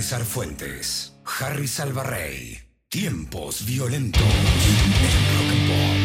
César Fuentes, Harry Salvarrey. Tiempos violentos en Rock and Pop.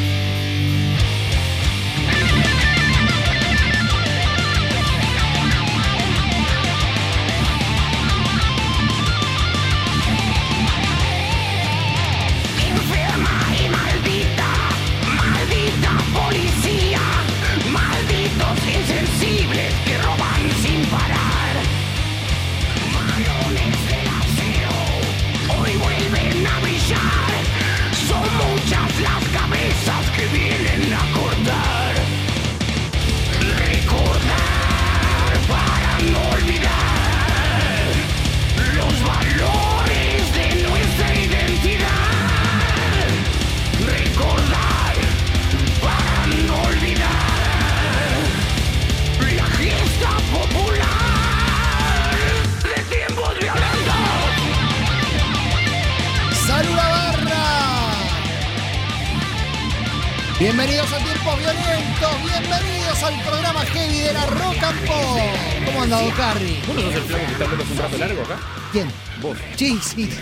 Bienvenidos a Tiempos Violentos, bienvenidos al programa heavy de la Rock and Pop. ¿Cómo ha andado, Harry? ¿Vos no sos el flaco que está hablando hace un rato largo acá? ¿Quién? Vos. Sí.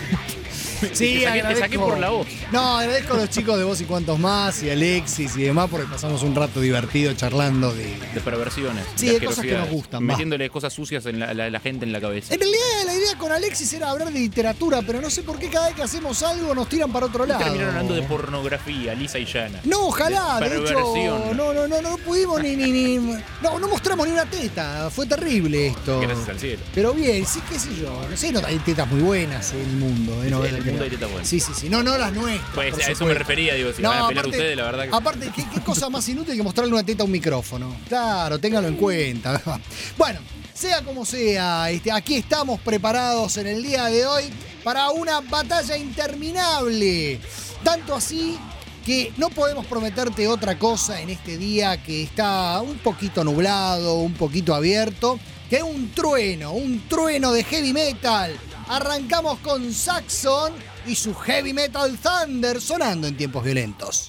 Sí, te saqué por la voz. No, agradezco a los chicos de Vos y Cuantos Más y Alexis y demás porque pasamos un rato divertido charlando de perversiones. Sí, de cosas que nos gustan. Metiéndole cosas sucias en la gente en la cabeza. En realidad la idea con Alexis era hablar de literatura, pero no sé por qué cada vez que hacemos algo nos tiran para otro lado. Terminaron hablando de pornografía, lisa y llana. No, ojalá, de hecho, no pudimos no mostramos ni una teta, fue terrible esto. Gracias al cielo. Pero bien, sí, qué sé yo, no sé, hay tetas muy buenas en el mundo. En el mundo hay tetas buenas. Sí, no las nuestras. Pues a eso me refería, digo, si van a pelear ustedes, la verdad que... Aparte, ¿qué cosa más inútil que mostrarle una teta a un micrófono? Claro, ténganlo en cuenta. Bueno, sea como sea, aquí estamos preparados en el día de hoy para una batalla interminable. Tanto así que no podemos prometerte otra cosa en este día que está un poquito nublado, un poquito abierto, que un trueno de heavy metal. Arrancamos con Saxon y su Heavy Metal Thunder sonando en Tiempos Violentos.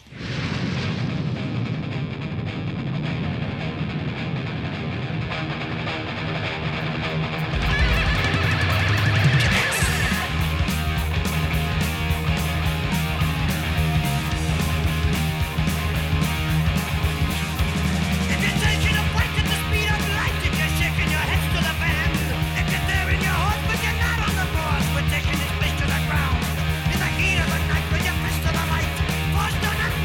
Taking his face to the ground in the heat of the night with your fist to the light. Forced on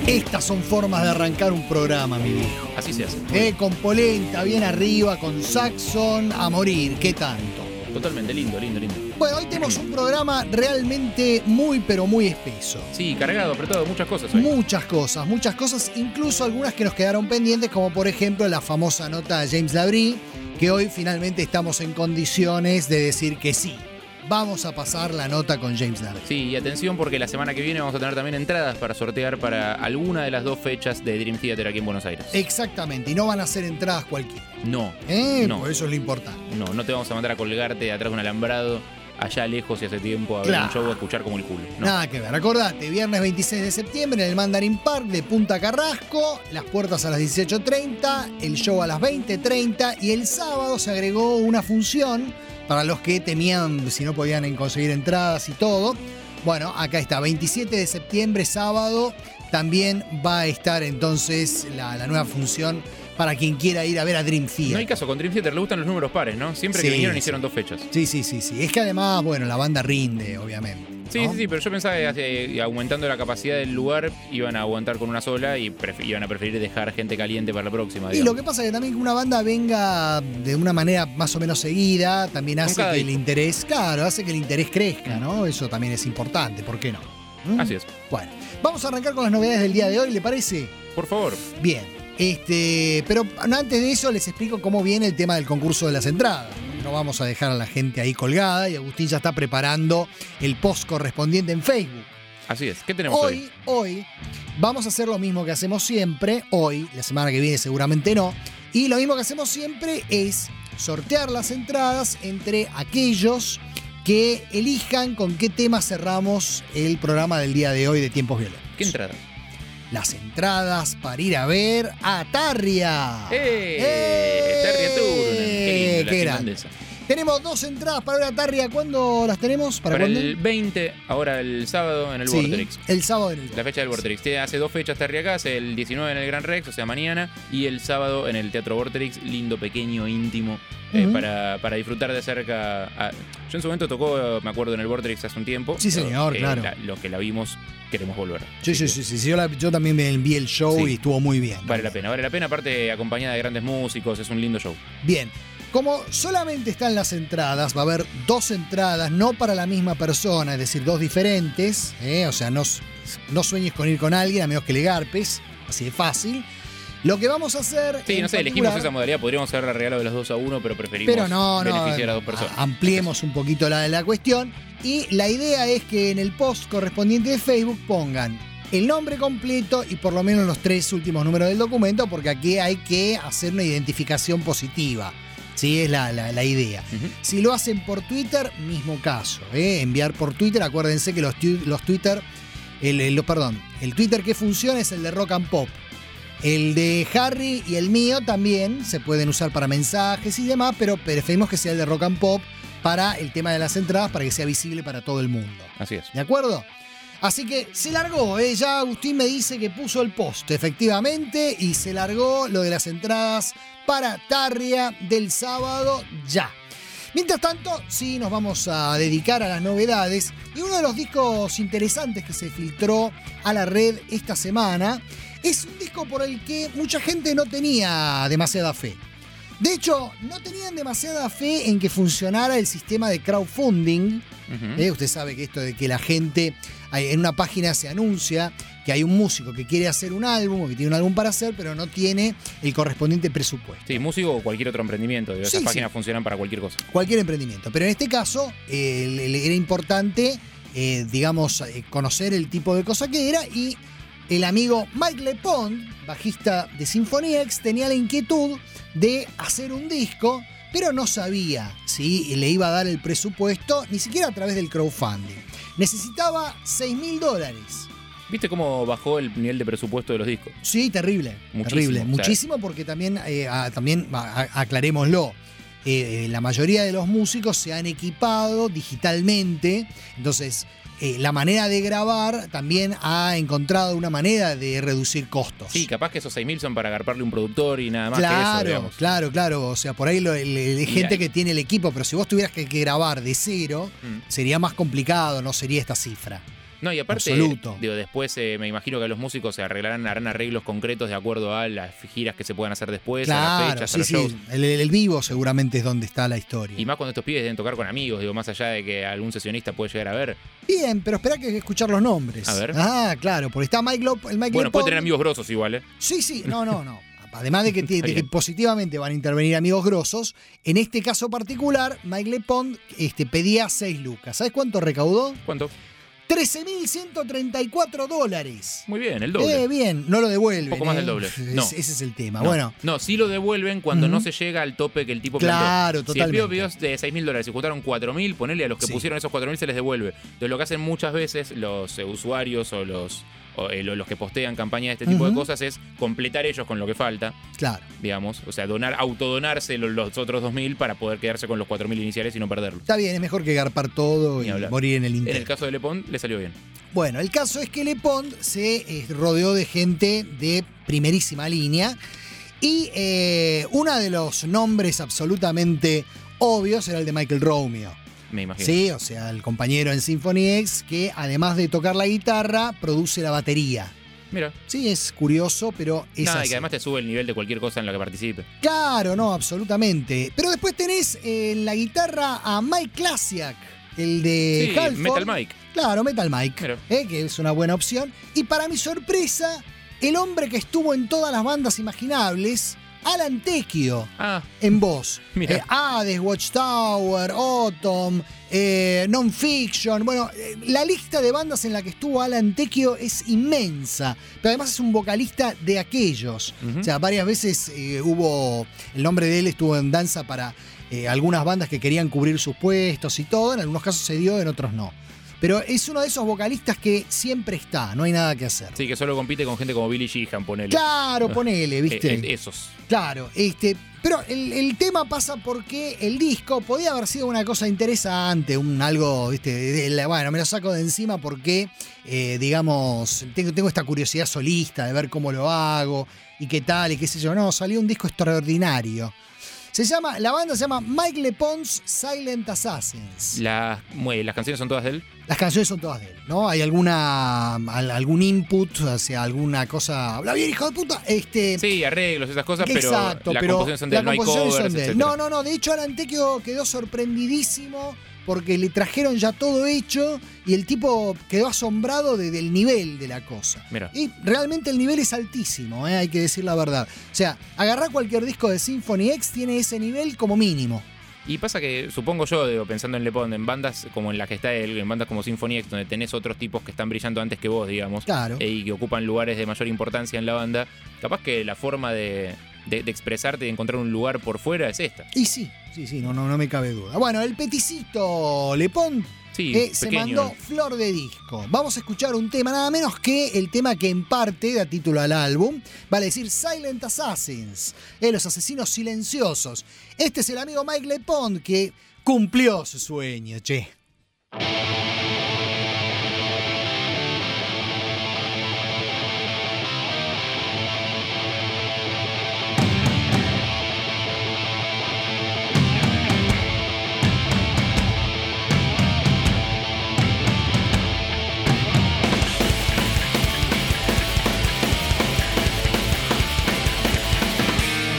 Estas son formas de arrancar un programa, mi viejo. Así se hace. Con polenta, bien arriba, con Saxon, a morir. ¿Qué tanto? Totalmente, lindo. Bueno, hoy tenemos un programa realmente muy, pero muy espeso. Sí, cargado, apretado, muchas cosas hoy. Muchas cosas, incluso algunas que nos quedaron pendientes, como por ejemplo la famosa nota de James Labrie, que hoy finalmente estamos en condiciones de decir que sí. Vamos a pasar la nota con James Labrie. Sí, y atención porque la semana que viene vamos a tener también entradas para sortear para alguna de las 2 fechas de Dream Theater aquí en Buenos Aires. Exactamente, y no van a ser entradas cualquiera. No. Por eso es lo importante. No te vamos a mandar a colgarte atrás de un alambrado allá lejos y hace tiempo a ver un show a escuchar como el culo. ¿No? Nada que ver. Acordate, viernes 26 de septiembre en el Mandarin Park de Punta Carrasco, las puertas a las 18:30, el show a las 20:30 y el sábado se agregó una función para los que temían si no podían conseguir entradas y todo. Bueno, acá está, 27 de septiembre, sábado, también va a estar entonces la nueva función para quien quiera ir a ver a Dream Theater. No hay caso, con Dream Theater le gustan los números pares, ¿no? Siempre que vinieron hicieron 2 fechas. Sí. Es que además, bueno, la banda rinde, obviamente. ¿no? Sí, pero yo pensaba que aumentando la capacidad del lugar iban a aguantar con una sola y iban a preferir dejar gente caliente para la próxima. Y lo que pasa es que también que una banda venga de una manera más o menos seguida también hace que el interés, hace que el interés crezca, ¿no? Eso también es importante, ¿por qué no? Así es. Bueno, vamos a arrancar con las novedades del día de hoy, ¿le parece? Por favor. Bien, pero antes de eso les explico cómo viene el tema del concurso de las entradas. No vamos a dejar a la gente ahí colgada y Agustín ya está preparando el post correspondiente en Facebook. Así es. ¿Qué tenemos hoy? Hoy vamos a hacer lo mismo que hacemos siempre. Hoy, la semana que viene seguramente no. Y lo mismo que hacemos siempre es sortear las entradas entre aquellos que elijan con qué tema cerramos el programa del día de hoy de Tiempos Violentos. ¿Qué entrada? Las entradas para ir a ver a Tarria. Tarria Turunen. Qué grande. Tenemos 2 entradas para ver a Tarria. ¿Cuándo las tenemos? Para el 20, ahora el sábado en el Vorterix. El sábado en el La fecha del Vorterix. Hace 2 fechas Tarria acá, hace el 19 en el Gran Rex, o sea, mañana, y el sábado en el Teatro Vorterix, lindo, pequeño, íntimo, para disfrutar de cerca. Yo en su momento tocó, me acuerdo, en el Vorterix hace un tiempo. Sí, señor, claro. Los que la vimos queremos volver. Sí. Yo también me vi el show y estuvo muy bien. Vale la pena, aparte acompañada de grandes músicos, es un lindo show. Bien. Como solamente están las entradas, va a haber 2 entradas, no para la misma persona, es decir, 2 diferentes. O sea, no sueñes con ir con alguien a menos que le garpes, así de fácil. Lo que vamos a hacer. Sí, no sé, elegimos esa modalidad, podríamos hacer el regalo de los 2 a 1, pero preferimos beneficiar a 2 personas. Ampliemos un poquito la cuestión. Y la idea es que en el post correspondiente de Facebook pongan el nombre completo y por lo menos los 3 últimos números del documento, porque aquí hay que hacer una identificación positiva. Sí, es la idea. Si lo hacen por Twitter, mismo caso. Enviar por Twitter, acuérdense que los Twitter, el Twitter que funciona es el de Rock and Pop. El de Harry y el mío también se pueden usar para mensajes y demás, pero preferimos que sea el de Rock and Pop para el tema de las entradas, para que sea visible para todo el mundo. Así es. ¿De acuerdo? Así que se largó, ya Agustín me dice que puso el post, efectivamente, y se largó lo de las entradas para Tarria del sábado ya. Mientras tanto, sí nos vamos a dedicar a las novedades, y uno de los discos interesantes que se filtró a la red esta semana es un disco por el que mucha gente no tenía demasiada fe. De hecho, no tenían demasiada fe en que funcionara el sistema de crowdfunding. Usted sabe que esto de que la gente en una página se anuncia que hay un músico que quiere hacer un álbum o que tiene un álbum para hacer, pero no tiene el correspondiente presupuesto. Sí, músico o cualquier otro emprendimiento. Esas páginas funcionan para cualquier cosa. Cualquier emprendimiento. Pero en este caso era importante, conocer el tipo de cosa que era, y el amigo Mike LePond, bajista de Symphony X, tenía la inquietud de hacer un disco, pero no sabía si le iba a dar el presupuesto, ni siquiera a través del crowdfunding. Necesitaba $6.000. ¿Viste cómo bajó el nivel de presupuesto de los discos? Sí, terrible. Muchísimo, porque también aclarémoslo. La mayoría de los músicos se han equipado digitalmente, entonces la manera de grabar también ha encontrado una manera de reducir costos. Sí, capaz que esos 6.000 son para agarparle un productor y nada más claro, que eso, digamos. Claro. O sea, por ahí hay gente que tiene el equipo, pero si vos tuvieras que grabar de cero, sería más complicado, no sería esta cifra. No, y aparte, Absoluto. digo, después me imagino que los músicos harán arreglos concretos de acuerdo a las giras que se puedan hacer después, a las Claro, fechas, a sí, los sí. shows. El vivo seguramente es donde está la historia. Y más cuando estos pibes deben tocar con amigos, digo, más allá de que algún sesionista puede llegar a ver. Bien, pero espera que escuchar los nombres. A ver. Ah, claro, porque está el Mike Bueno, LePond. puede tener amigos grosos igual, ¿eh? Sí, sí, no. Además de que Está bien. positivamente van a intervenir amigos grosos, en este caso particular, Mike LePond pedía 6 lucas. ¿Sabes cuánto recaudó? ¿Cuánto? $13.134. Muy bien, el doble. Bien, no lo devuelven. Un poco más del doble. No. Ese es el tema. No, Bueno, no, sí lo devuelven cuando no se llega al tope que el tipo Claro, planteó. totalmente. Si el pidió de $6.000 y juntaron 4.000, ponele a los que Sí. pusieron esos 4.000 se les devuelve. Entonces lo que hacen muchas veces los usuarios o los que postean campañas de este tipo de cosas es completar ellos con lo que falta, claro. digamos. O sea, autodonarse los otros 2.000 para poder quedarse con los 4.000 iniciales y no perderlos. Está bien, es mejor que garpar todo Ni y hablar. morir en el En intento. el caso de LePond le salió bien. Bueno, el caso es que LePond se rodeó de gente de primerísima línea y uno de los nombres absolutamente obvios era el de Michael Romeo. Me imagino. Sí, o sea, el compañero en Symphony X que además de tocar la guitarra, produce la batería. Mira. Sí, es curioso, pero es Nada, y así. que además te sube el nivel de cualquier cosa en la que participe. Claro, no, absolutamente. Pero después tenés en la guitarra a Mike Klasiak, el de Sí, Halford. Metal Mike. Claro, Metal Mike, Mira. que es una buena opción. Y para mi sorpresa, el hombre que estuvo en todas las bandas imaginables, Alan Tecchio, Ah, en voz. Mira. Hades, Watchtower, Autumn, Non-Fiction. Bueno, la lista de bandas en la que estuvo Alan Tecchio es inmensa. Pero además es un vocalista de aquellos. Ujú. O sea, varias veces el nombre de él estuvo en danza para algunas bandas que querían cubrir sus puestos y todo. En algunos casos se dio, en otros no. Pero es uno de esos vocalistas que siempre está, no hay nada que hacer. sí, que solo compite con gente como Billy Sheehan, ponele. Claro, ponele, ¿viste? Esos. Claro, pero el tema pasa porque el disco podía haber sido una cosa interesante, algo, ¿viste? Bueno, me lo saco de encima porque, digamos, tengo esta curiosidad solista de ver cómo lo hago y qué tal y qué sé yo. No, salió un disco extraordinario. La banda se llama Mike LePond's Silent Assassins. Las canciones son todas de él. Las canciones son todas de él, ¿no? Hay algún input hacia alguna cosa. ¡Habla bien, hijo de puta! Sí, arreglos, esas cosas, Exacto, pero las pero composiciones son de las él, no hay composiciones covers, son de él. etcétera. No. De hecho, Alan Tecchio quedó sorprendidísimo porque le trajeron ya todo hecho y el tipo quedó asombrado del nivel de la cosa. Mira. Y realmente el nivel es altísimo, hay que decir la verdad. O sea, agarrar cualquier disco de Symphony X tiene ese nivel como mínimo. Y pasa que, supongo yo, digo, pensando en LePond, en bandas como en las que está él, en bandas como Symphony X, donde tenés otros tipos que están brillando antes que vos, digamos, Claro. Y que ocupan lugares de mayor importancia en la banda, capaz que la forma de expresarte, de encontrar un lugar por fuera es esta. Y sí, no me cabe duda. Bueno, el peticito LePond Sí, se pequeño. mandó flor de disco. Vamos a escuchar un tema, nada menos que el tema que en parte da título al álbum, vale decir Silent Assassins, los asesinos silenciosos. Este es el amigo Mike LePond que cumplió su sueño, che.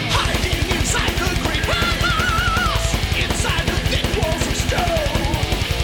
Hiding inside the great palace, inside the thick walls of stone.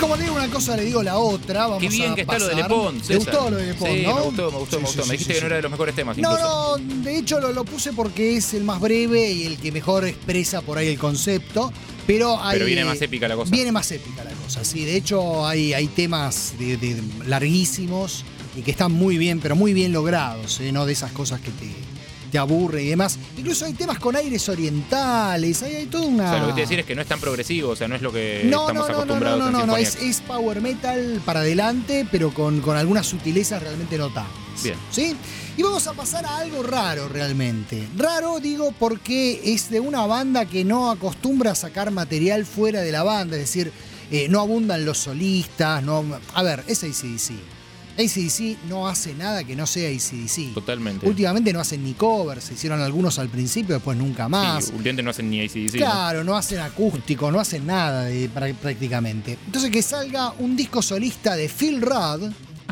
como le digo una cosa, le digo la otra. Vamos Qué bien a que está lo de pasar. Le Pon, ¿Te César. gustó lo de Le Pon, Sí, no? me gustó. Sí, Me dijiste que no era de los mejores temas, incluso. No, de hecho lo puse porque es el más breve y el que mejor expresa por ahí el concepto. Pero viene más épica la cosa. Viene más épica la cosa, sí. De hecho, hay temas de larguísimos y que están muy bien, pero muy bien logrados, ¿no? De esas cosas que te aburre y demás. Incluso hay temas con aires orientales, hay toda una... O sea, lo que te decir es que no es tan progresivo, o sea, no es lo que estamos acostumbrados en no, Sinfoniac. es power metal para adelante, pero con algunas sutilezas realmente notables. Bien. ¿Sí? Y vamos a pasar a algo raro realmente. Raro digo porque es de una banda que no acostumbra a sacar material fuera de la banda, es decir, no abundan los solistas, a ver, es AC/DC. AC/DC no hace nada que no sea AC/DC. Totalmente. Últimamente no hacen ni covers, se hicieron algunos al principio, después nunca más. Sí, últimamente no hacen ni AC/DC. Claro, no hacen acústico, no hacen nada prácticamente. Entonces que salga un disco solista de Phil Rudd,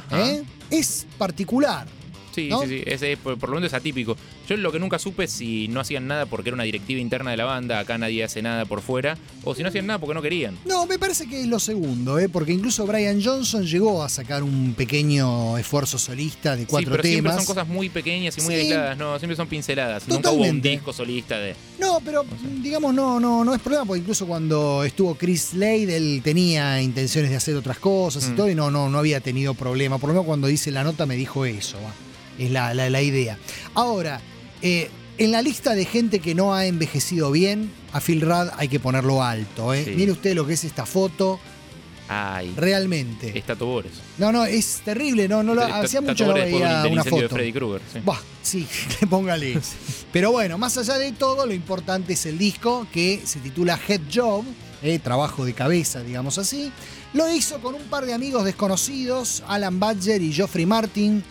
es particular. Sí, ¿no? sí, ese por lo menos es atípico. Yo lo que nunca supe es si no hacían nada porque era una directiva interna de la banda, acá nadie hace nada por fuera, o si no hacían nada porque no querían. No, me parece que es lo segundo, porque incluso Brian Johnson llegó a sacar un pequeño esfuerzo solista de 4 pero temas. Siempre son cosas muy pequeñas y muy aisladas, no, siempre son pinceladas. Totalmente. Nunca hubo un disco solista de... No, pero digamos, no es problema, porque incluso cuando estuvo Chris Slade, él tenía intenciones de hacer otras cosas y todo, y no había tenido problema. Por lo menos cuando hice la nota me dijo eso, es la idea. Ahora, en la lista de gente que no ha envejecido bien, a Phil Rudd hay que ponerlo alto. Sí. Mire usted lo que es esta foto. Ay, Realmente. está Tobores. No, es terrible. Hacía mucho no veía del una incendio de foto. Freddy Krueger. Sí. Buah, sí, póngale. Pero bueno, más allá de todo, lo importante es el disco que se titula Head Job, trabajo de cabeza, digamos así. Lo hizo con un par de amigos desconocidos, Alan Badger y Geoffrey Martin,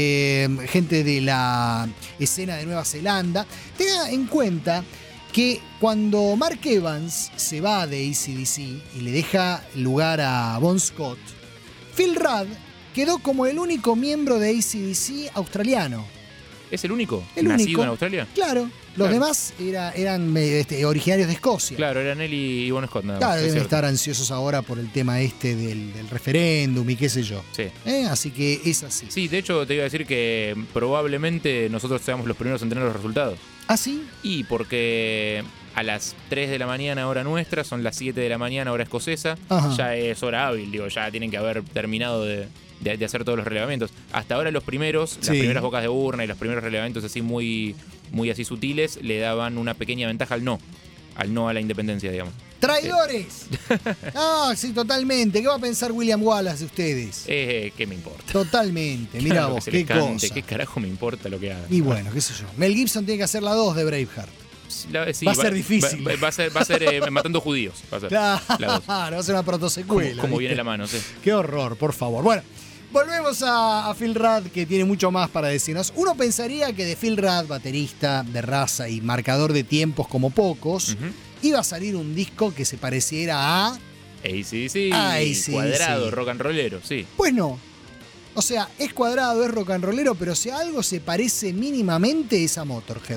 gente de la escena de Nueva Zelanda. Tenga en cuenta que cuando Mark Evans se va de AC/DC y le deja lugar a Bon Scott, Phil Rudd quedó como el único miembro de AC/DC australiano. ¿Es el único? El ¿Nacido único. en Australia? Claro, los demás eran originarios de Escocia. Claro, eran él y Bon Scott nada más. Claro, es deben cierto. estar ansiosos ahora por el tema del referéndum y qué sé yo. Sí. Así que es así. Sí, de hecho te iba a decir que probablemente nosotros seamos los primeros en tener los resultados. ¿Ah, sí? Y porque a las 3 de la mañana hora nuestra, son las 7 de la mañana hora escocesa, Ajá. ya es hora hábil, digo, ya tienen que haber terminado de hacer todos los relevamientos. Hasta ahora los primeros, las Sí. primeras bocas de urna y los primeros relevamientos así muy así sutiles, le daban una pequeña ventaja al no a la independencia, digamos. ¡Traidores! Ah, sí, totalmente. ¿Qué va a pensar William Wallace de ustedes? ¿Qué me importa? Totalmente. Mira Claro, que vos, se qué les cante, cosa. ¿qué carajo me importa lo que hagan? Y bueno, qué sé yo. Mel Gibson tiene que hacer la 2 de Braveheart. Sí, va a ser difícil. Va a ser matando judíos. Va a ser la dos. Claro, va a ser una protosecuela. Como ¿viste? viene la mano, sí. Qué horror, por favor. Bueno, volvemos a Phil Rudd, que tiene mucho más para decirnos. Uno pensaría que de Phil Rudd, baterista de raza y marcador de tiempos como pocos, iba a salir un disco que se pareciera a... AC/DC, AC/DC. cuadrado, rock and rollero, sí. Pues no. O sea, es cuadrado, es rock and rollero, pero si a algo se parece mínimamente es a Motorhead.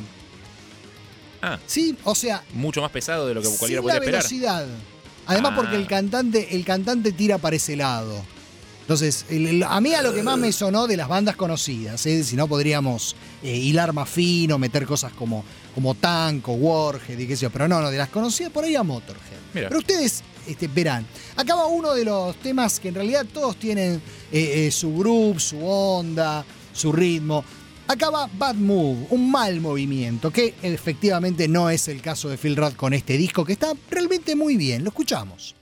Ah, Sí, o sea, mucho más pesado de lo que cualquiera sin la podría esperar. velocidad. Además porque el cantante tira para ese lado. Entonces, a mí a lo que más me sonó de las bandas conocidas, si no podríamos hilar más fino, meter cosas como Tank o Warhead y qué sé yo, pero no, de las conocidas por ahí a Motorhead. Mira. Pero ustedes verán, acá va uno de los temas que en realidad todos tienen su groove, su onda, su ritmo. Acá va Bad Move, un mal movimiento, que efectivamente no es el caso de Phil Rudd con este disco, que está realmente muy bien. Lo escuchamos.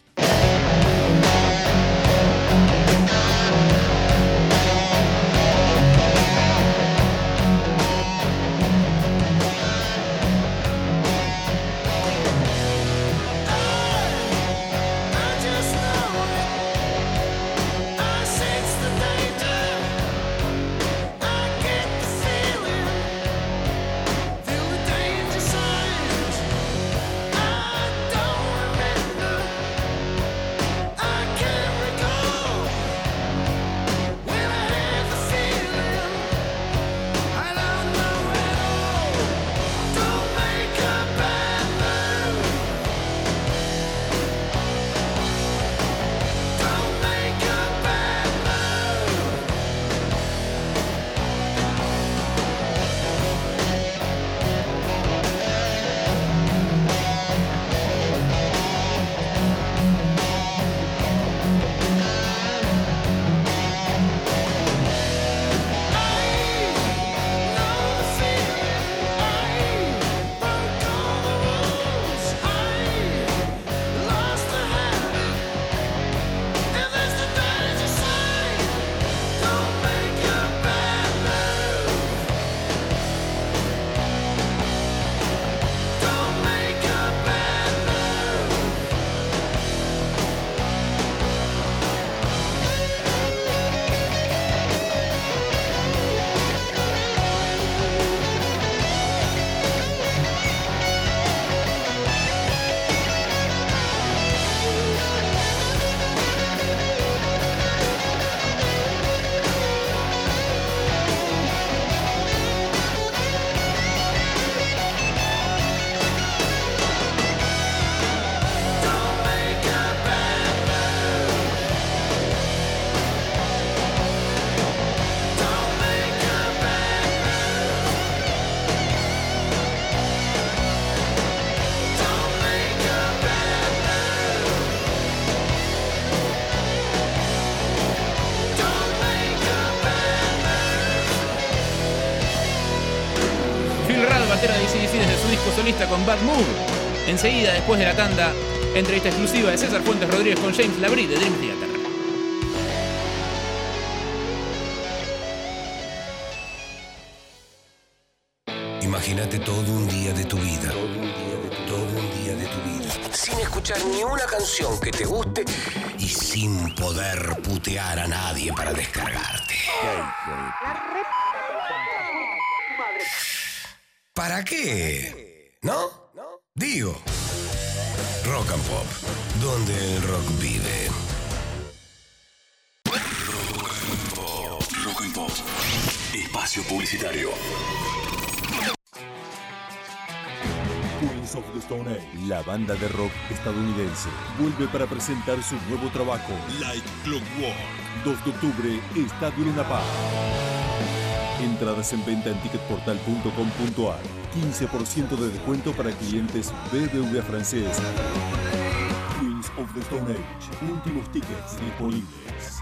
solista con Bad Mood. Enseguida, después de la tanda, entrevista exclusiva de César Fuentes Rodríguez con James Labrie de Dream Theater. Imagínate todo un día de tu vida. Todo un día de tu vida. Sin escuchar ni una canción que te guste y sin poder putear a nadie para descargarte. ¿Para qué? ¿No? Digo. Rock and Pop, donde el rock vive. Rock and Pop. Espacio publicitario. Queens of the Stone Age, la banda de rock estadounidense, vuelve para presentar su nuevo trabajo, Like Clockwork. 2 de octubre, Estadio Luna Park. Entradas en venta en ticketportal.com.ar. 15% de descuento para clientes BBVA francés. Queens of the Stone Age. Últimos tickets disponibles.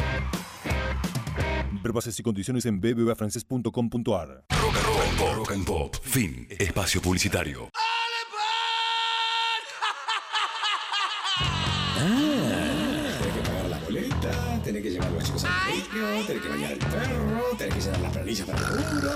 Ver bases y condiciones en bbvafrancés.com.ar. Rock and Pop. Fin. Espacio publicitario. Tenés que pagar la boleta, tenés que llevar a los chicos al colegio, tenés que bañar el perro, tenés que llenar las planillas para el seguro,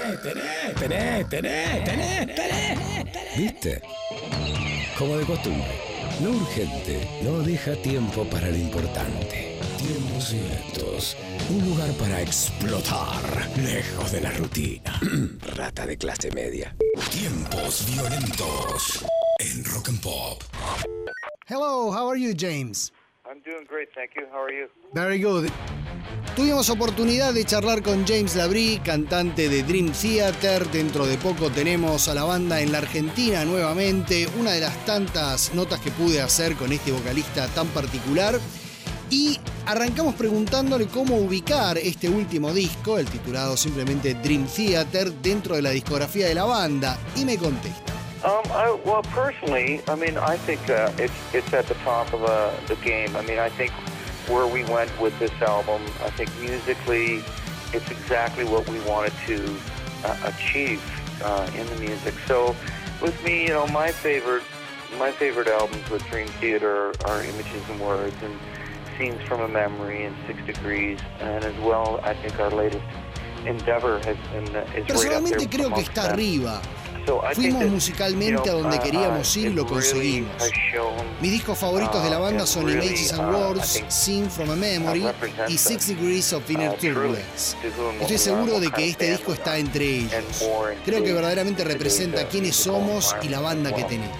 tenés. ¿Viste? Como de costumbre, lo urgente no deja tiempo para lo importante. Tiempos violentos, un lugar para explotar, lejos de la rutina. Rata de clase media. Tiempos violentos en Rock and Pop. Hello, how are you, James? I'm doing great, thank you. How are you? Very good. Tuvimos oportunidad de charlar con James Labrie, cantante de Dream Theater. Dentro de poco tenemos a la banda en la Argentina nuevamente. Una de las tantas notas que pude hacer con este vocalista tan particular. Y arrancamos preguntándole cómo ubicar este último disco, el titulado simplemente Dream Theater, dentro de la discografía de la banda. Y me contesta. Well, personally, I mean, I think it's at the top of the game. I mean, I think where we went with this album, I think musically, it's exactly what we wanted to achieve in the music. So, with me, you know, my favorite albums with Dream Theater are Images and Words and Scenes from a Memory and 6 Degrees, and as well, I think our latest endeavor is right up there. Personalmente creo que está arriba. Fuimos musicalmente a donde queríamos ir y lo conseguimos. Mis discos favoritos de la banda son Images and Words, Scene from a Memory y 6 Degrees of Inner Turbulence. Estoy seguro de que este disco está entre ellos. Creo que verdaderamente representa quiénes somos y la banda que tenemos.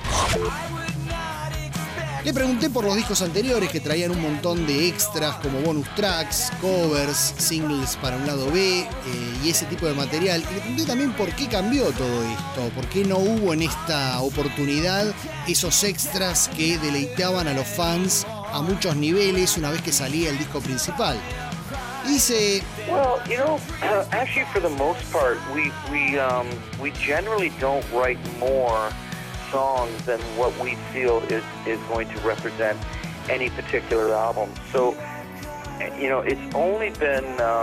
Le pregunté por los discos anteriores que traían un montón de extras como bonus tracks, covers, singles para un lado B y ese tipo de material. Y le pregunté también por qué cambió todo esto, por qué no hubo en esta oportunidad esos extras que deleitaban a los fans a muchos niveles una vez que salía el disco principal. Y dice... Well, you know, actually for the most part, we generally don't write more songs than what we feel is going to represent any particular album. So, you know, it's only been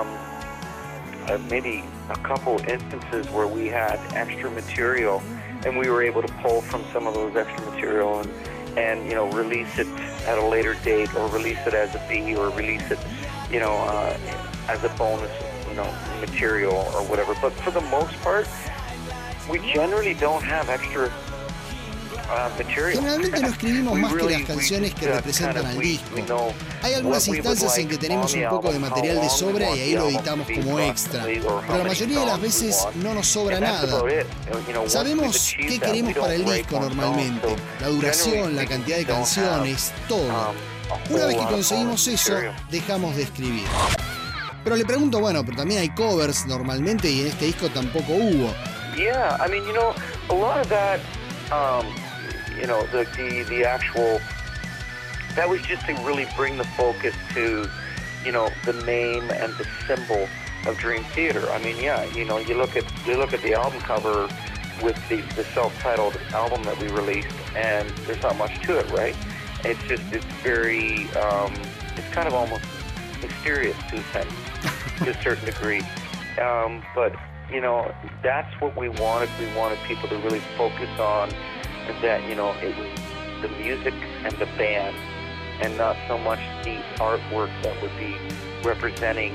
maybe a couple instances where we had extra material and we were able to pull from some of those extra material and you know, release it at a later date or release it as a B or release it, you know, as a bonus, you know, material or whatever. But for the most part, we generally don't have extra Generalmente no escribimos más que las canciones que representan al disco. Hay algunas instancias en que tenemos un poco de material de sobra y ahí lo editamos como extra. Pero la mayoría de las veces no nos sobra nada. Sabemos qué queremos para el disco normalmente. La duración, la cantidad de canciones, todo. Una vez que conseguimos eso, dejamos de escribir. Pero le pregunto, bueno, pero también hay covers normalmente y en este disco tampoco hubo. Yeah, I mean, you know, a lot of that... you know, the actual, that was just to really bring the focus to, you know, the name and the symbol of Dream Theater. I mean, yeah, you know, you look at the album cover with the self-titled album that we released, and there's not much to it, right? It's very, it's kind of almost mysterious to a certain degree. But you know, that's what we wanted. We wanted people to really focus on that, you know, it was the music and the band, and not so much the artwork that would be representing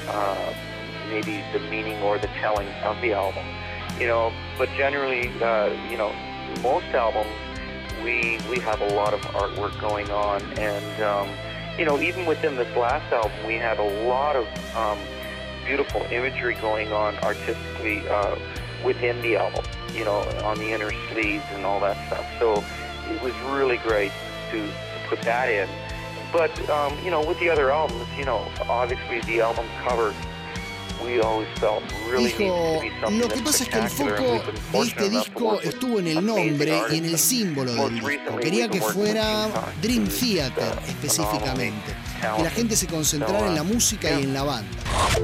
maybe the meaning or the telling of the album. You know, but generally, you know, most albums, we have a lot of artwork going on, and you know, even within this last album, we had a lot of beautiful imagery going on artistically within the album, you know, on the inner sleeves and all that stuff. So it was really great to put that in. But, you know, with the other albums, you know, obviously the album cover, we always felt really needs to be something lo que pasa es que el foco de este disco estuvo en el nombre y en el símbolo del disco. Quería que fuera Dream Theater específicamente, que la gente se concentrara en la música y en la banda.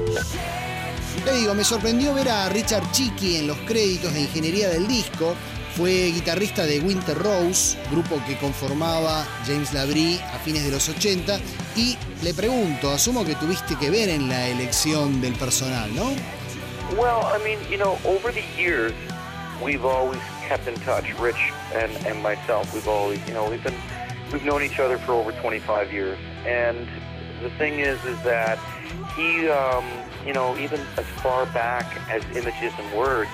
Le digo, me sorprendió ver a Richard Cheeky en los créditos de ingeniería del disco. Fue guitarrista de Winter Rose, grupo que conformaba James LaBrie a fines de los 80. Y le pregunto, asumo que tuviste que ver en la elección del personal, ¿no? Well, I mean, you know, over the years, we've always kept in touch. Rich and myself, we've always, you know, we've known each other for over 25 years. And the thing is that he, you know, even as far back as Images and Words,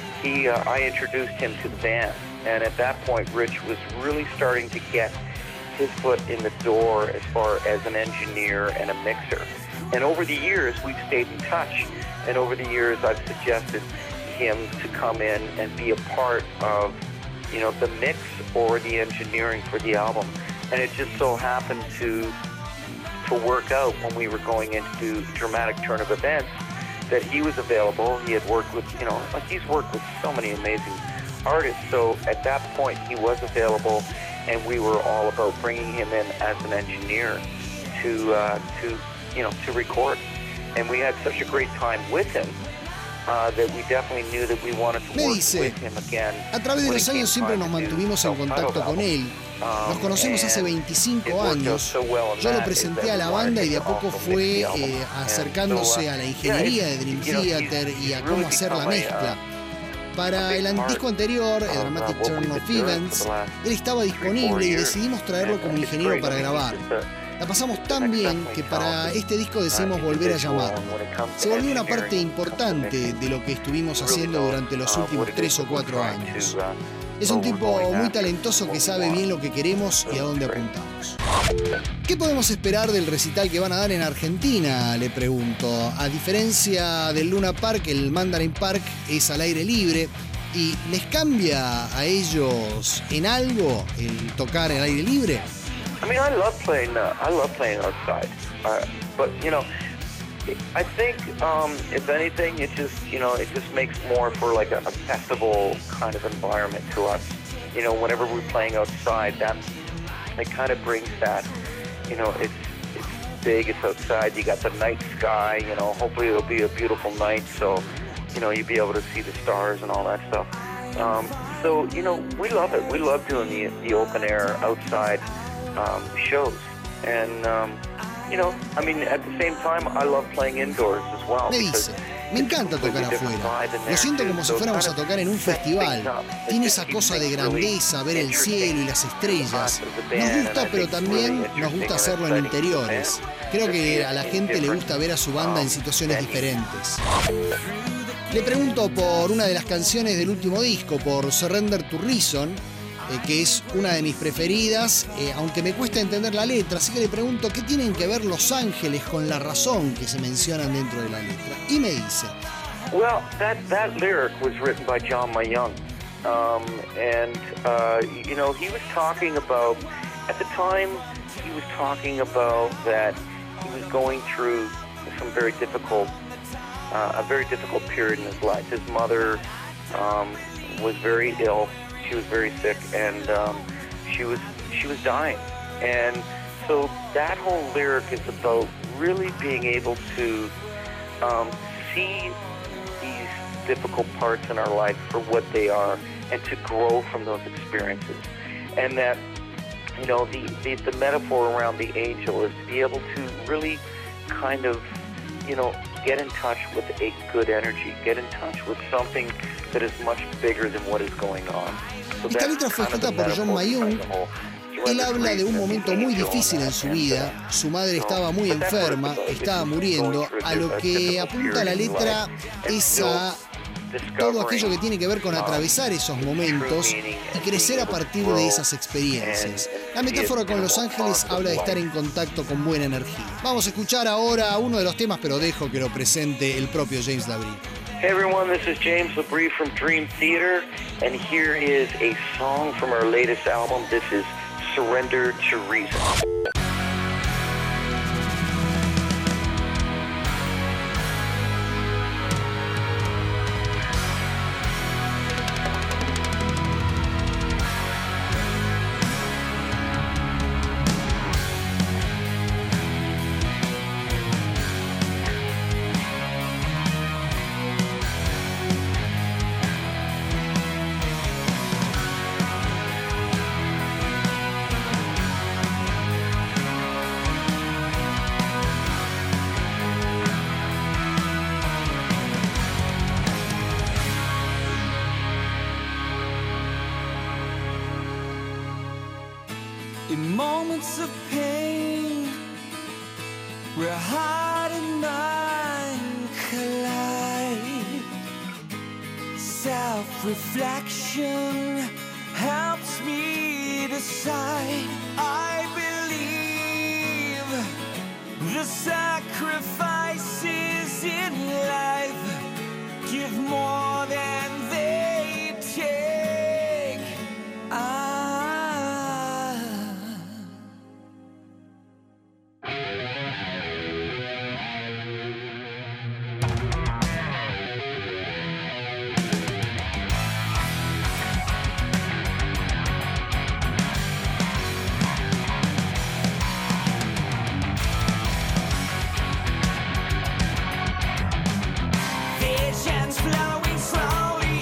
I introduced him to the band, and at that point, Rich was really starting to get his foot in the door as far as an engineer and a mixer. And over the years, we've stayed in touch, and over the years, I've suggested him to come in and be a part of, you know, the mix or the engineering for the album. And it just so happened to work out when we were going into Dramatic Turn of Events, that he was available. He had worked with, you know, like he's worked with so many amazing artists. So at that point, he was available, and we were all about bringing him in as an engineer to you know, to record. And we had such a great time with him that we definitely knew that we wanted to work with him again. A través de los años siempre nos mantuvimos en contacto con él. Nos conocemos hace 25 años. Yo lo presenté a la banda y de a poco fue acercándose a la ingeniería de Dream Theater y a cómo hacer la mezcla. Para el disco anterior, el Dramatic Turn of Events, él estaba disponible y decidimos traerlo como ingeniero para grabar. La pasamos tan bien que para este disco decidimos volver a llamarlo. Se volvió una parte importante de lo que estuvimos haciendo durante los últimos 3 o 4 años. Es un tipo muy talentoso que sabe bien lo que queremos y a dónde apuntamos. ¿Qué podemos esperar del recital que van a dar en Argentina? Le pregunto. A diferencia del Luna Park, el Mandarin Park es al aire libre. ¿Y les cambia a ellos en algo el tocar al aire libre? I mean, I love playing outside, but you know, I think if anything, it just makes more for like a festival kind of environment to us. You know, whenever we're playing outside, it kind of brings that. You know, it's big, it's outside. You got the night sky. You know, hopefully it'll be a beautiful night, so you know you'll be able to see the stars and all that stuff. So you know, we love it. We love doing the open air outside shows, and you know, I mean, at the same time, I love playing indoors as well. Me dice, me encanta tocar afuera. Lo siento como si fuéramos a tocar en un festival. Tiene esa cosa de grandeza, ver el cielo y las estrellas. Nos gusta, pero también nos gusta hacerlo en interiores. Creo que a la gente le gusta ver a su banda en situaciones diferentes. Le pregunto por una de las canciones del último disco, por Surrender to Reason, que es una de mis preferidas, aunque me cuesta entender la letra, así que le pregunto qué tienen que ver Los Ángeles con la razón que se mencionan dentro de la letra. Y me dice... Well, that lyric was written by John Mayung, and you know, he was talking about, at the time, he was talking about that he was going through some very difficult, a very difficult period in his life. His mother was very ill. She was very sick, and she was dying. And so that whole lyric is about really being able to see these difficult parts in our life for what they are, and to grow from those experiences. And that, you know, the metaphor around the angel is to be able to really kind of get in touch with a good energy. Get in touch with something that is much bigger than what is going on. So esta letra fue escrita por John Mayung. Él habla de un momento muy difícil en su vida. Su madre estaba muy enferma, estaba muriendo. A lo que apunta la letra es a todo aquello que tiene que ver con atravesar esos momentos y crecer a partir de esas experiencias. La metáfora con Los Ángeles habla de estar en contacto con buena energía. Vamos a escuchar ahora uno de los temas, pero dejo que lo presente el propio James LaBrie. Hey everyone, this is James LaBrie from Dream Theater, and here is a song from our latest album. This is Surrender to Reason. In moments of pain, where heart and mind collide, self-reflection helps me decide. I believe the sacrifices in life give more than they take. Visions flowing slowly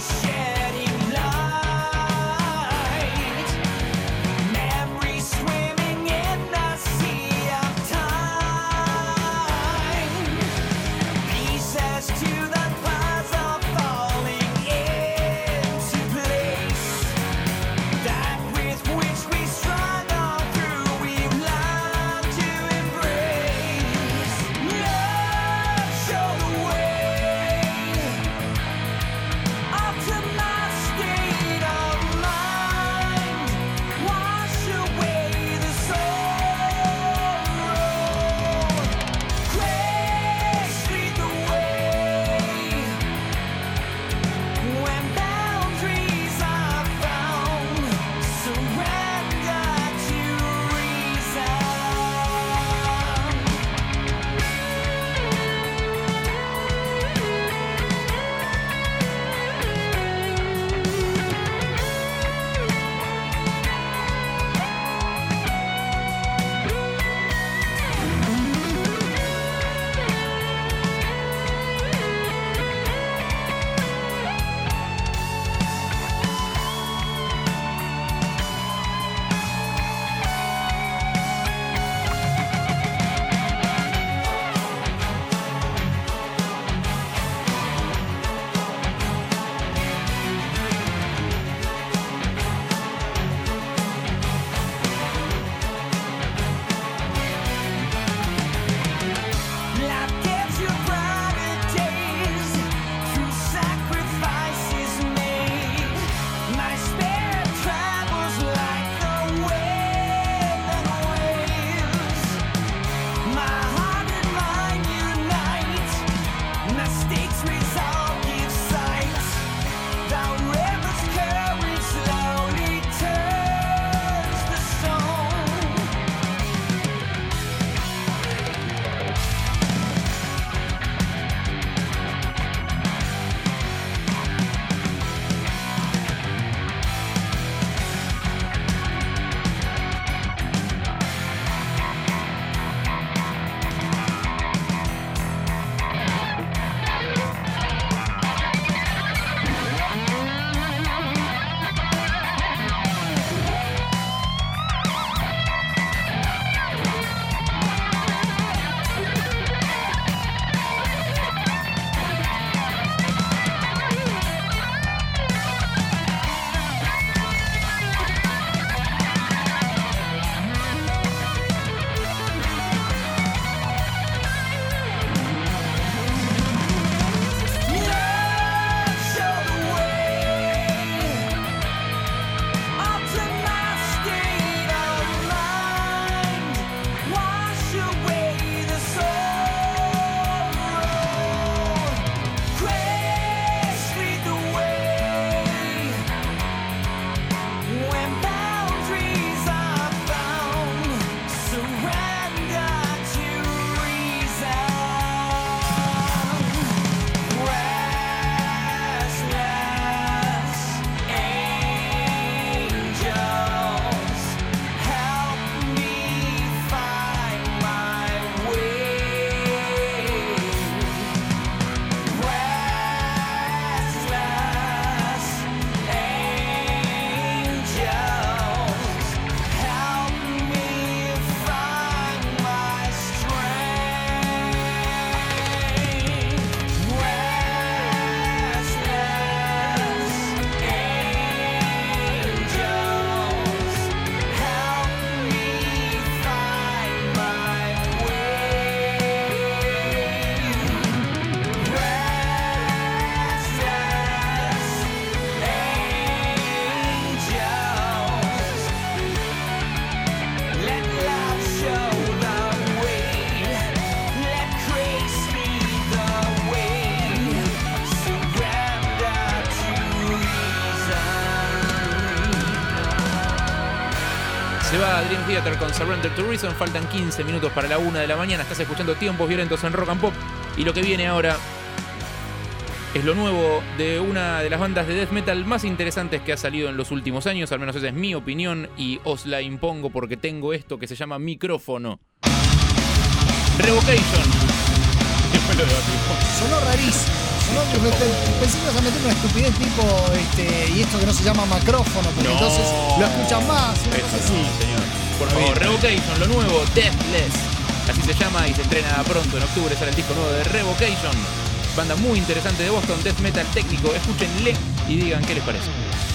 Dream Theater con Surrender to Reason. Faltan 15 minutos para la 1 de la mañana. Estás escuchando Tiempos Violentos en Rock and Pop. Y lo que viene ahora es lo nuevo de una de las bandas de death metal más interesantes que ha salido en los últimos años. Al menos esa es mi opinión y os la impongo porque tengo esto que se llama micrófono. Revocation. Después lo debatimos. Sonó rarísimo. Pensé que ibas a meter una estupidez tipo y esto que no se llama macrófono, porque No. entonces lo escuchan más. Eso sí, señor. Por favor, Revocation, lo nuevo, Deathless. Así se llama y se estrena pronto en octubre. Sale el disco nuevo de Revocation. Banda muy interesante de Boston, death metal técnico. Escúchenle y digan qué les parece.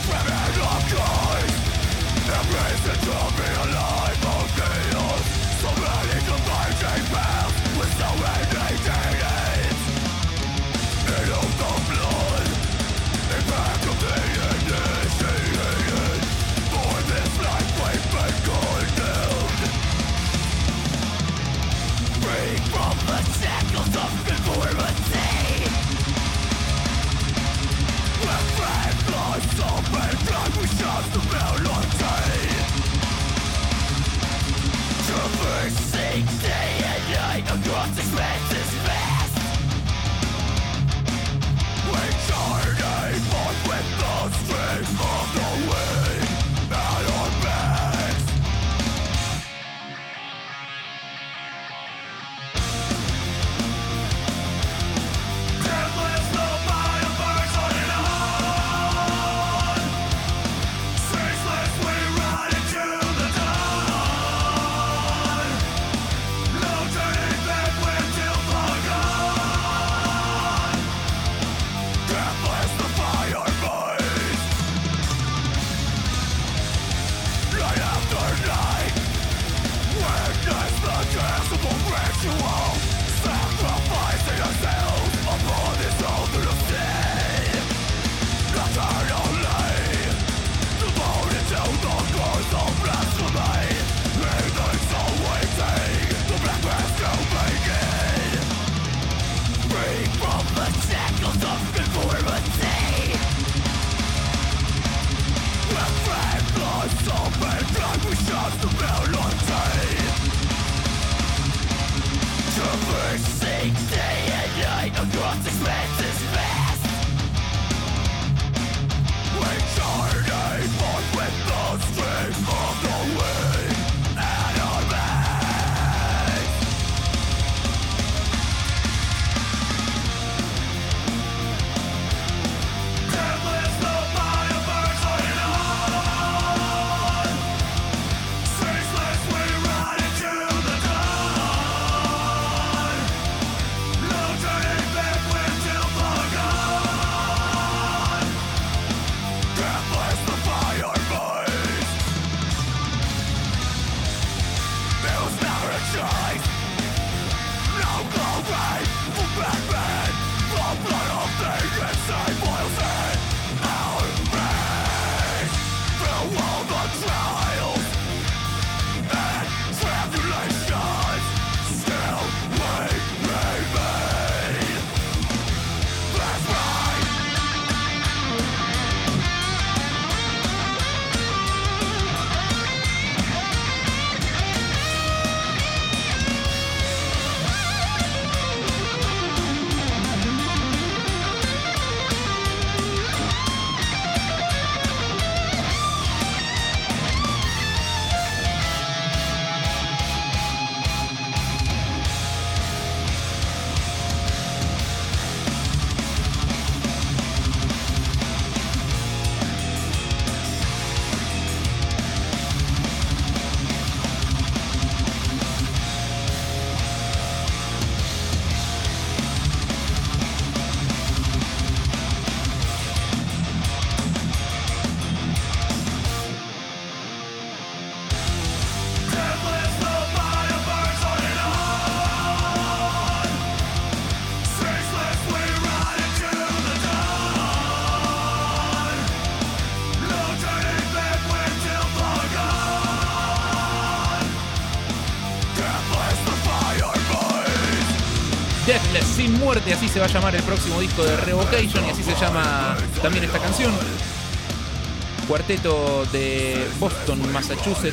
Deathless, sin muerte, así se va a llamar el próximo disco de Revocation y así se llama también esta canción. Cuarteto de Boston, Massachusetts,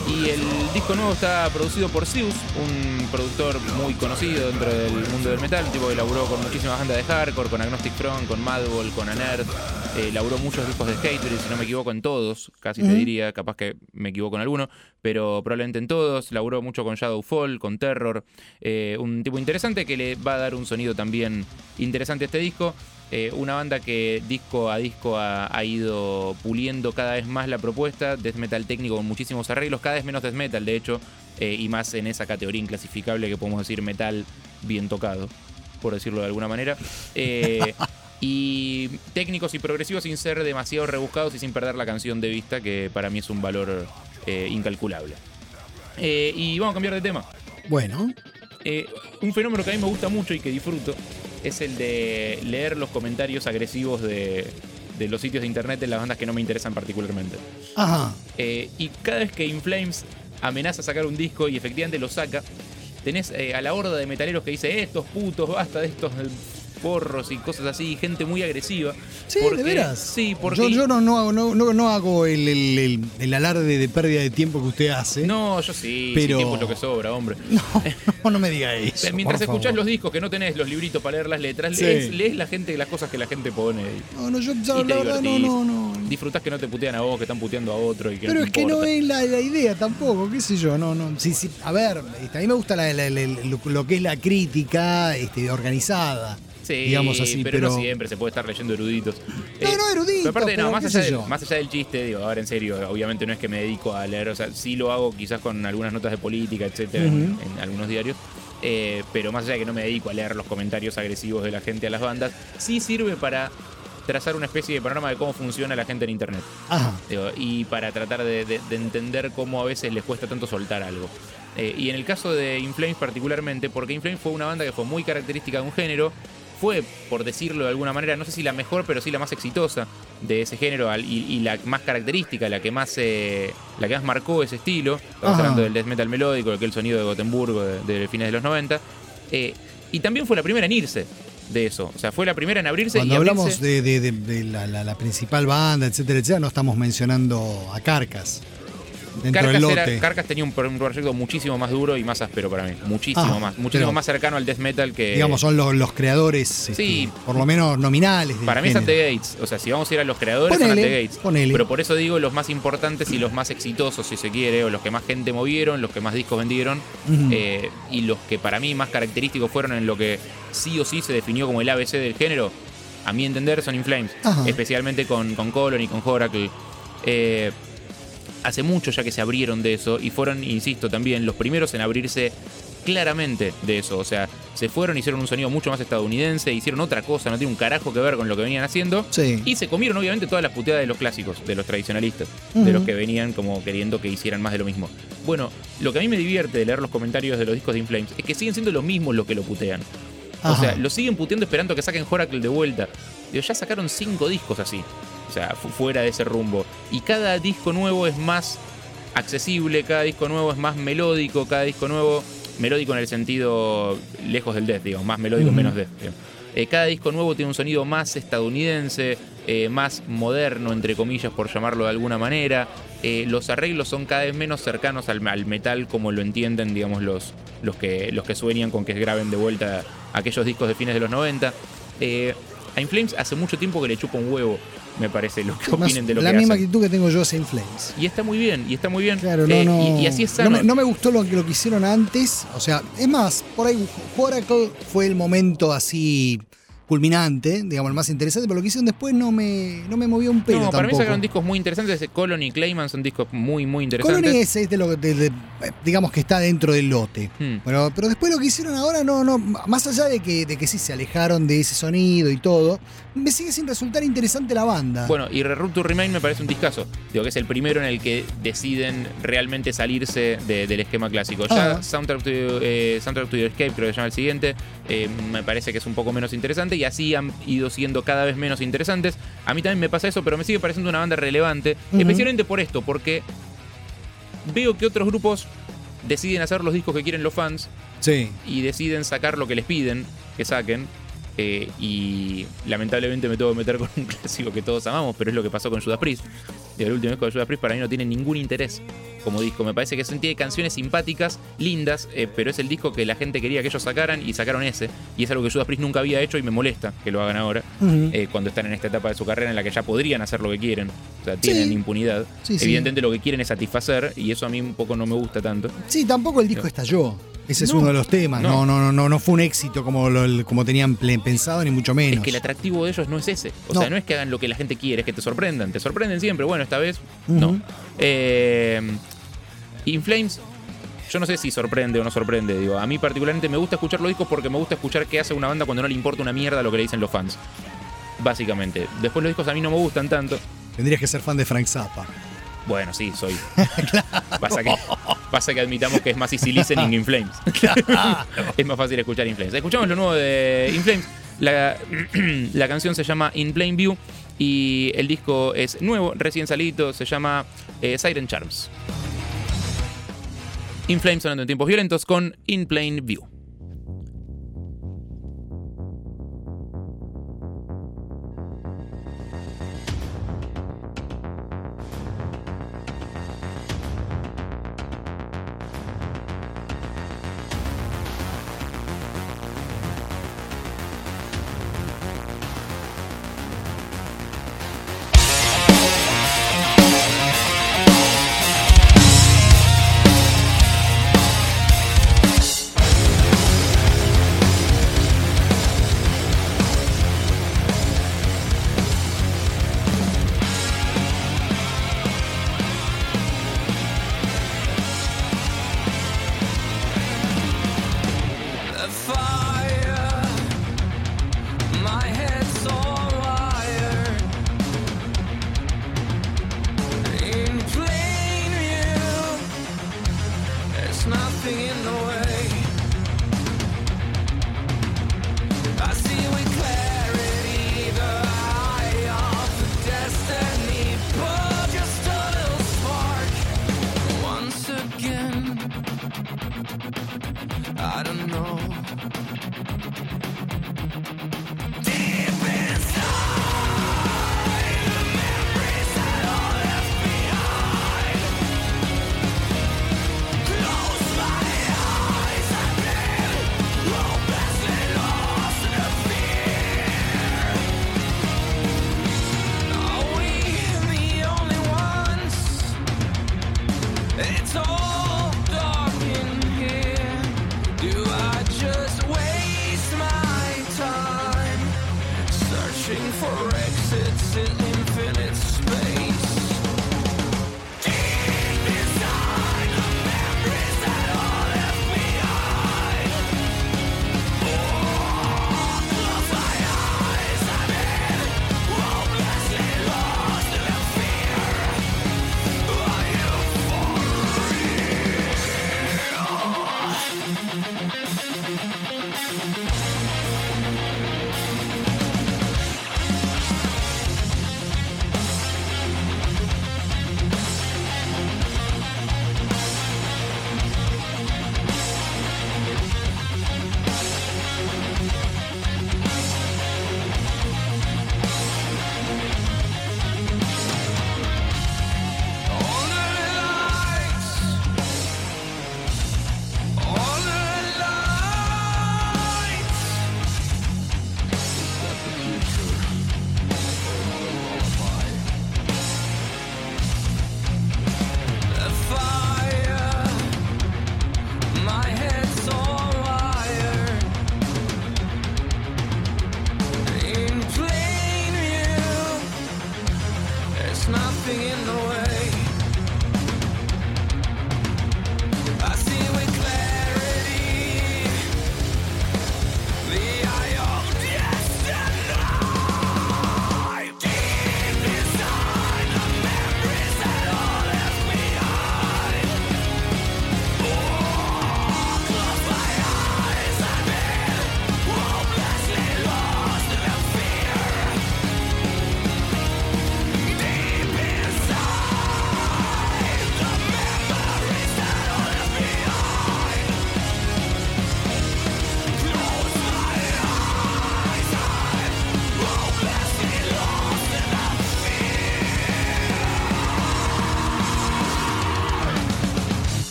Y el disco nuevo está producido por Zeus, un productor muy conocido dentro del mundo del metal, un tipo que laburó con muchísimas bandas de hardcore, con Agnostic Front, con Madball, con Anerd. Laburó muchos discos de Hatebreed, si no me equivoco, en todos, casi te diría, capaz que me equivoco en alguno, pero probablemente en todos. Laburó mucho con Shadowfall, con Terror. Un tipo interesante que le va a dar un sonido también interesante a este disco. Una banda que disco a disco ha ido puliendo cada vez más la propuesta, death metal técnico con muchísimos arreglos, cada vez menos death metal de hecho, y más en esa categoría inclasificable que podemos decir metal bien tocado, por decirlo de alguna manera. Y técnicos y progresivos sin ser demasiado rebuscados y sin perder la canción de vista, que para mí es un valor incalculable. Y vamos a cambiar de tema. Bueno. Un fenómeno que a mí me gusta mucho y que disfruto es el de leer los comentarios agresivos de los sitios de internet de las bandas que no me interesan particularmente. Ajá. Y cada vez que In Flames amenaza sacar un disco y efectivamente lo saca, tenés a la horda de metaleros que dice estos putos, basta de estos porros y cosas así, gente muy agresiva. Sí, ¿de veras? Sí, porque... Yo no hago el alarde de pérdida de tiempo que usted hace. No, yo sí, pero... tiempo es lo que sobra, hombre. No me diga eso. Mientras escuchás favor. los discos, que no tenés los libritos para leer las letras, Sí. lees las cosas que la gente pone. Yo la verdad no. Disfrutás que no te putean a vos, que están puteando a otro. Y que Pero no es te que no importa. es la idea tampoco, qué sé yo, no. Sí, a ver, a mí me gusta lo que es la crítica organizada. Sí, digamos así, pero no siempre se puede estar leyendo eruditos. No eruditos. Pero aparte, pero más qué sé allá, yo. más allá del chiste, digo, ahora en serio, obviamente no es que me dedico a leer, o sea, sí lo hago quizás con algunas notas de política, etcétera, en algunos diarios. Pero más allá de que no me dedico a leer los comentarios agresivos de la gente a las bandas, sí sirve para trazar una especie de panorama de cómo funciona la gente en internet. Ajá. Y para tratar de entender cómo a veces les cuesta tanto soltar algo. Y en el caso de In Flames particularmente, porque In Flames fue una banda que fue muy característica de un género, fue, por decirlo de alguna manera, no sé si la mejor, pero sí la más exitosa de ese género y la más característica, la que más marcó ese estilo. Estamos hablando del death metal melódico, aquel sonido de Gotemburgo de fines de los 90. Y también fue la primera en irse de eso. O sea, fue la primera en abrirse. Cuando y hablamos abrirse... de la principal banda, etcétera, no estamos mencionando a Carcass. Dentro del lote. Carcass tenía un proyecto muchísimo más duro y más áspero para mí. Muchísimo más cercano al death metal que... Digamos, son los creadores, sí, por lo menos nominales. Para mí es At the Gates. O sea, si vamos a ir a los creadores, son At the Gates. Pero por eso digo los más importantes y los más exitosos, si se quiere, o los que más gente movieron, los que más discos vendieron, y los que para mí más característicos fueron en lo que sí o sí se definió como el ABC del género, a mi entender, son In Flames. Especialmente con Colony, con Horacle. Hace mucho ya que se abrieron de eso y fueron, insisto, también los primeros en abrirse claramente de eso. O sea, se fueron, hicieron un sonido mucho más estadounidense, hicieron otra cosa, no tiene un carajo que ver con lo que venían haciendo. Sí. Y se comieron obviamente todas las puteadas de los clásicos, de los tradicionalistas, de los que venían como queriendo que hicieran más de lo mismo. Bueno, lo que a mí me divierte de leer los comentarios de los discos de In Flames es que siguen siendo los mismos los que lo putean. O sea, lo siguen puteando esperando que saquen Horacle de vuelta. Digo, ya sacaron 5 discos así. O sea, fuera de ese rumbo. Y cada disco nuevo es más accesible, cada disco nuevo es más melódico, cada disco nuevo... Melódico en el sentido lejos del death, digamos, más melódico, menos death. Cada disco nuevo tiene un sonido más estadounidense, más moderno, entre comillas, por llamarlo de alguna manera. Los arreglos son cada vez menos cercanos al metal como lo entienden, digamos, los que sueñan con que graben de vuelta aquellos discos de fines de los 90. A In Flames hace mucho tiempo que le chupa un huevo, me parece, lo que opinen de lo que hacen. La misma actitud que tengo yo hacia In Flames. Y está muy bien. Claro, y así es sano. sano. No me gustó lo que hicieron antes. O sea, es más, por ahí Horacle fue el momento así culminante, digamos, el más interesante, pero lo que hicieron después no me movió un pelo. No, para tampoco. mí sacaron discos muy interesantes. Colony y Clayman son discos muy, muy interesantes. Colony es digamos que está dentro del lote. Pero después lo que hicieron ahora, no, más allá de que sí se alejaron de ese sonido y todo, me sigue sin resultar interesante la banda. Bueno, y Root to Remain me parece un discazo. Digo que es el primero en el que deciden realmente salirse del esquema clásico. Ya Soundtrack to Your Escape, creo que se llama el siguiente, me parece que es un poco menos interesante y así han ido siendo cada vez menos interesantes. A mí también me pasa eso, pero me sigue pareciendo una banda relevante, especialmente por esto, porque veo que otros grupos deciden hacer los discos que quieren los fans y deciden sacar lo que les piden que saquen. Y lamentablemente me tengo que meter con un clásico que todos amamos, pero es lo que pasó con Judas Priest. El último disco de Judas Priest para mí no tiene ningún interés como disco. Me parece que tiene canciones simpáticas, lindas, pero es el disco que la gente quería que ellos sacaran y sacaron ese. Y es algo que Judas Priest nunca había hecho y me molesta que lo hagan ahora, cuando están en esta etapa de su carrera en la que ya podrían hacer lo que quieren. O sea, tienen impunidad. Sí, Evidentemente lo que quieren es satisfacer y eso a mí un poco no me gusta tanto. Sí, tampoco el disco estalló. Ese es uno de los temas. No fue un éxito como tenían pensado, ni mucho menos. Es que el atractivo de ellos no es ese. O sea, no es que hagan lo que la gente quiere, es que te sorprendan. Te sorprenden siempre. Bueno, esta vez no. In Flames, yo no sé si sorprende o no sorprende. Digo, a mí particularmente me gusta escuchar los discos porque me gusta escuchar qué hace una banda cuando no le importa una mierda lo que le dicen los fans. Básicamente. Después los discos a mí no me gustan tanto. Tendrías que ser fan de Frank Zappa. Bueno, sí, soy. Pasa que admitamos que es más easy listening In Flames. Es más fácil escuchar In Flames. Escuchamos lo nuevo de In Flames. La canción se llama In Plain View y el disco es nuevo, recién salido, se llama Siren Charms. In Flames sonando en tiempos violentos con In Plain View.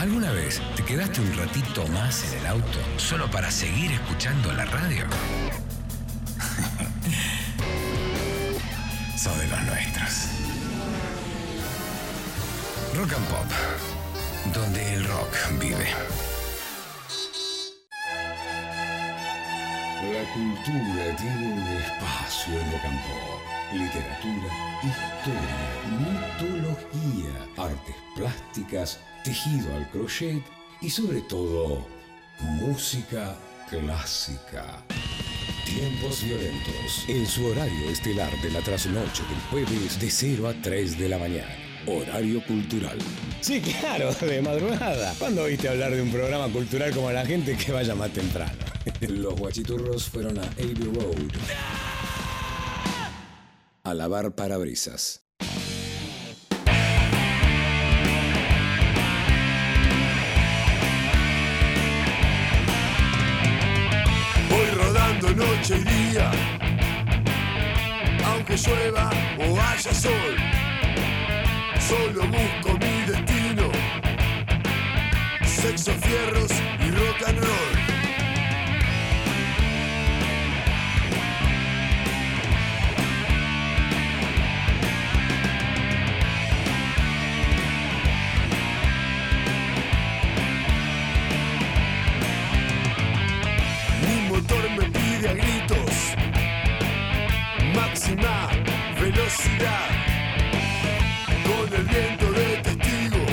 ¿Alguna vez te quedaste un ratito más en el auto solo para seguir escuchando la radio? Sos de los nuestros. Rock and Pop, donde el rock vive. La cultura tiene un espacio en Rock and Pop. Literatura, historia, mitología, artes plásticas, tejido al crochet y sobre todo, música clásica. Tiempos violentos, en su horario estelar de la trasnoche del jueves de 0 a 3 de la mañana. Horario cultural. Sí, claro, de madrugada. ¿Cuándo oíste hablar de un programa cultural como la gente que vaya más temprano? Los guachiturros fueron a Abbey Road a lavar parabrisas. Voy rodando noche y día, aunque llueva o haya sol, solo busco mi destino, sexo, fierros y rock and roll. Me pide a gritos máxima velocidad, con el viento de testigo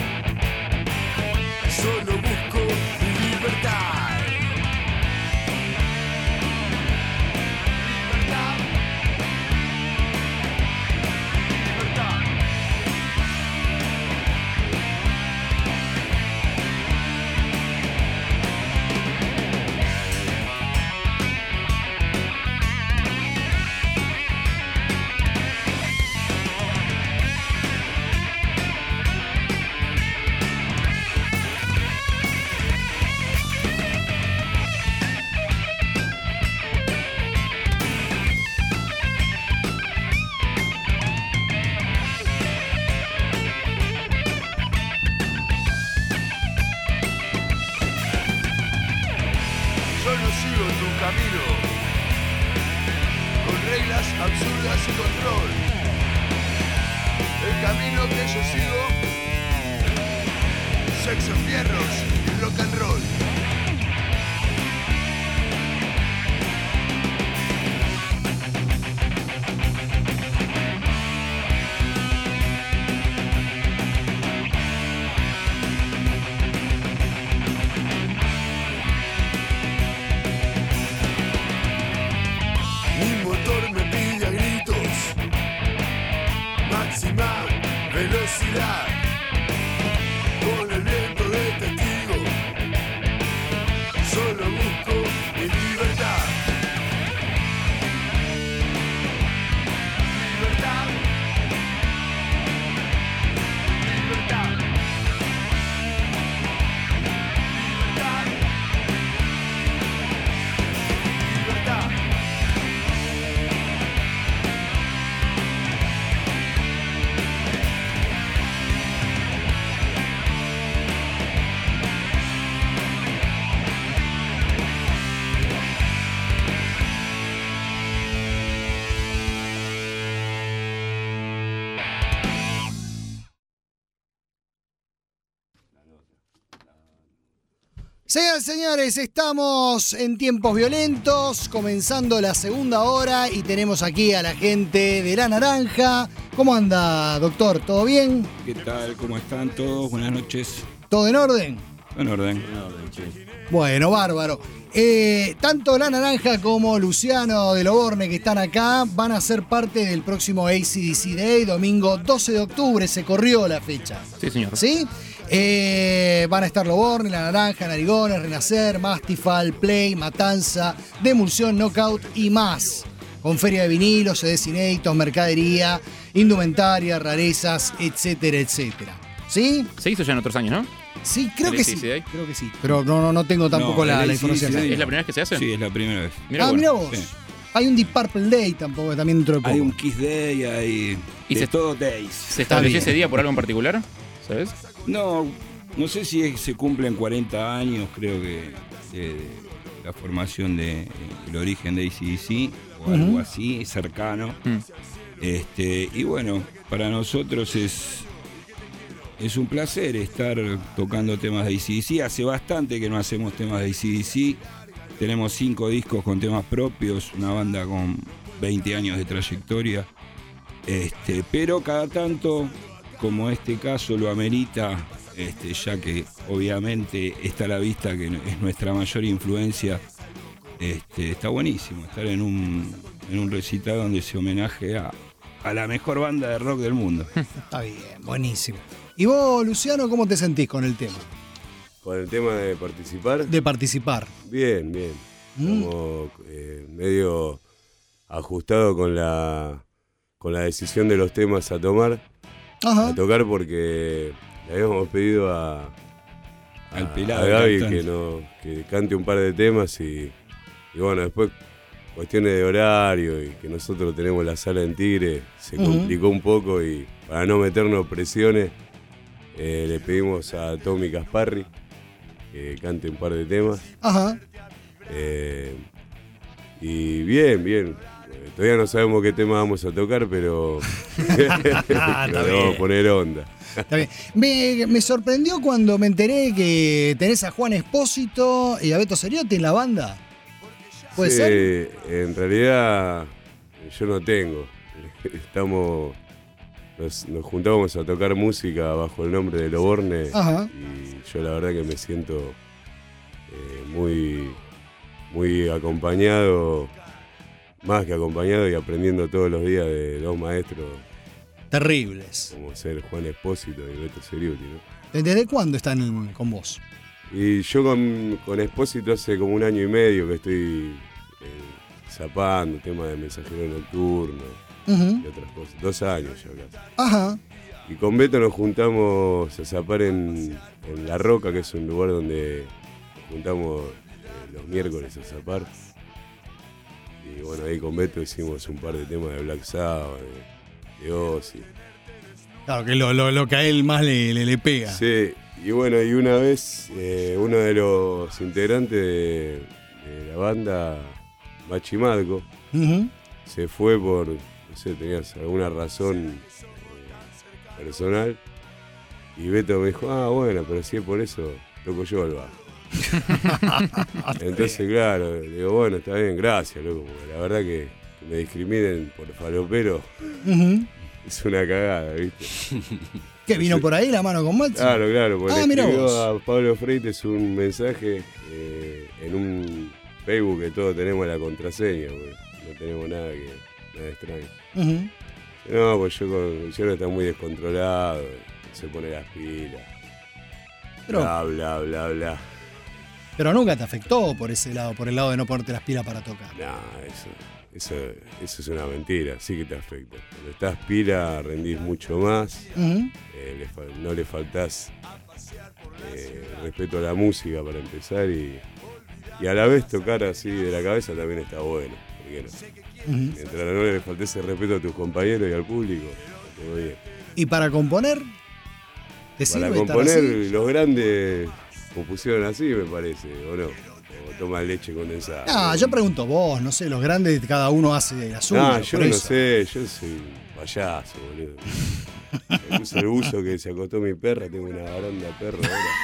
solo busco mi libertad. Libertad. Libertad. Absurdas y control. El camino que yo sigo, sexo, fierros y rock and roll. Mi motor me pide a gritos máxima velocidad, con el viento de testigo solo busco mi libertad. Libertad. Libertad. Libertad. Libertad. Señoras y señores, estamos en tiempos violentos, comenzando la segunda hora y tenemos aquí a la gente de La Naranja. ¿Cómo anda, doctor? ¿Todo bien? ¿Qué tal? ¿Cómo están todos? Buenas noches. ¿Todo en orden? En orden. Bueno, bárbaro. Tanto La Naranja como Luciano de Loborne, que están acá, van a ser parte del próximo AC/DC Day, domingo 12 de octubre. Se corrió la fecha. Sí, señor. ¿Sí? Van a estar Loborne, La Naranja, Narigones, Renacer, Mastifal, Play, Matanza, Demulsión, Knockout y más. Con feria de vinilos, CDs inéditos, mercadería, indumentaria, rarezas, etcétera, etcétera. ¿Sí? Se hizo ya en otros años, ¿no? Sí, creo ¿El que sí. ACDC? Creo que sí. Pero no tengo tampoco la información. ¿Es la primera vez que se hace? Sí, es la primera vez. Mirá vos. Sí. Hay un Deep Purple Day tampoco, también dentro de poco. Hay un Kiss Day, hay ¿Y de todo days. ¿Se estableció ese día por algo en particular? ¿Sabes? No, no sé si se cumplen 40 años, creo que, de la formación del origen de AC/DC, o algo así, cercano. Y bueno, para nosotros es un placer estar tocando temas de AC/DC. Hace bastante que no hacemos temas de AC/DC. Tenemos 5 discos con temas propios, una banda con 20 años de trayectoria. Pero cada tanto, como este caso lo amerita, ya que obviamente está a la vista que es nuestra mayor influencia, está buenísimo estar en un recital donde se homenaje a la mejor banda de rock del mundo. Está bien, buenísimo. ¿Y vos, Luciano, cómo te sentís con el tema? ¿Con el tema de participar? De participar. Bien. Estamos medio ajustados con la decisión de los temas a tomar, a tocar, porque le habíamos pedido a Gaby que cante un par de temas y bueno, después cuestiones de horario y que nosotros tenemos la sala en Tigre, se complicó un poco, y para no meternos presiones le pedimos a Tommy Casparri que cante un par de temas. Y bien. Todavía no sabemos qué tema vamos a tocar, pero vamos a poner onda. Está bien. Me sorprendió cuando me enteré que tenés a Juan Espósito y a Beto Ceriotti en la banda. ¿Puede ser? En realidad yo no tengo. Nos juntamos a tocar música bajo el nombre de Loborne. Y yo la verdad que me siento muy acompañado, más que acompañado, y aprendiendo todos los días de dos maestros terribles, como ser Juan Espósito y Beto Ceriotti, ¿no? ¿Desde cuándo están con vos? Y yo con Espósito hace como 1 año y medio que estoy zapando temas de Mensajero Nocturno y otras cosas. 2 años ya casi. Y con Beto nos juntamos a zapar en La Roca, que es un lugar donde nos juntamos los miércoles a zapar. Y bueno, ahí con Beto hicimos un par de temas de Black Sabbath, de Ozzy. Claro, que lo que a él más le pega. Sí, y bueno, y una vez uno de los integrantes de la banda, Machi Madco, se fue por, no sé, tenías alguna razón personal, y Beto me dijo, bueno, pero si es por eso, toco yo el bajo. Entonces, claro, digo, bueno, está bien, gracias, loco, porque la verdad que me discriminen por falopero es una cagada, ¿viste? ¿Qué, vino por ahí la mano con Maxi? Claro, porque le escribió vos. a Pablo Freites un mensaje en un Facebook que todos tenemos la contraseña, porque no tenemos nada extraño. No, pues yo con Luciano está muy descontrolado, se pone las pilas, bla. Pero nunca te afectó por ese lado, por el lado de no ponerte las pilas para tocar. No, eso es una mentira, sí que te afecta. Cuando estás pila rendís mucho más, no le faltás respeto a la música para empezar, y a la vez tocar así de la cabeza también está bueno. ¿Por qué no? Mientras no le faltes el respeto a tus compañeros y al público, todo bien. ¿Y para componer? ¿Te sirve para componer, así? Los grandes compusieron así, me parece, ¿o no? O toman leche condensada. Yo pregunto vos, no sé, los grandes, cada uno hace la suya. No, yo no sé, yo soy un payaso, boludo. Me puse el buzo que se acostó mi perra, tengo una baranda de perro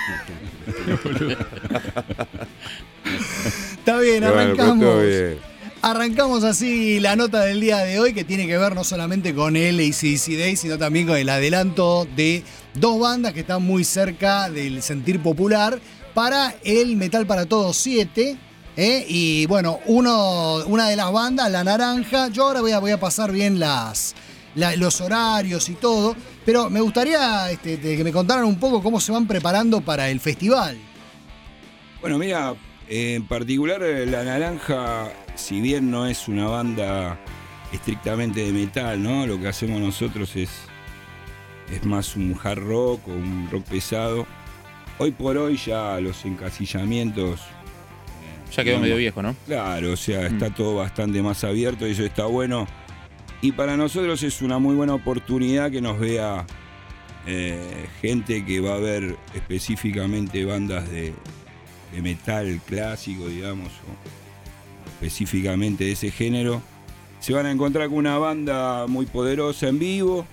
ahora. Está bien, arrancamos. Bueno, pues, bien. Arrancamos así la nota del día de hoy, que tiene que ver no solamente con el AC/DC Day, sino también con el adelanto de 2 bandas que están muy cerca del sentir popular para el Metal para Todos 7. Y bueno, una de las bandas, La Naranja. Yo ahora voy a pasar bien los horarios y todo, pero me gustaría que me contaran un poco cómo se van preparando para el festival. Bueno, mira, en particular La Naranja, si bien no es una banda estrictamente de metal, ¿no? Lo que hacemos nosotros es más un hard rock o un rock pesado. Hoy por hoy ya los encasillamientos ya quedó medio viejo, ¿no? Claro, o sea, está todo bastante más abierto y eso está bueno. Y para nosotros es una muy buena oportunidad que nos vea gente que va a ver específicamente bandas de metal clásico, digamos, o específicamente de ese género, se van a encontrar con una banda muy poderosa en vivo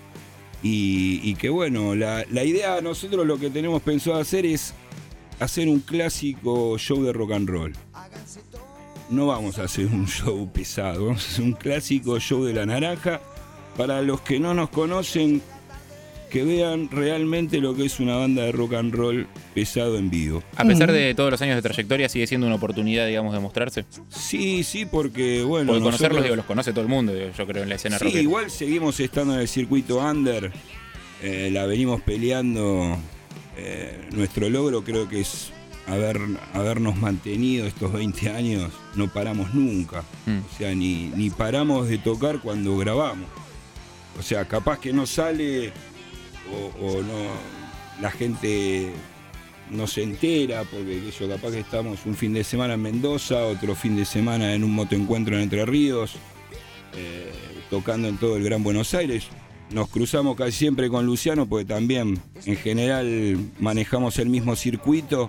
y que bueno, la idea, nosotros lo que tenemos pensado hacer es hacer un clásico show de rock and roll. No vamos a hacer un show pesado, vamos a hacer un clásico show de La Naranja. Para los que no nos conocen, que vean realmente lo que es una banda de rock and roll pesado en vivo. A pesar de todos los años de trayectoria, sigue siendo una oportunidad, digamos, de mostrarse. Sí, porque bueno... Porque conocerlos, digo, los conoce todo el mundo, yo creo, en la escena rockera. Sí, igual seguimos estando en el circuito under, la venimos peleando. Nuestro logro creo que es habernos mantenido estos 20 años, no paramos nunca. O sea, ni paramos de tocar cuando grabamos. O sea, capaz que no sale o no, la gente no se entera porque eso, capaz que estamos un fin de semana en Mendoza, otro fin de semana en un motoencuentro en Entre Ríos, tocando en todo el Gran Buenos Aires. Nos cruzamos casi siempre con Luciano porque también en general manejamos el mismo circuito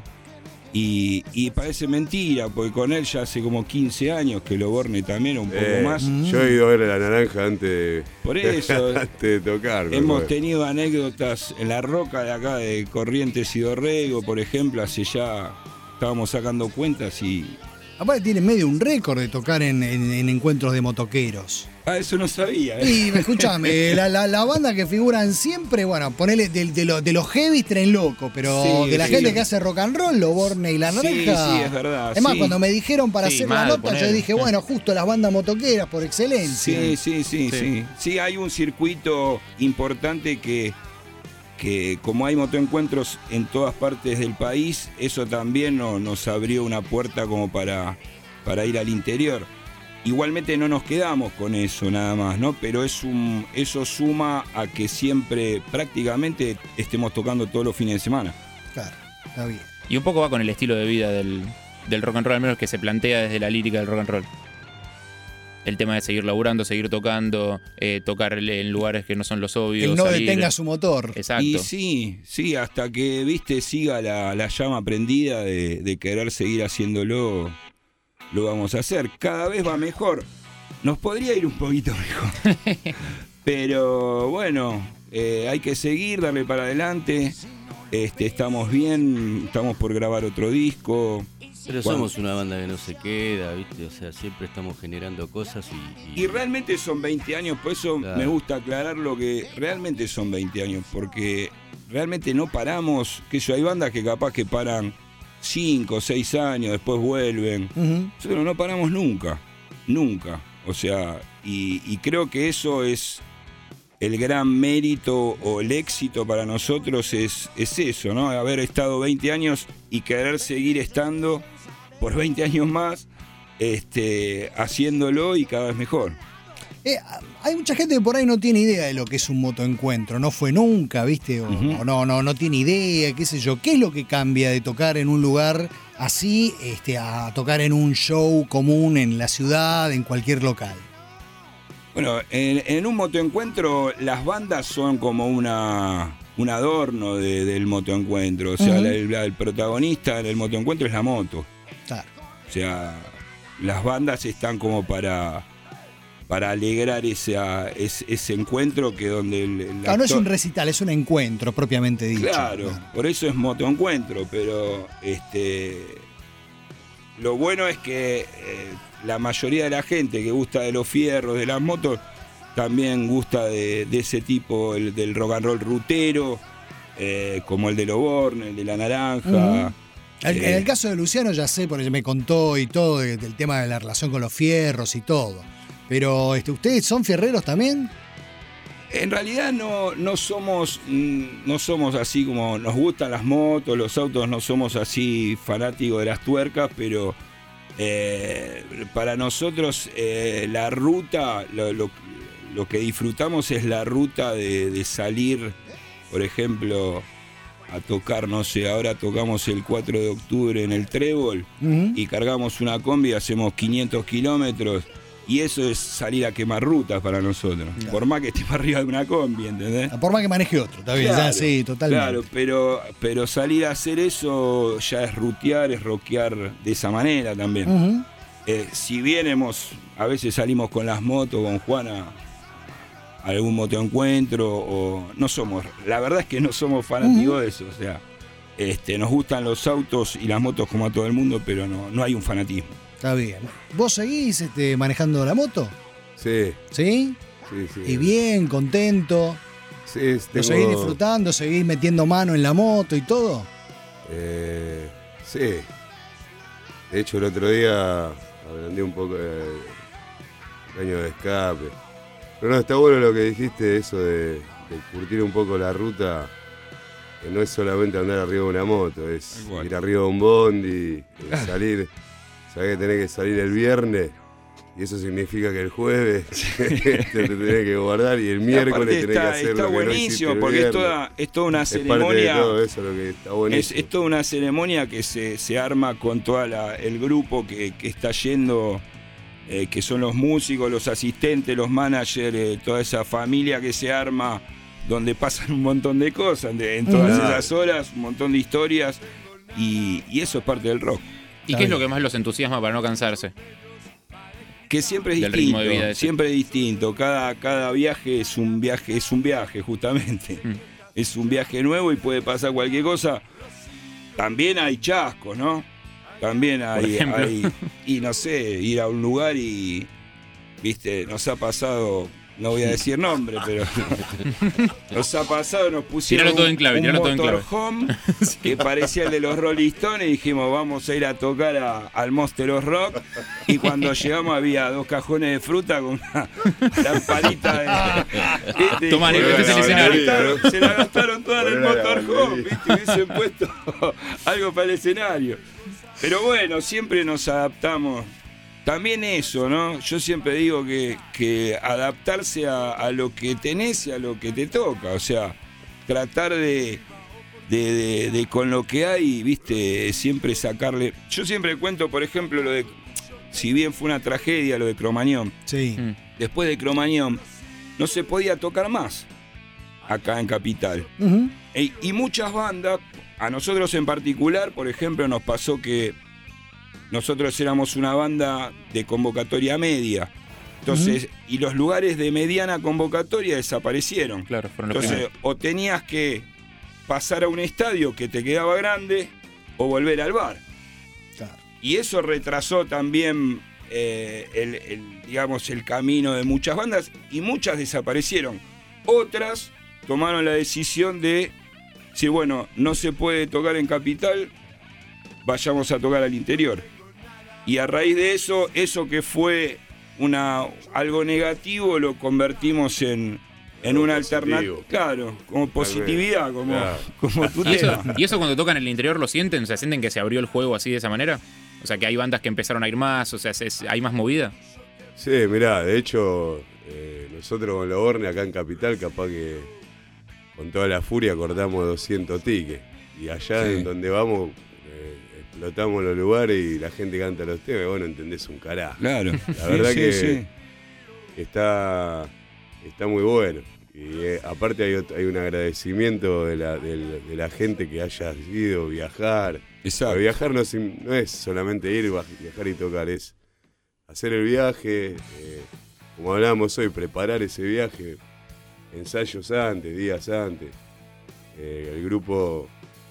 y parece mentira porque con él ya hace como 15 años que lo Borne también un poco más. Yo he ido a ver a La Naranja antes de tocar. Hemos tenido anécdotas en La Roca de acá de Corrientes y Dorrego, por ejemplo, hace ya estábamos sacando cuentas y... Aparte tiene medio un récord de tocar en encuentros de motoqueros. Ah, eso no sabía. Y escúchame, la banda que figuran siempre, bueno, ponele de los heavy Tren Loco, pero sí, de la gente que hace rock and roll, lo Borne y La Naranja. Sí, es verdad. Es más, cuando me dijeron para hacer la nota, yo dije, bueno, justo las bandas motoqueras por excelencia. Sí. Sí, hay un circuito importante que como hay motoencuentros en todas partes del país, eso también nos abrió una puerta como para ir al interior. Igualmente no nos quedamos con eso nada más, ¿no? Pero eso suma a que siempre prácticamente estemos tocando todos los fines de semana. Claro, está bien. Y un poco va con el estilo de vida del rock and roll, al menos que se plantea desde la lírica del rock and roll. El tema de seguir laburando, seguir tocando, tocar en lugares que no son los obvios. El no salir. Detenga su motor. Exacto. Y sí, hasta que, siga la llama prendida de querer seguir haciéndolo, lo vamos a hacer. Cada vez va mejor. Nos podría ir un poquito mejor. Pero bueno, hay que seguir, darle para adelante. Estamos bien, estamos por grabar otro disco. Pero somos una banda que no se queda, ¿viste? O sea, siempre estamos generando cosas y realmente son 20 años, por eso claro. Me gusta aclarar lo que realmente son 20 años, porque realmente no paramos, hay bandas que capaz que paran 5 o 6 años, después vuelven. Nosotros no paramos nunca. O sea, y creo que eso es el gran mérito o el éxito para nosotros es eso, ¿no? Haber estado 20 años y querer seguir estando por 20 años más, haciéndolo y cada vez mejor. Hay mucha gente que por ahí no tiene idea de lo que es un motoencuentro, no fue nunca, ¿viste? O no tiene idea, qué sé yo. ¿Qué es lo que cambia de tocar en un lugar así a tocar en un show común en la ciudad, en cualquier local? Bueno, en un motoencuentro las bandas son como un adorno del motoencuentro. O sea, el protagonista del motoencuentro es la moto. Claro. O sea, las bandas están como para alegrar ese encuentro que donde Claro, no es un recital, es un encuentro propiamente dicho. Claro, por eso es motoencuentro, pero lo bueno es que la mayoría de la gente que gusta de los fierros, de las motos, también gusta de ese tipo, del rock and roll rutero, como el de Loborne, el de La Naranja. En el caso de Luciano ya sé, porque me contó y todo del tema de la relación con los fierros y todo. Pero, ¿ustedes son fierreros también? En realidad no somos así como nos gustan las motos, los autos, no somos así fanáticos de las tuercas, pero para nosotros la ruta, lo que disfrutamos es la ruta de salir, por ejemplo, a tocar, no sé, ahora tocamos el 4 de octubre en el Trébol y cargamos una combi, hacemos 500 kilómetros Y eso es salir a quemar rutas para nosotros. Claro. Por más que esté para arriba de una combi, ¿entendés? Por más que maneje otro, está bien, claro, sí, totalmente. Claro, pero salir a hacer eso ya es rutear, es rockear de esa manera también. Si bien a veces salimos con las motos, con Juana, a algún motoencuentro, o no somos, la verdad es que no somos fanáticos de eso, o sea, nos gustan los autos y las motos como a todo el mundo, pero no hay un fanatismo. Está bien. ¿Vos seguís manejando la moto? Sí. ¿Sí? Sí. ¿Y bien, contento? Sí, ¿Lo seguís disfrutando? ¿Seguís metiendo mano en la moto y todo? Sí. De hecho, el otro día aprendí un poco el caño de escape. Pero no, está bueno lo que dijiste, eso de curtir un poco la ruta. Que no es solamente andar arriba de una moto, es ir arriba de un bondi, salir. Sabés que tenés que salir el viernes y eso significa que el jueves te tenés que guardar y el miércoles tenés que hacer lo que buenísimo, no porque es toda una ceremonia. Parte de todo eso lo que está buenísimo. Es toda una ceremonia que se arma con todo el grupo que está yendo, que son los músicos, los asistentes, los managers, toda esa familia que se arma, donde pasan un montón de cosas en todas esas horas, un montón de historias y eso es parte del rock. ¿Y qué es lo que más los entusiasma para no cansarse? Que siempre es del distinto, ritmo de vida siempre es distinto. Cada viaje es un viaje justamente. Es un viaje nuevo y puede pasar cualquier cosa. También hay chascos, ¿no? También hay y no sé, ir a un lugar y, viste, nos ha pasado, no voy a decir nombre, pero nos ha pasado, nos pusieron todo en clave, un motorhome que parecía el de los Rolling Stones y dijimos vamos a ir a tocar al Monster of Rock y cuando llegamos había 2 cajones de fruta con una lamparita de Tomá, este es el escenario. Se la gastaron toda en el motorhome, ¿viste? Hubiesen puesto algo para el escenario. Pero bueno, siempre nos adaptamos. También eso, ¿no? Yo siempre digo que adaptarse a lo que tenés y a lo que te toca. O sea, tratar de con lo que hay, viste, siempre sacarle. Yo siempre cuento, por ejemplo, lo de. Si bien fue una tragedia lo de Cromañón. Sí. Después de Cromañón, no se podía tocar más acá en Capital. Y muchas bandas, a nosotros en particular, por ejemplo, nos pasó que. Nosotros éramos una banda de convocatoria media. Entonces, y los lugares de mediana convocatoria desaparecieron. Claro, fueron los Entonces, o tenías que pasar a un estadio que te quedaba grande o volver al bar. Claro. Y eso retrasó también el camino de muchas bandas y muchas desaparecieron. Otras tomaron la decisión de decir, bueno, no se puede tocar en Capital, vayamos a tocar al interior. Y a raíz de eso que fue algo negativo lo convertimos en una alternativa. Claro, como positividad, como tu tema. ¿Y eso cuando tocan en el interior lo sienten? O sea, ¿sienten que se abrió el juego así de esa manera? O sea, que hay bandas que empezaron a ir más, o sea, ¿hay más movida? Sí, mirá, de hecho, nosotros con la Borne acá en Capital, capaz que con toda la furia cortamos 200 tickets. Y allá en donde vamos... explotamos los lugares y la gente canta los temas y vos no entendés un carajo. Claro. La verdad que está muy bueno. Y aparte hay un agradecimiento de la gente que haya ido viajar. Exacto. Viajar no es solamente ir, viajar y tocar, es hacer el viaje, como hablábamos hoy, preparar ese viaje, ensayos antes, días antes. El grupo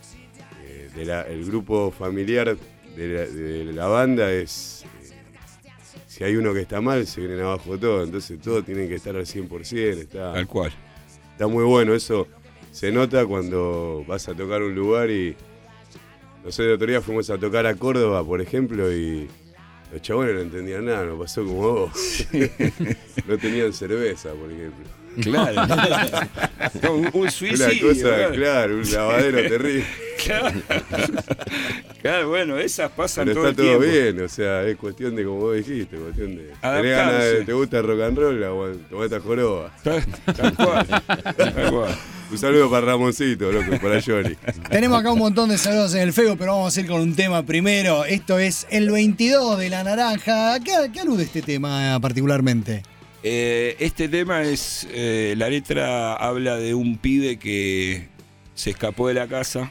familiar de la banda es, si hay uno que está mal, se vienen abajo todo, entonces todos tienen que estar al 100%. Tal cual. Está muy bueno, eso se nota cuando vas a tocar un lugar y, no sé, el otro día fuimos a tocar a Córdoba, por ejemplo, y los chabones no entendían nada, nos pasó como vos. No tenían cerveza, por ejemplo. Claro. Un suicidio. Una cosa, claro, un lavadero terrible. Claro, bueno, esas pasan Pero todo está el todo tiempo. bien, o sea, es cuestión de, como vos dijiste, cuestión de... Adaptarse. Tenés ganas de, te gusta el rock and roll, tomá esta joroba. Tal cual. Tal cual. Un saludo para Ramoncito, loco, para Johnny. Tenemos acá un montón de saludos en el Facebook, pero vamos a ir con un tema primero. Esto es el 22 de La Naranja. ¿A qué alude este tema particularmente? Este tema es, la letra habla de un pibe que se escapó de la casa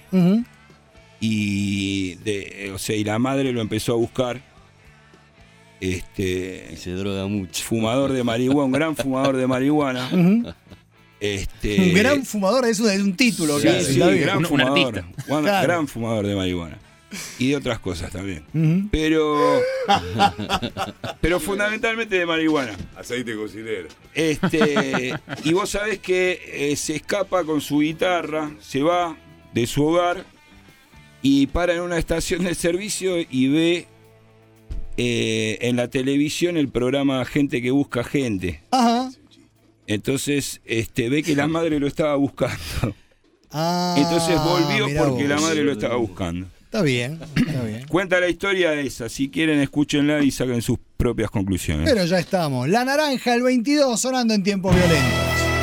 y la madre lo empezó a buscar. Y se droga mucho. Fumador de marihuana, un gran fumador de marihuana. Un gran fumador, es un título. Sí, casi, sí, gran un fumador. artista. Claro. Gran fumador de marihuana. Y de otras cosas también. Pero fundamentalmente de marihuana. Aceite cocinero. Y vos sabés que se escapa con su guitarra, se va de su hogar y para en una estación de servicio y ve en la televisión el programa Gente que busca gente. Ajá. Entonces ve que la madre lo estaba buscando. Entonces volvió porque la madre lo estaba buscando. Está bien, está bien. Cuenta la historia esa. Si quieren, escúchenla y saquen sus propias conclusiones. Pero ya estamos. La Naranja, el 22, sonando en Tiempos Violentos.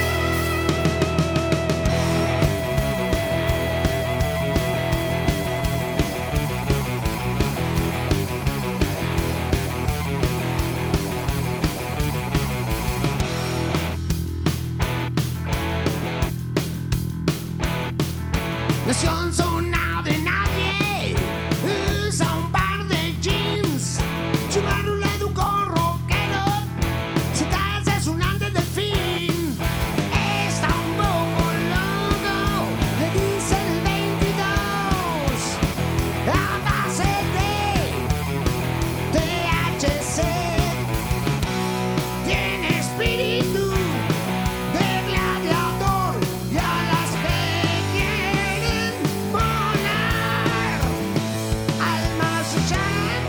No son nada de nadie, usa un par de jeans, su barrula de un gorro rockero, su taza es un antes del fin, está un poco loco, le dice el 22, a base de THC, tiene espíritu de gladiador y a las que quieren volar al más allá.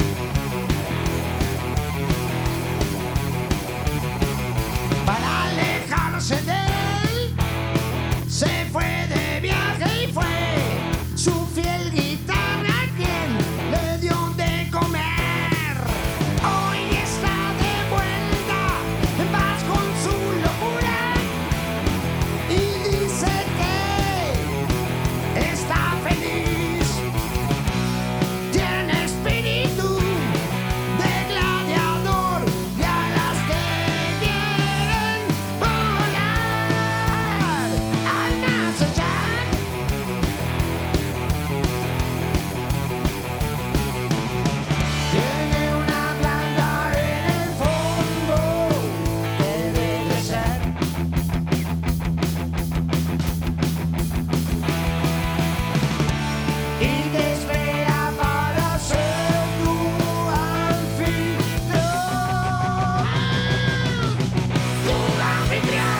Para alejarse de él, se fue de viaje y fue su fiel guitarra quien le dio de comer. Hoy está de vuelta en paz con su locura y dice que está feliz. Tiene espíritu de gladiador y a las que quieren volar al más allá. Tiene una planta en el fondo que debe ser. Y te espera para ser tu anfitrión. Tu anfitrión.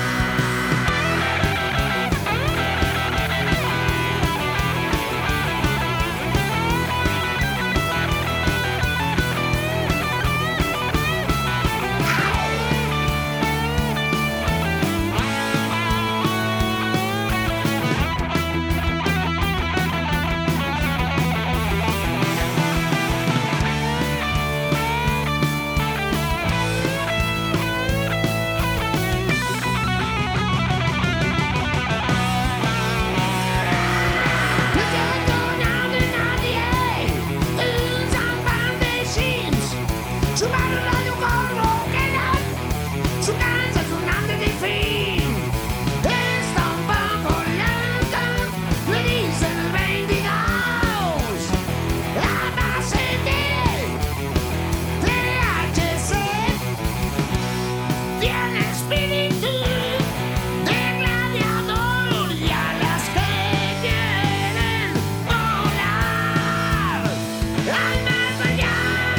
No tengo nada de nadie, usa un par de jeans, su barra de un gorro rockero, su danza es un antes de fin, está un poco lenta, le dice el 22, a base de THC, tiene espíritu de gladiador y a las que quieren volar al más allá,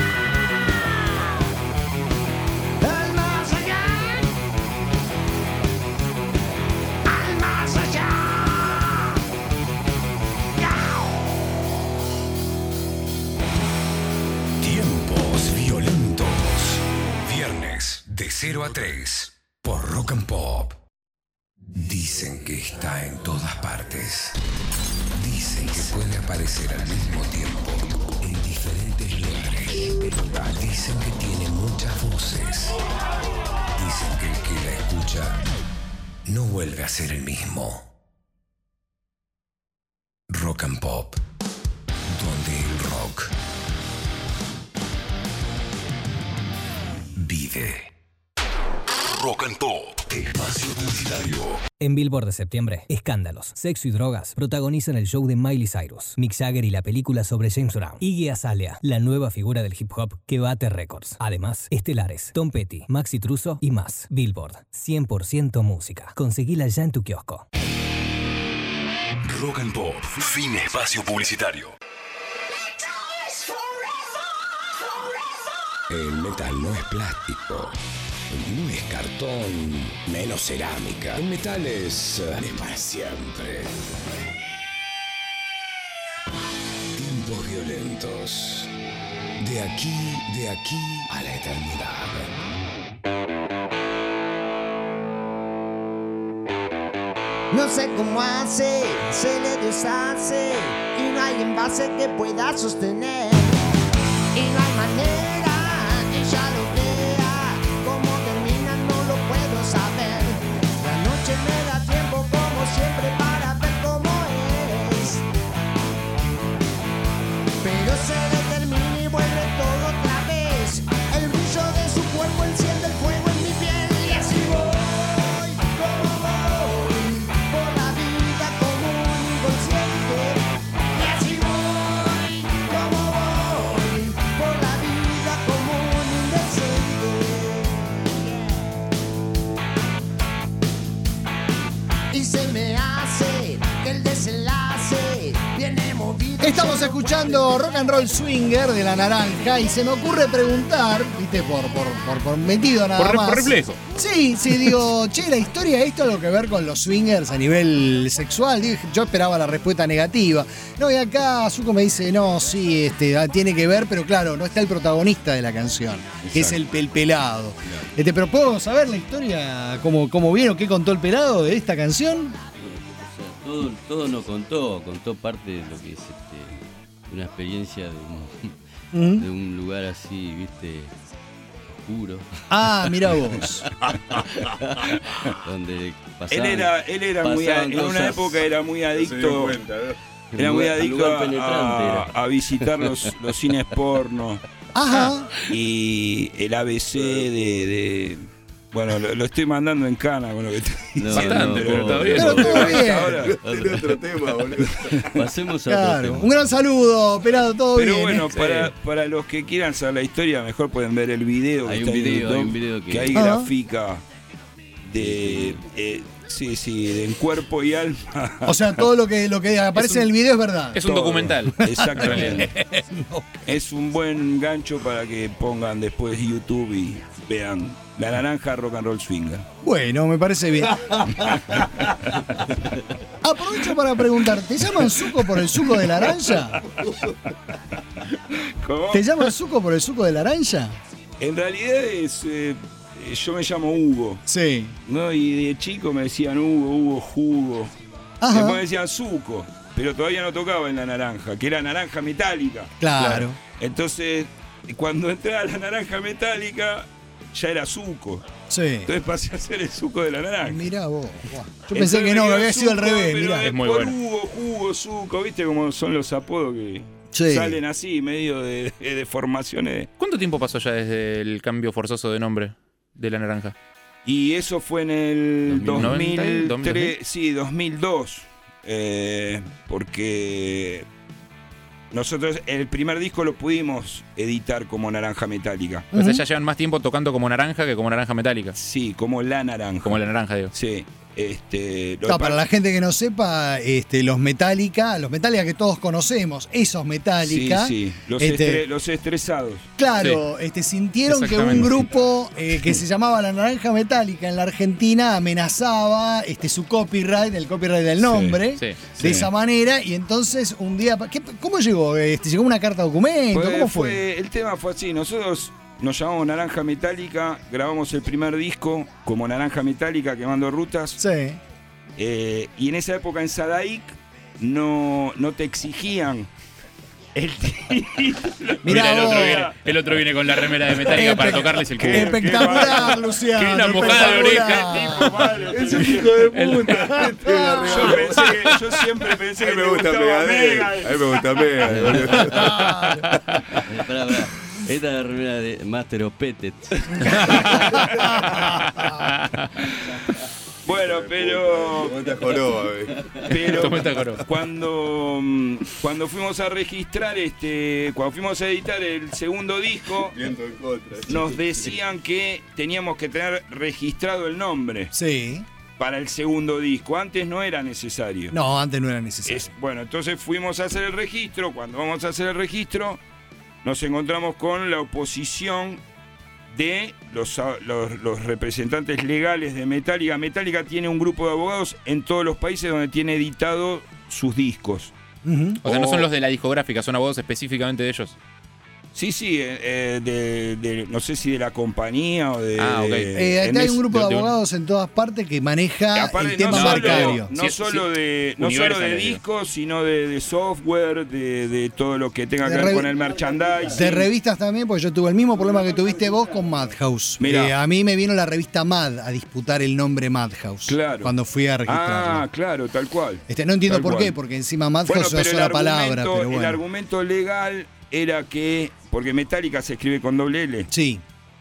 al más allá, al más allá. Tiempos Violentos. Viernes de 0 a 3 por Rock and Pop. Dicen que está en todas partes. Dicen que puede aparecer al mismo tiempo en diferentes lugares. Dicen que tiene muchas voces. Dicen que el que la escucha no vuelve a ser el mismo. Rock and Pop, donde el rock vive. Rock and Pop, espacio publicitario. En Billboard de septiembre, escándalos, sexo y drogas protagonizan el show de Miley Cyrus, Mick Jagger y la película sobre James Brown. Iggy Azalea, la nueva figura del hip hop que bate récords. Además, estelares, Tom Petty, Maxi Truso y más. Billboard, 100% música. Conseguila ya en tu kiosco. Rock and Pop, fin espacio publicitario. El metal no es plástico, no es cartón, menos cerámica. El metal es para siempre. Tiempos violentos. De aquí a la eternidad. No sé cómo hace, se le deshace y no hay envase que pueda sostener. Y no hay manera que ella lo vea, cómo termina no lo puedo saber. La noche me da tiempo como siempre para ver cómo es, pero se determina y vuelve todo otra vez. El brillo de su cuerpo enciende el fuego en mi piel y así voy, como voy, por la vida como un inconsciente. Y así voy, como voy, por la vida como un indecente. Y se me hace que el desenlace viene movido. Estamos escuchando Rock and Roll Swinger de La Naranja y se me ocurre preguntar, viste, por metido nada más. Por reflejo. Sí, digo, che, la historia, ¿esto algo que ver con los swingers a nivel sexual? Yo esperaba la respuesta negativa. No, y acá Zuko me dice, no, sí, tiene que ver, pero claro, no está el protagonista de la canción, que es el pelado. Pero ¿puedo saber la historia, cómo viene o qué contó el pelado de esta canción? Todo no contó parte de lo que es una experiencia de un lugar así, viste, oscuro. Ah, mirá vos. Donde Él era muy, en una época era muy adicto. Era muy adicto a visitar los cines porno. Ajá. Y el ABC de bueno, lo estoy mandando en cana con lo que estoy diciendo. Pero todo bien. Ahora, tiene otro tema, boludo. Pasemos a otro tema. Un gran saludo, pelado, todo bien. Pero bueno, para los que quieran saber la historia, mejor pueden ver el video. Hay que un está en video, YouTube, hay un video que ahí grafica de en cuerpo y alma. O sea, todo lo que aparece en el video es verdad. Es un documental. Exactamente. Es un buen gancho para que pongan después YouTube y vean La Naranja Rock and Roll Swinger. Bueno, me parece bien. Aprovecho para preguntar, ¿te llaman Zuko por el suco de naranja? ¿Cómo? ¿Te llaman Zuko por el suco de naranja? En realidad es... yo me llamo Hugo. Sí. ¿No? Y de chico me decían Hugo, Jugo. Ajá. Después me decían Zuko, pero todavía no tocaba en la naranja, que era naranja metálica. Claro. Entonces, cuando entré a la naranja metálica, ya era Zuko. Sí. Entonces pasé a ser el Zuko de la naranja. Mirá vos. Yo pensé que no, que había sido al revés. Mirá. Es muy bueno. Hugo, Jugo, Zuko, ¿viste cómo son los apodos que salen así, medio de deformaciones? ¿Cuánto tiempo pasó ya desde el cambio forzoso de nombre de La Naranja? Y eso fue en el 2003, 2003, sí, 2002. Porque nosotros el primer disco lo pudimos editar como Naranja Metálica. O sea, ya llevan más tiempo tocando como Naranja que como Naranja Metálica. Sí, como La Naranja. Como La Naranja, digo. Sí. Para la gente que no sepa, los Metallica que todos conocemos, esos Metallica. Sí, los estresados. Claro, sintieron que un grupo que se llamaba La Naranja Metálica en la Argentina amenazaba su copyright, el copyright del nombre, de esa manera, y entonces un día... ¿Cómo llegó? ¿Llegó una carta documento? ¿Cómo fue? El tema fue así, nosotros... Nos llamamos Naranja Metálica, grabamos el primer disco como Naranja Metálica, Quemando Rutas. Sí. Y en esa época en Sadaic no te exigían el título. Mira, el otro viene con la remera de Metallica para tocarles el culo. Espectacular, Luciano. Qué una mojada de oreja. Es un hijo de puta. Yo siempre pensé que me gusta Megadeth. A mí me gusta Megadeth. Pará. Esta es la remera de Master of Puppets. Bueno, pero cuando fuimos a registrar, cuando fuimos a editar el segundo disco, nos decían que teníamos que tener registrado el nombre. Sí. Para el segundo disco. Antes no era necesario. No, antes no era necesario. Bueno, entonces fuimos a hacer el registro. Cuando vamos a hacer el registro, nos encontramos con la oposición de los representantes legales de Metallica. Metallica tiene un grupo de abogados en todos los países donde tiene editado sus discos. O sea, no son los de la discográfica, son abogados específicamente de ellos. Sí, no sé si de la compañía o de... Acá hay un grupo de abogados en todas partes que maneja el tema marcario. No solo de discos, sino de software, de todo lo que tenga que ver con el merchandising. De revistas también, porque yo tuve el mismo problema que tuviste vos con Madhouse. A mí me vino la revista Mad a disputar el nombre Madhouse. Claro. Cuando fui a registrarlo. Ah, claro, tal cual. No entiendo por qué, porque encima Madhouse es una sola palabra. Pero bueno. El argumento legal era que, porque Metallica se escribe con doble L. Sí.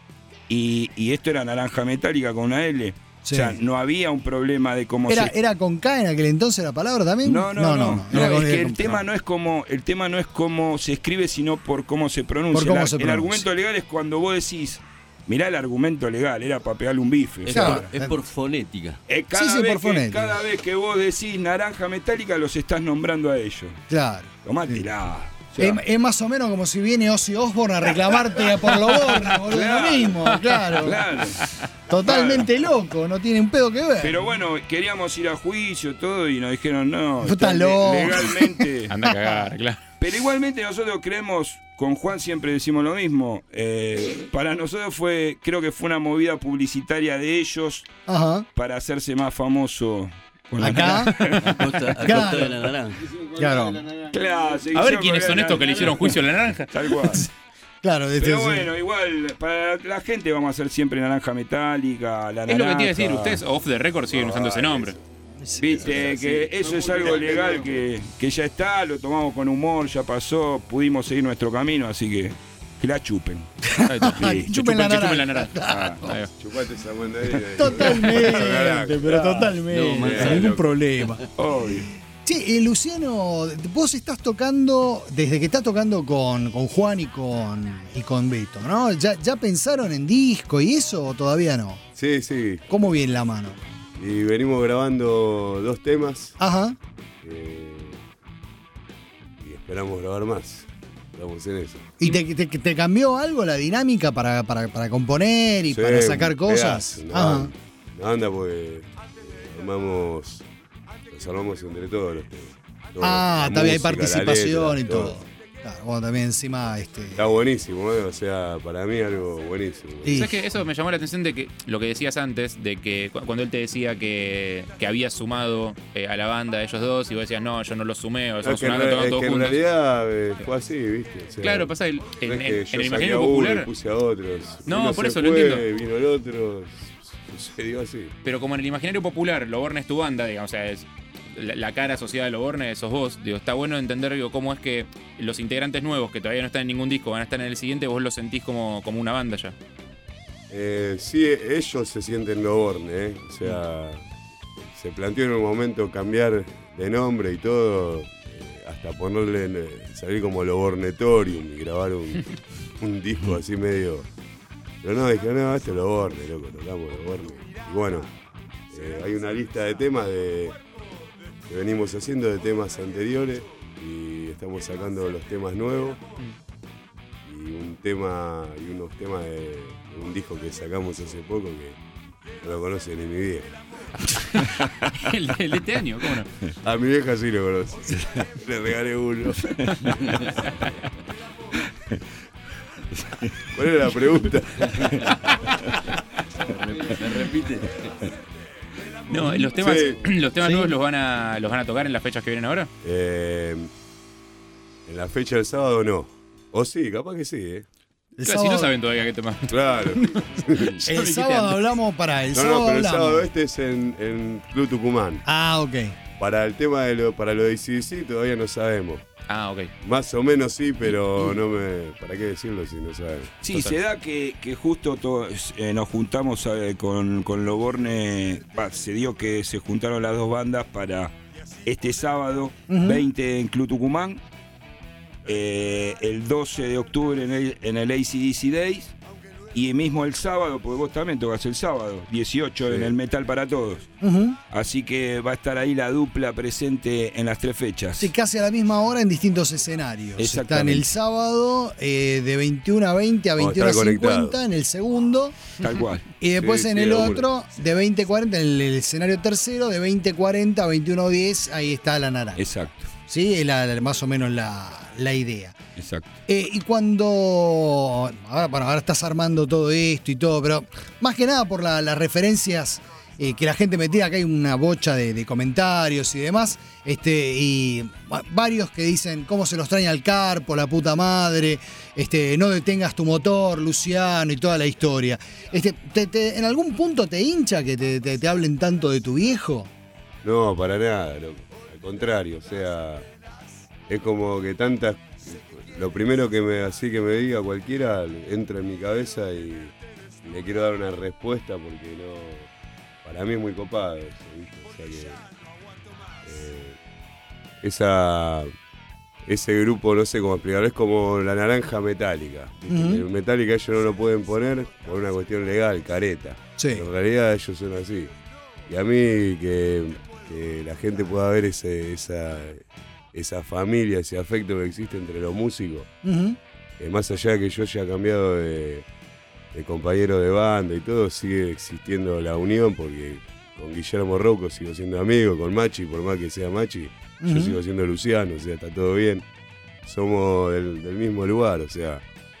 Y esto era naranja metálica con una L. Sí. O sea, no había un problema de cómo ¿Era con K en aquel entonces la palabra también? No. Es que el tema no es cómo se escribe, sino por cómo se pronuncia. El argumento legal es cuando vos decís, mirá el argumento legal, era para pegarle un bife. Es por fonética. Cada vez que vos decís naranja metálica, los estás nombrando a ellos. Claro. Tomátela. Es más o menos como si viene Ozzy Osbourne a reclamarte por lo Borne, boludo. Claro, lo mismo, claro. Totalmente loco, no tiene un pedo que ver. Pero bueno, queríamos ir a juicio, todo, y nos dijeron, no, legalmente. Anda a cagar, claro. Pero igualmente nosotros creemos, con Juan siempre decimos lo mismo, para nosotros creo que fue una movida publicitaria de ellos. Ajá. Para hacerse más famoso. ¿Acá? A costa de la naranja. Claro. A ver quiénes son estos que le hicieron juicio a la naranja. Tal cual. Claro, pero bueno, igual, para la gente vamos a hacer siempre naranja metálica, la naranja. Es lo que te iba a decir, ustedes off the record siguen usando ese nombre. Viste, que eso es algo legal que ya está, lo tomamos con humor, ya pasó, pudimos seguir nuestro camino, así que la chupen. Chupen la naranja. Chupate esa mandarina. Totalmente, pero totalmente. No, ningún problema. Obvio. Sí, Luciano, vos estás tocando, desde que estás tocando con Juan y con Beto, ¿no? ¿Ya pensaron en disco y eso o todavía no? Sí. ¿Cómo viene la mano? Y venimos grabando 2 temas. Ajá. Y esperamos grabar más. Estamos en eso. ¿Y te cambió algo la dinámica para componer y para sacar cosas? Una banda, porque los armamos entre todos los temas. También hay participación y todo. Claro, bueno, también encima está buenísimo, o sea, para mí algo buenísimo. ¿Sabes qué? Eso me llamó la atención de que lo que decías antes, de que cuando él te decía que habías sumado a la banda ellos dos, y vos decías, no, yo no los sumé, o somos una banda tocando todos juntos. En realidad fue así, ¿viste? O sea, claro, pasa en el imaginario popular. Puse a otros. No, por eso lo entiendo. Vino el otro, sucedió así. Pero como en el imaginario popular, Lo Borne es tu banda, digamos, o sea, es la cara asociada a Lo Borne sos vos. Digo, está bueno entender cómo es que los integrantes nuevos que todavía no están en ningún disco van a estar en el siguiente, vos los sentís como una banda ya. Sí, ellos se sienten Lo Borne, o sea, se planteó en un momento cambiar de nombre y todo, hasta salir como Lo Bornetorium y grabar un disco así medio. Pero no, dije, no, esto es Lo Borne, loco, tocamos Lo Borne. Y bueno, hay una lista de temas que venimos haciendo de temas anteriores y estamos sacando los temas nuevos y unos temas de un disco que sacamos hace poco que no lo conoce ni mi vieja. ¿El de este año? ¿Cómo no? A mi vieja sí lo conoce. Le regalé uno. ¿Cuál era la pregunta? Me repite. No, los temas, Sí. los temas nuevos los van a tocar en las fechas que vienen ahora. En la fecha del sábado no. O sí, capaz que sí, Claro, si no saben todavía qué tema. Claro. El sábado hablamos para el sábado. No, pero el hablamos. sábado este es en Club Tucumán. Ah, ok. Para el tema para lo de AC/DC todavía no sabemos. Ah, ok. Más o menos sí, pero no me. ¿Para qué decirlo si no sabemos? Sí, se da que justo nos juntamos con Loborne. Se dio que se juntaron las dos bandas para este sábado 20 en Club Tucumán, el 12 de octubre en el AC/DC Days, y mismo el sábado, porque vos también tocas el sábado 18 en el Metal para Todos. Así que va a estar ahí la dupla presente en las 3 fechas. Sí, casi a la misma hora en distintos escenarios. Están Exactamente. el sábado de 21 a 20 a Vamos a 21 a estar 50 conectados. en el segundo. Tal cual. Y después Sí, en sí, el de una. otro, de 20 a 40, en el escenario tercero, de 20 a 40 a 21 a 10, ahí está la naranja. Exacto. Sí, es más o menos la idea. Exacto. Y cuando. Ahora estás armando todo esto y todo, pero más que nada por las referencias que la gente metía, acá hay una bocha de comentarios y demás. Y varios que dicen cómo se los extraña al Carpo, la puta madre. No detengas tu motor, Luciano, y toda la historia. ¿En algún punto te hincha que te hablen tanto de tu viejo? No, para nada, loco. Al contrario, o sea, es como que lo primero que me diga cualquiera entra en mi cabeza y le quiero dar una respuesta porque para mí es muy copado eso, ¿viste? O sea que ese grupo, no sé cómo explicarlo, es como la naranja metálica. ¿Viste? El metálica ellos no lo pueden poner por una cuestión legal, careta. Sí. Pero en realidad ellos son así. Y a mí que la gente pueda ver esa familia, ese afecto que existe entre los músicos, más allá de que yo haya cambiado de compañero de banda y todo, sigue existiendo la unión, porque con Guillermo Rocco sigo siendo amigo, con Machi, por más que sea Machi, yo sigo siendo Luciano, o sea, está todo bien. Somos del mismo lugar, o sea,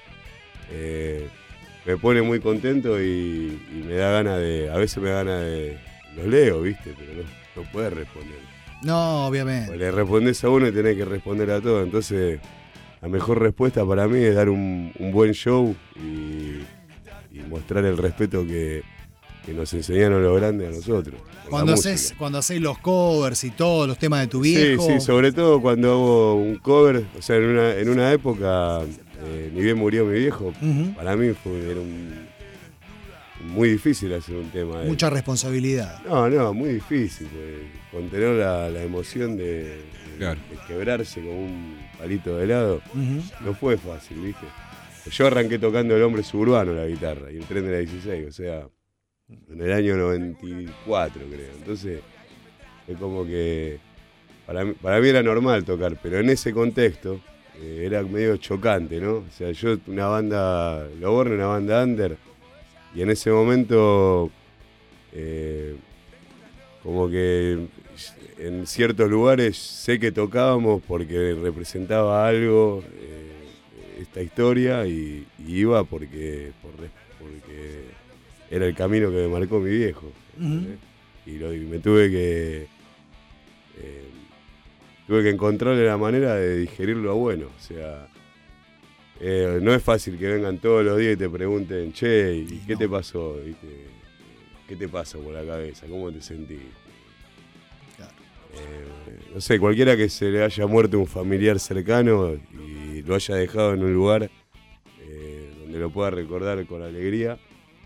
me pone muy contento y me da ganas a veces me da ganas los leo, ¿viste? Pero no puedes responder. No, obviamente. Pues le respondés a uno y tenés que responder a todo. Entonces, la mejor respuesta para mí es dar un buen show y mostrar el respeto que nos enseñaron los grandes a nosotros. Cuando haces los covers y todos los temas de tu viejo. Sí, sobre todo cuando hago un cover. O sea, en una época, ni bien murió mi viejo, para mí era muy difícil hacer un tema. Mucha responsabilidad. No, muy difícil. Contener la emoción de quebrarse con un palito de helado no fue fácil, ¿viste? Yo arranqué tocando El Hombre Suburbano, la guitarra, y el Tren de la 16, o sea, en el año 94, creo. Entonces, es como que para mí era normal tocar, pero en ese contexto era medio chocante, ¿no? O sea, yo, Loborne, una banda under, y en ese momento, como que en ciertos lugares sé que tocábamos porque representaba algo, esta historia, y iba porque era el camino que me marcó mi viejo. Y me tuve que encontrarle la manera de digerirlo a bueno. O sea, no es fácil que vengan todos los días y te pregunten, che, ¿y qué te pasó? ¿Viste? ¿Qué te pasó por la cabeza? ¿Cómo te sentís? No sé, cualquiera que se le haya muerto un familiar cercano y lo haya dejado en un lugar donde lo pueda recordar con alegría,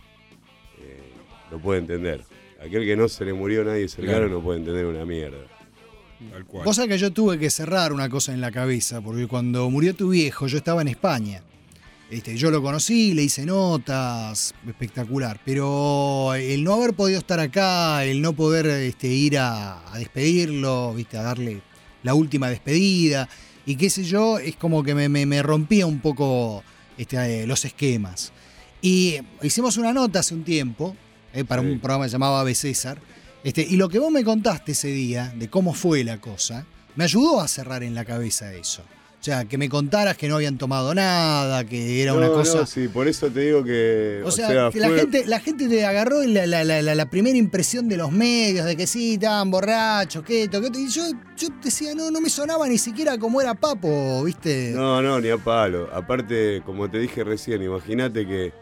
lo puede entender. Aquel que no se le murió a nadie cercano no puede entender una mierda. Tal cual. Vos sabés que yo tuve que cerrar una cosa en la cabeza, porque cuando murió tu viejo yo estaba en España. Yo lo conocí, le hice notas, espectacular. Pero el no haber podido estar acá, el no poder ir a despedirlo, a darle la última despedida, y qué sé yo, es como que me rompía un poco los esquemas. Y hicimos una nota hace un tiempo, para un programa que se llamaba Ave César, y lo que vos me contaste ese día, de cómo fue la cosa, me ayudó a cerrar en la cabeza eso. O sea, que me contaras que no habían tomado nada, que era una cosa... No, sí, por eso te digo que... O sea, que la gente te agarró la primera impresión de los medios, de que sí, estaban borrachos, que esto. Y yo decía, no me sonaba ni siquiera como era Papo, ¿viste? No, ni a palo. Aparte, como te dije recién, imagínate que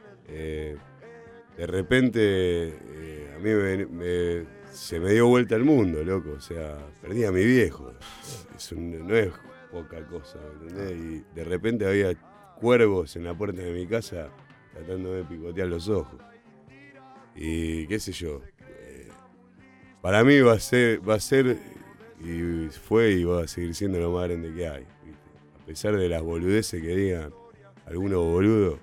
de repente a mí se me dio vuelta el mundo, loco. O sea, perdí a mi viejo. No es poca cosa, ¿entendés? Y de repente había cuervos en la puerta de mi casa tratando de picotear los ojos. Y qué sé yo. Para mí va a ser, y fue y va a seguir siendo lo más grande que hay, ¿viste? A pesar de las boludeces que digan algunos boludos,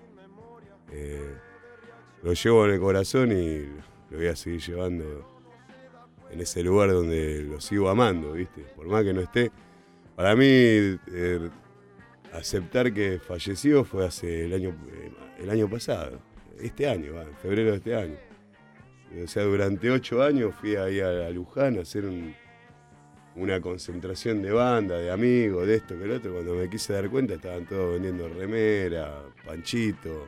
lo llevo en el corazón y lo voy a seguir llevando en ese lugar donde lo sigo amando, ¿viste? Por más que no esté. Para mí, aceptar que falleció fue hace el año pasado, este año, en febrero de este año. O sea, durante 8 años fui ahí a Luján a hacer una concentración de banda, de amigos, de esto, que lo otro. Cuando me quise dar cuenta estaban todos vendiendo remera, panchito.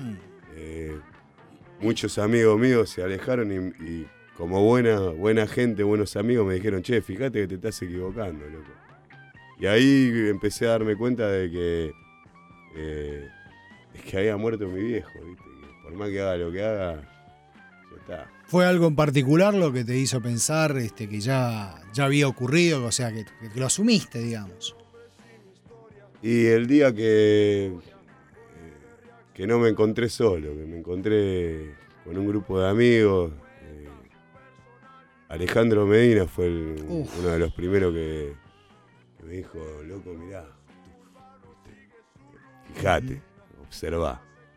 Muchos amigos míos se alejaron y como buena gente, buenos amigos me dijeron, che, fíjate que te estás equivocando, loco. Y ahí empecé a darme cuenta de que es que había muerto mi viejo, ¿viste? Que por más que haga lo que haga, ya está. ¿Fue algo en particular lo que te hizo pensar que ya había ocurrido? O sea, que lo asumiste, digamos. Y el día que no me encontré solo, que me encontré con un grupo de amigos. Alejandro Medina fue uno de los primeros que me dijo, loco, mirá, fíjate, observá.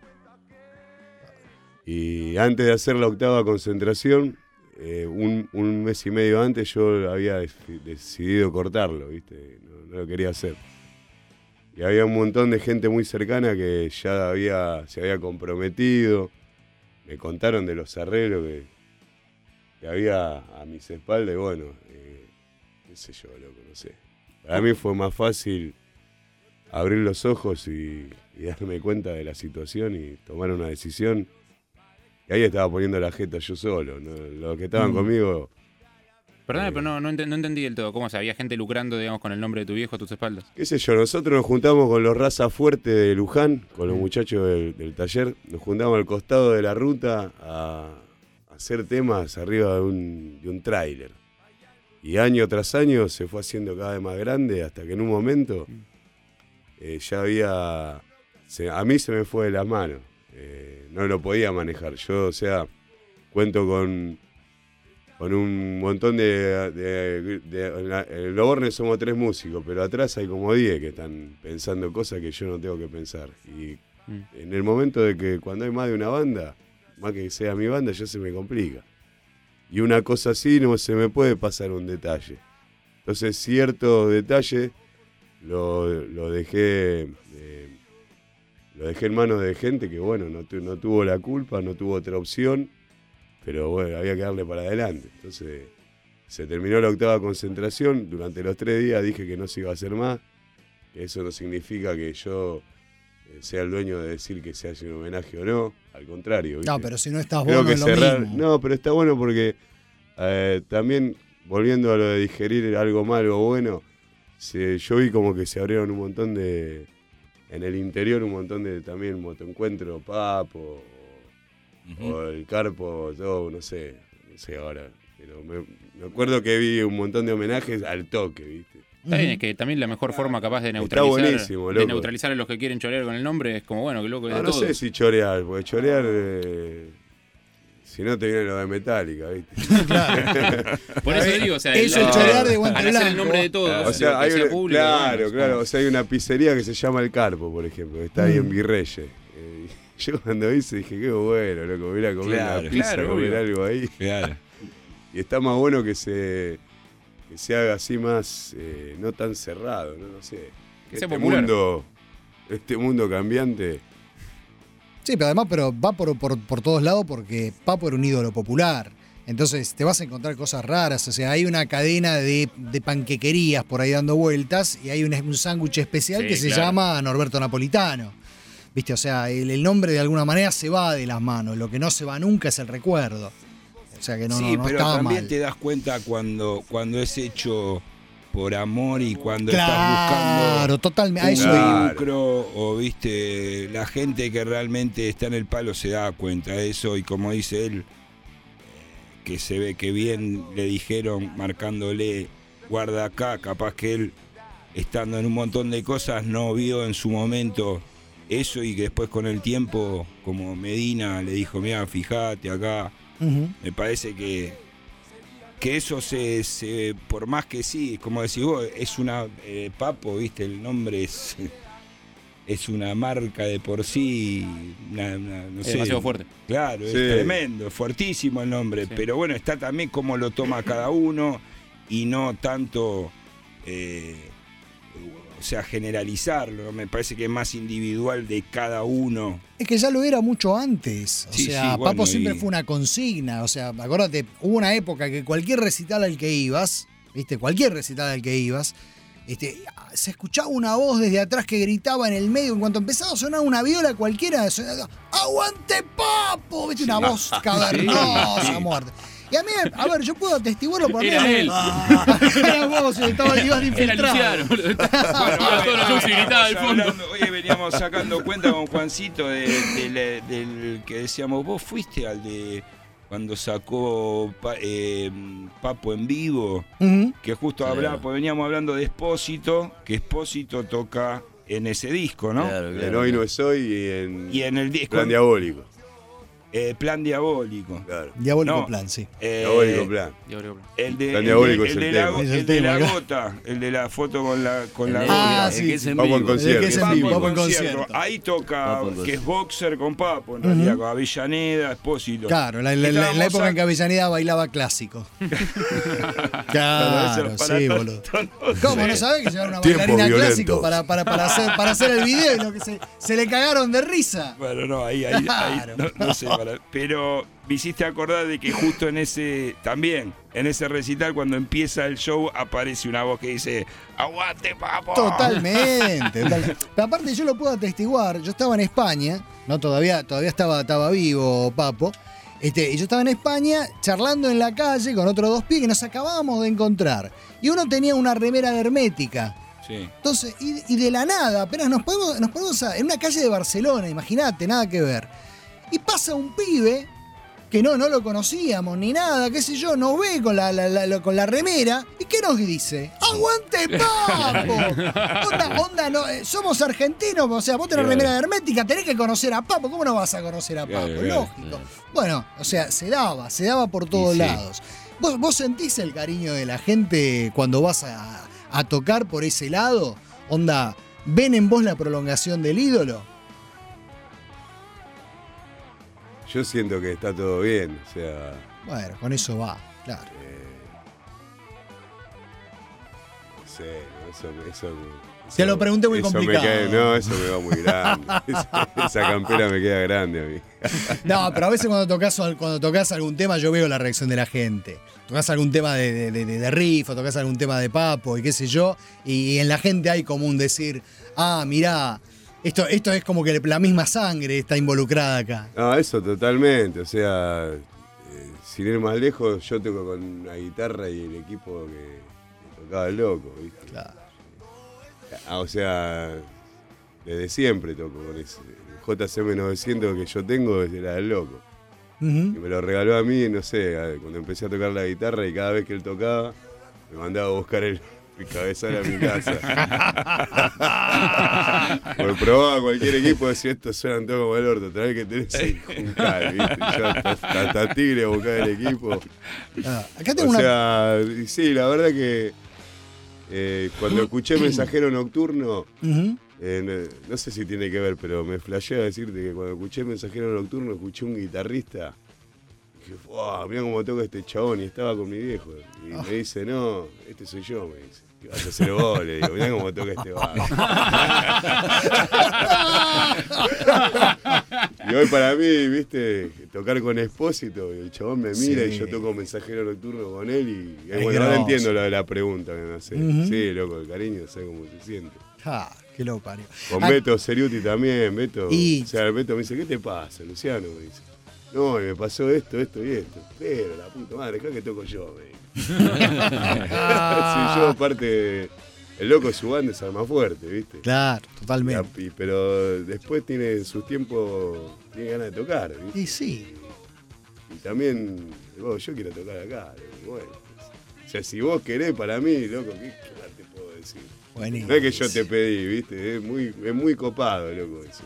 Y antes de hacer la 8ª concentración, un mes y medio antes yo había decidido cortarlo, ¿viste? No lo quería hacer. Y había un montón de gente muy cercana que ya se había comprometido. Me contaron de los arreglos que había a mis espaldas y bueno, qué sé yo, loco, no sé. Para mí fue más fácil abrir los ojos y darme cuenta de la situación y tomar una decisión. Y ahí estaba poniendo la jeta yo solo, ¿no? Los que estaban conmigo... Perdón, pero no entendí del todo. ¿Cómo? O sea, ¿había gente lucrando, digamos, con el nombre de tu viejo a tus espaldas? Qué sé yo, nosotros nos juntamos con los Raza Fuerte de Luján, con los muchachos del taller. Nos juntamos al costado de la ruta a hacer temas arriba de un tráiler. Y año tras año se fue haciendo cada vez más grande hasta que en un momento ya había... a mí se me fue de las manos. No lo podía manejar. Yo, o sea, cuento con un montón en Loborne somos 3 músicos, pero atrás hay como 10 que están pensando cosas que yo no tengo que pensar. Y en el momento de que cuando hay más de una banda, más que sea mi banda, ya se me complica. Y una cosa así no se me puede pasar un detalle. Entonces ciertos detalles lo dejé en manos de gente que bueno, no tuvo la culpa, no tuvo otra opción, pero bueno, había que darle para adelante. Entonces se terminó la 8ª concentración, durante los 3 días dije que no se iba a hacer más, que eso no significa que yo sea el dueño de decir que se hace un homenaje o no, al contrario, ¿viste? No, pero si no estás Creo bueno que es lo cerrar, mismo. no, pero está bueno porque también, volviendo a lo de digerir algo malo o bueno, yo vi como que se abrieron un montón en el interior un montón de también motoencuentro, Papo, o el Carpo, todo, no sé ahora, pero me acuerdo que vi un montón de homenajes al toque, ¿viste? Está bien, es que también la mejor forma capaz de neutralizar a los que quieren chorear con el nombre es como, bueno, que loco es de no todo. sé si chorear, porque chorear, si no te viene lo de Metallica, ¿viste? Claro. Por eso digo, o sea, eso es chorear de guante al hacer el blanco. nombre de todos, o sea, que sea público, claro, bueno, o sea, hay una pizzería que se llama El Carpo, por ejemplo, que está ahí en Virreyes. Yo cuando hice dije, qué bueno, loco, voy a ir a comer una pizza, comer algo ahí. Claro. Y está más bueno que se haga así más, no tan cerrado, no sé. Que sea popular. Este mundo cambiante. Sí, pero además va por todos lados porque Papo era un ídolo popular. Entonces te vas a encontrar cosas raras. O sea, hay una cadena de panquequerías por ahí dando vueltas y hay un sándwich especial que se llama Norberto Napolitano. ¿Viste? O sea, el nombre de alguna manera se va de las manos. Lo que no se va nunca es el recuerdo. O sea que no pero está también mal. te das cuenta cuando es hecho por amor y cuando estás buscando Claro, totalmente. un lucro, o viste, la gente que realmente está en el palo se da cuenta de eso, y como dice él, que se ve que bien le dijeron marcándole guarda acá, capaz que él estando en un montón de cosas no vio en su momento eso, y que después con el tiempo, como Medina le dijo, mira, fíjate acá. Me parece que eso se por más que sí, como decís vos, es una Papo, viste, el nombre es una marca de por sí, no sé, demasiado fuerte. Claro, es tremendo, fuertísimo el nombre, pero bueno, está también cómo lo toma cada uno y no tanto, o sea, generalizarlo. Me parece que es más individual de cada uno. Es que ya lo era mucho antes. O sea, bueno, Papo siempre fue una consigna. O sea, acuérdate, hubo una época que cualquier recital al que ibas, ¿viste? Cualquier recital al que ibas, se escuchaba una voz desde atrás que gritaba en el medio. En cuanto empezaba a sonar una viola cualquiera, sonaba, ¡aguante Papo! ¿Viste? Una voz cavernosa, muerte. Y a mí, a ver, yo puedo atestiguarlo por mí. Era él. Era vos, estaba infiltrado. Era Luciano. Todos los shows y gritaba al fondo. Hoy veníamos sacando cuenta con Juancito del que decíamos, vos fuiste al de cuando sacó Papo en vivo, que justo hablaba, pues veníamos hablando de Espósito, que Espósito toca en ese disco, ¿no? Claro. En Hoy No Es Hoy y en el disco Plan Diabólico. Plan Diabólico. Claro. Diabólico Plan, sí. Diabólico Plan. El de, Plan Diabólico es el tema. tema. El de la gota, el de la foto con la Ah, gota. sí. Papo en concierto. Papo en concierto. Ahí toca, que es boxer con Papo, en realidad, con Avellaneda, Espósito. Claro, la época en que Avellaneda bailaba clásico. Claro, sí, boludo. ¿Cómo no sabés que llevaron una bailarina clásico para hacer el video y lo que se le cagaron de risa? Bueno, no, ahí no sé. Pero me hiciste acordar de que justo en ese recital, cuando empieza el show, aparece una voz que dice ¡aguante, Papo! Totalmente. Pero aparte yo lo puedo atestiguar, yo estaba en España, no todavía estaba vivo Papo, y yo estaba en España charlando en la calle con otros dos pibes que nos acabábamos de encontrar. Y uno tenía una remera de Hermética. Sí. Entonces, y de la nada, apenas nos ponemos en una calle de Barcelona, imagínate, nada que ver. Y pasa un pibe que no lo conocíamos ni nada, qué sé yo, nos ve con la remera. ¿Y qué nos dice? ¡Aguante, Papo! Onda, no, somos argentinos, o sea, vos tenés remera de Hermética, tenés que conocer a Papo. ¿Cómo no vas a conocer a Papo? Lógico. Bueno, o sea, se daba por todos lados. ¿Vos sentís el cariño de la gente cuando vas a tocar por ese lado? Onda, ¿ven en vos la prolongación del ídolo? Yo siento que está todo bien, o sea... Bueno, con eso va, claro. No sé, eso te lo pregunté muy complicado. Eso me va muy grande. Esa campera me queda grande a mí. No, pero a veces cuando tocas algún tema yo veo la reacción de la gente. Tocas algún tema de riff o tocas algún tema de Papo y qué sé yo, y en la gente hay como un decir, mirá, esto es como que la misma sangre está involucrada acá. No, eso totalmente, o sea, sin ir más lejos, yo toco con una guitarra y el equipo que tocaba el loco, ¿viste? Claro. O sea, desde siempre toco con ese. El JCM 900 que yo tengo era del loco. Y me lo regaló a mí, no sé, cuando empecé a tocar la guitarra, y cada vez que él tocaba, me mandaba a buscar el cabezal a mi casa. Porque probaba cualquier equipo, decía, estos suenan todo como el orto, otra vez que tenés un cal, ¿viste? Yo hasta Tigre a buscar el equipo. Acá tengo sí, la verdad que cuando escuché Mensajero Nocturno, no sé si tiene que ver, pero me flasheé a decirte que cuando escuché Mensajero Nocturno, escuché un guitarrista. Dije, wow, mirá cómo toca este chabón, y estaba con mi viejo. Y me dice, no, este soy yo, me dice. ¿Qué vas a hacer vos? Le digo, mirá cómo toca este vago. Y hoy para mí, viste, tocar con Expósito, el chabón me mira y yo toco Mensajero Nocturno con él y bueno, ahora entiendo la pregunta que me hace. Sí, loco, el cariño, ¿sabes cómo se siente? Qué loco, parió. Con Beto Seriuti también, Beto. O sea, el Beto me dice, ¿qué te pasa, Luciano? Me dice, no, me pasó esto y esto. Pero la puta madre, dejá que toco yo, me dice. Sí, yo aparte... El loco es su banda, es Arma Fuerte, ¿viste? Claro, totalmente. Pero después tiene sus tiempos, tiene ganas de tocar, ¿viste? Y sí. Y también, yo quiero tocar acá, bueno. O sea, si vos querés para mí, loco, ¿qué más te puedo decir? Buenísimo. No es que yo te pedí, ¿viste? Es muy copado, loco, eso.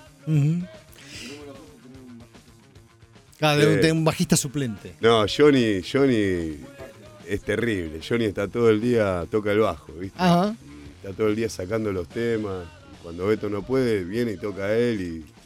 De un bajista suplente. No, Johnny es terrible. Johnny está todo el día, toca el bajo, ¿viste? Ajá. Está todo el día sacando los temas. Y cuando Beto no puede, viene y toca él.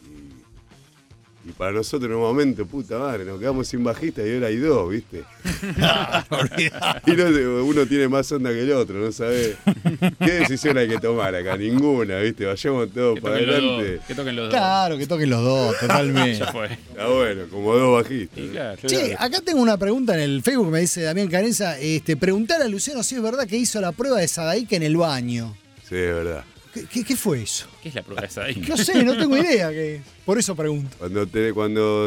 Y para nosotros en un momento, puta madre, nos quedamos sin bajista y ahora hay dos, ¿viste? Y uno tiene más onda que el otro, ¿no sabés? ¿Qué decisión hay que tomar acá? Ninguna, ¿viste? Vayamos todos para adelante. Que toquen los dos. Claro, que toquen los dos, totalmente. Ya fue. Está bueno, como dos bajistas. Claro. Che, acá tengo una pregunta en el Facebook, me dice Damián Carenza. Preguntar a Luciano si es verdad que hizo la prueba de Sadaica en el baño. Sí, es verdad. ¿Qué fue eso? ¿Qué es la prueba de Sadaica? No sé, no tengo idea. Por eso pregunto. Cuando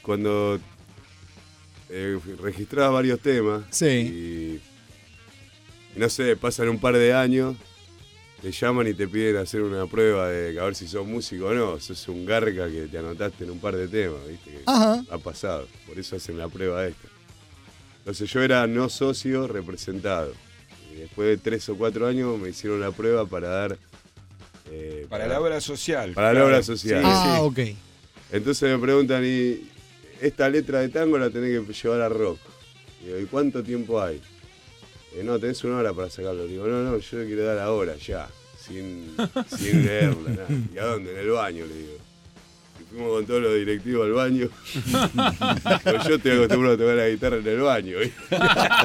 registrás varios temas y no sé, pasan un par de años, te llaman y te piden hacer una prueba de a ver si sos músico o no. Sos un garca que te anotaste en un par de temas, ¿viste? Que ha pasado, por eso hacen la prueba esta. Entonces yo era no socio representado. Y después de 3 o 4 años me hicieron la prueba para dar... para la obra social. Para la obra social. Sí. Ok. Entonces me preguntan, ¿y esta letra de tango la tenés que llevar a rock? Digo, ¿y cuánto tiempo hay? No, tenés 1 hora para sacarlo. Digo, no, yo le quiero dar ahora, ya, sin leerla, nada. ¿Y a dónde? En el baño, le digo. Y fuimos con todos los directivos al baño. Pues yo estoy acostumbrado a tocar la guitarra en el baño, ¿viste?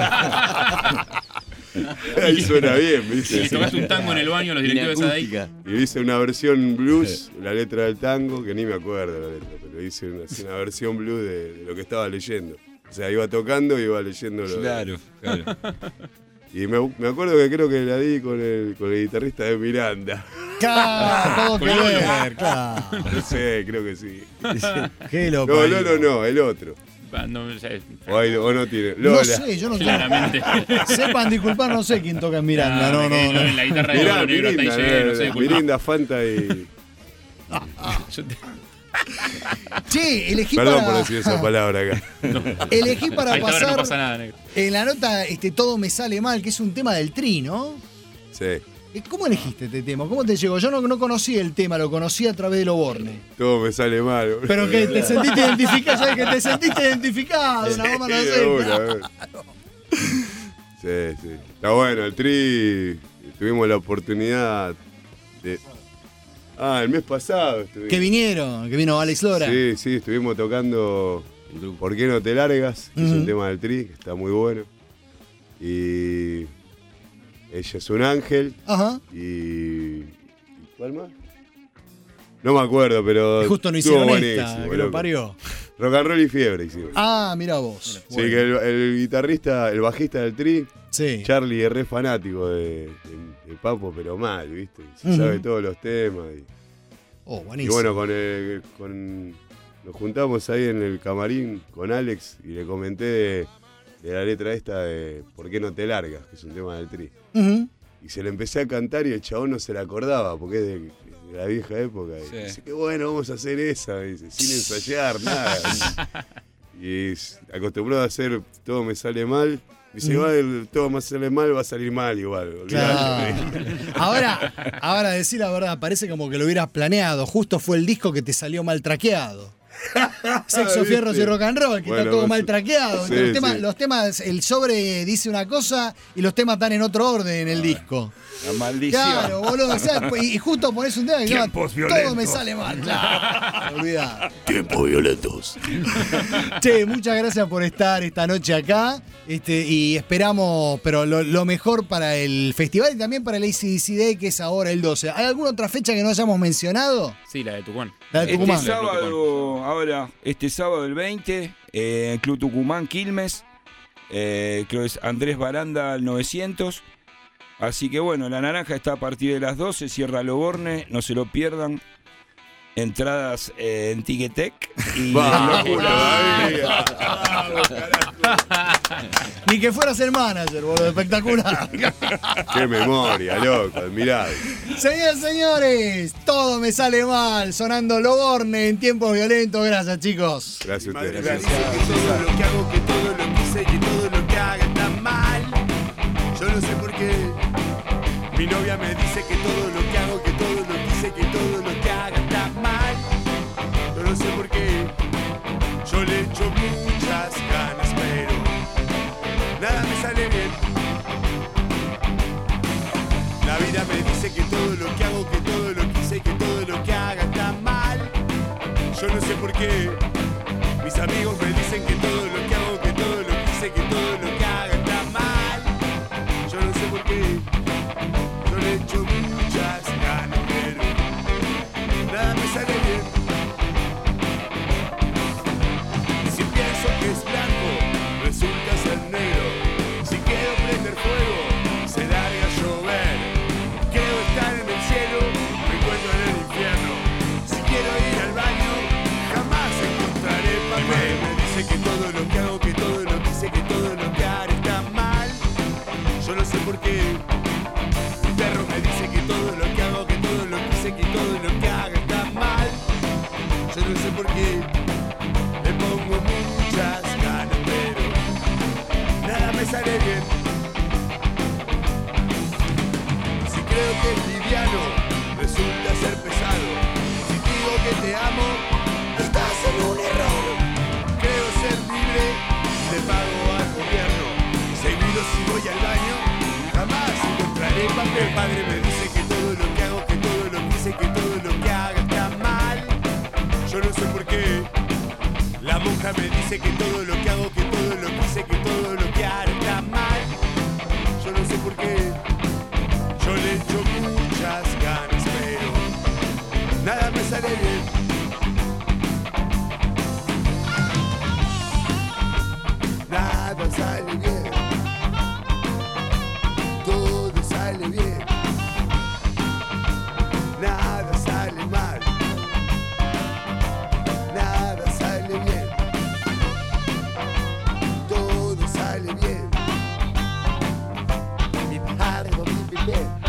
Ahí suena bien, ¿viste? Si tocaste un tango en el baño, los directivos de Sadaica. Y hice una versión blues, la letra del tango, que ni me acuerdo la letra, pero hice una versión blues de lo que estaba leyendo. O sea, iba tocando y iba leyendo lo. Claro. Y me acuerdo que creo que la di con el guitarrista de Miranda. Claro, todo que ver, claro. Sí, creo que sí. Qué loco. No, el otro. No sé. O no tiene. Lola. No sé, yo no sé. Claramente. Sepan disculpar, no sé quién toca en Miranda. No. En la guitarra de Oro Negro está ahí lleno, no sé. Mirinda, Fanta y... Che, elegí Perdón por decir esa palabra acá. No. Elegí para pasar no pasa nada, negro. En la nota Todo me sale mal, que es un tema del Tri, ¿no? Sí. ¿Cómo elegiste este tema? ¿Cómo te llegó? Yo no conocí el tema, lo conocí a través de Loborne. Todo me sale mal. Pero que te sentiste identificado, ¿sabes? Que te sentiste identificado, una goma Sí. Está bueno, el Tri, tuvimos la oportunidad de... el mes pasado estuvimos. Que vino Alex Lora. Sí, estuvimos tocando ¿Por qué no te largas? Que es un tema del Tri, que está muy bueno. Y... Ella es un ángel. Ajá. Y ¿cuál más? No me acuerdo, pero... Y justo no hicieron esta, que lo parió. Rock and roll y fiebre hicimos. Mira vos. Sí, bueno. Que el guitarrista, el bajista del Tri, Charlie es re fanático de Papo, pero mal, ¿viste? Se sabe todos los temas. Buenísimo. Y bueno, nos juntamos ahí en el camarín con Alex y le comenté de la letra esta de ¿Por qué no te largas? Que es un tema del Tri. Y se le empecé a cantar y el chabón no se la acordaba porque es de la vieja época. Y dice, qué bueno, vamos a hacer esa. Dice, sin ensayar, nada. Y acostumbrado a hacer Todo me sale mal. Dice, igual Todo me sale mal, va a salir mal igual. Claro. Ahora decir la verdad, parece como que lo hubieras planeado. Justo fue el disco que te salió mal traqueado. Sexo, fierros y rock and roll, que está todo mal traqueado. Sí, los temas, el sobre dice una cosa y los temas están en otro orden en el disco. La maldición. Claro, boludo. O sea, y justo pones un tema que Tiempos todo violentos. me sale mal. Claro, olvidá. Tiempos violentos. Che, muchas gracias por estar esta noche acá. Y esperamos, pero lo mejor para el festival y también para el AC/DC Day, que es ahora el 12. ¿Hay alguna otra fecha que no hayamos mencionado? Sí, la de Tucumán. La de Tucumán. Este sábado bueno, ahora este sábado el 20, Club Tucumán, Quilmes, creo que es Andrés Baranda al 900. Así que bueno, La Naranja está a partir de las 12, cierra Loborne, no se lo pierdan. Entradas en Ticketek y Ni que fueras el manager, boludo, espectacular. Qué memoria, loco, admirable. Señoras y señores, todo me sale mal, sonando Loborne en tiempos violentos. Gracias, chicos. Gracias a ustedes. Gracias. Que todo lo que hago, que todo lo que hice, que todo lo que haga está mal. Yo no sé por qué. Mi novia me dice que todo lo que hago, que todo lo que hice, que todo lo que haga está mal. Yo no sé por qué. Yo le echo muchas ganas, pero nada me sale bien. La vida me dice que todo lo que hago, que todo lo que hice, que todo lo que haga está mal. Yo no sé por qué. Mis amigos me dicen que todo lo que hago, que todo lo que hice, que todo lo que haga está mal. Yo no sé por qué. Yo le echo muchas ganas, pero nada me sale bien. Y si pienso que es blanco, resulta ser negro. Si quiero prender fuego, se larga a llover. Quiero estar en el cielo, me encuentro en el infierno. Si quiero ir al baño, jamás encontraré papel. Me dice que todo lo que hago, que todo lo que hice, que todo lo que haré está mal. Yo no sé por qué. Mi perro me dice que todo lo que hago, que todo lo que hice, que todo lo que haga está mal. Yo no sé por qué. Le pongo muchas ganas, pero nada me sale bien. Si creo que es liviano, resulta ser pesado. Si digo que te amo, estás en un error. Creo ser libre, le pago al gobierno. Seguido si voy al baño, jamás encontraré papel. Mi padre me dice que todo lo que hago, que todo lo que hice, que todo lo que haga está mal. Yo no sé por qué. La monja me dice que todo lo que hago, que todo lo que hice, que todo lo que haré está mal. Yo no sé por qué. Yo le echo muchas ganas, pero nada me sale bien. Nada sale bien. Todo sale bien. Nada sale mal. Nada sale bien. Todo sale bien. Mi padre no vive bien.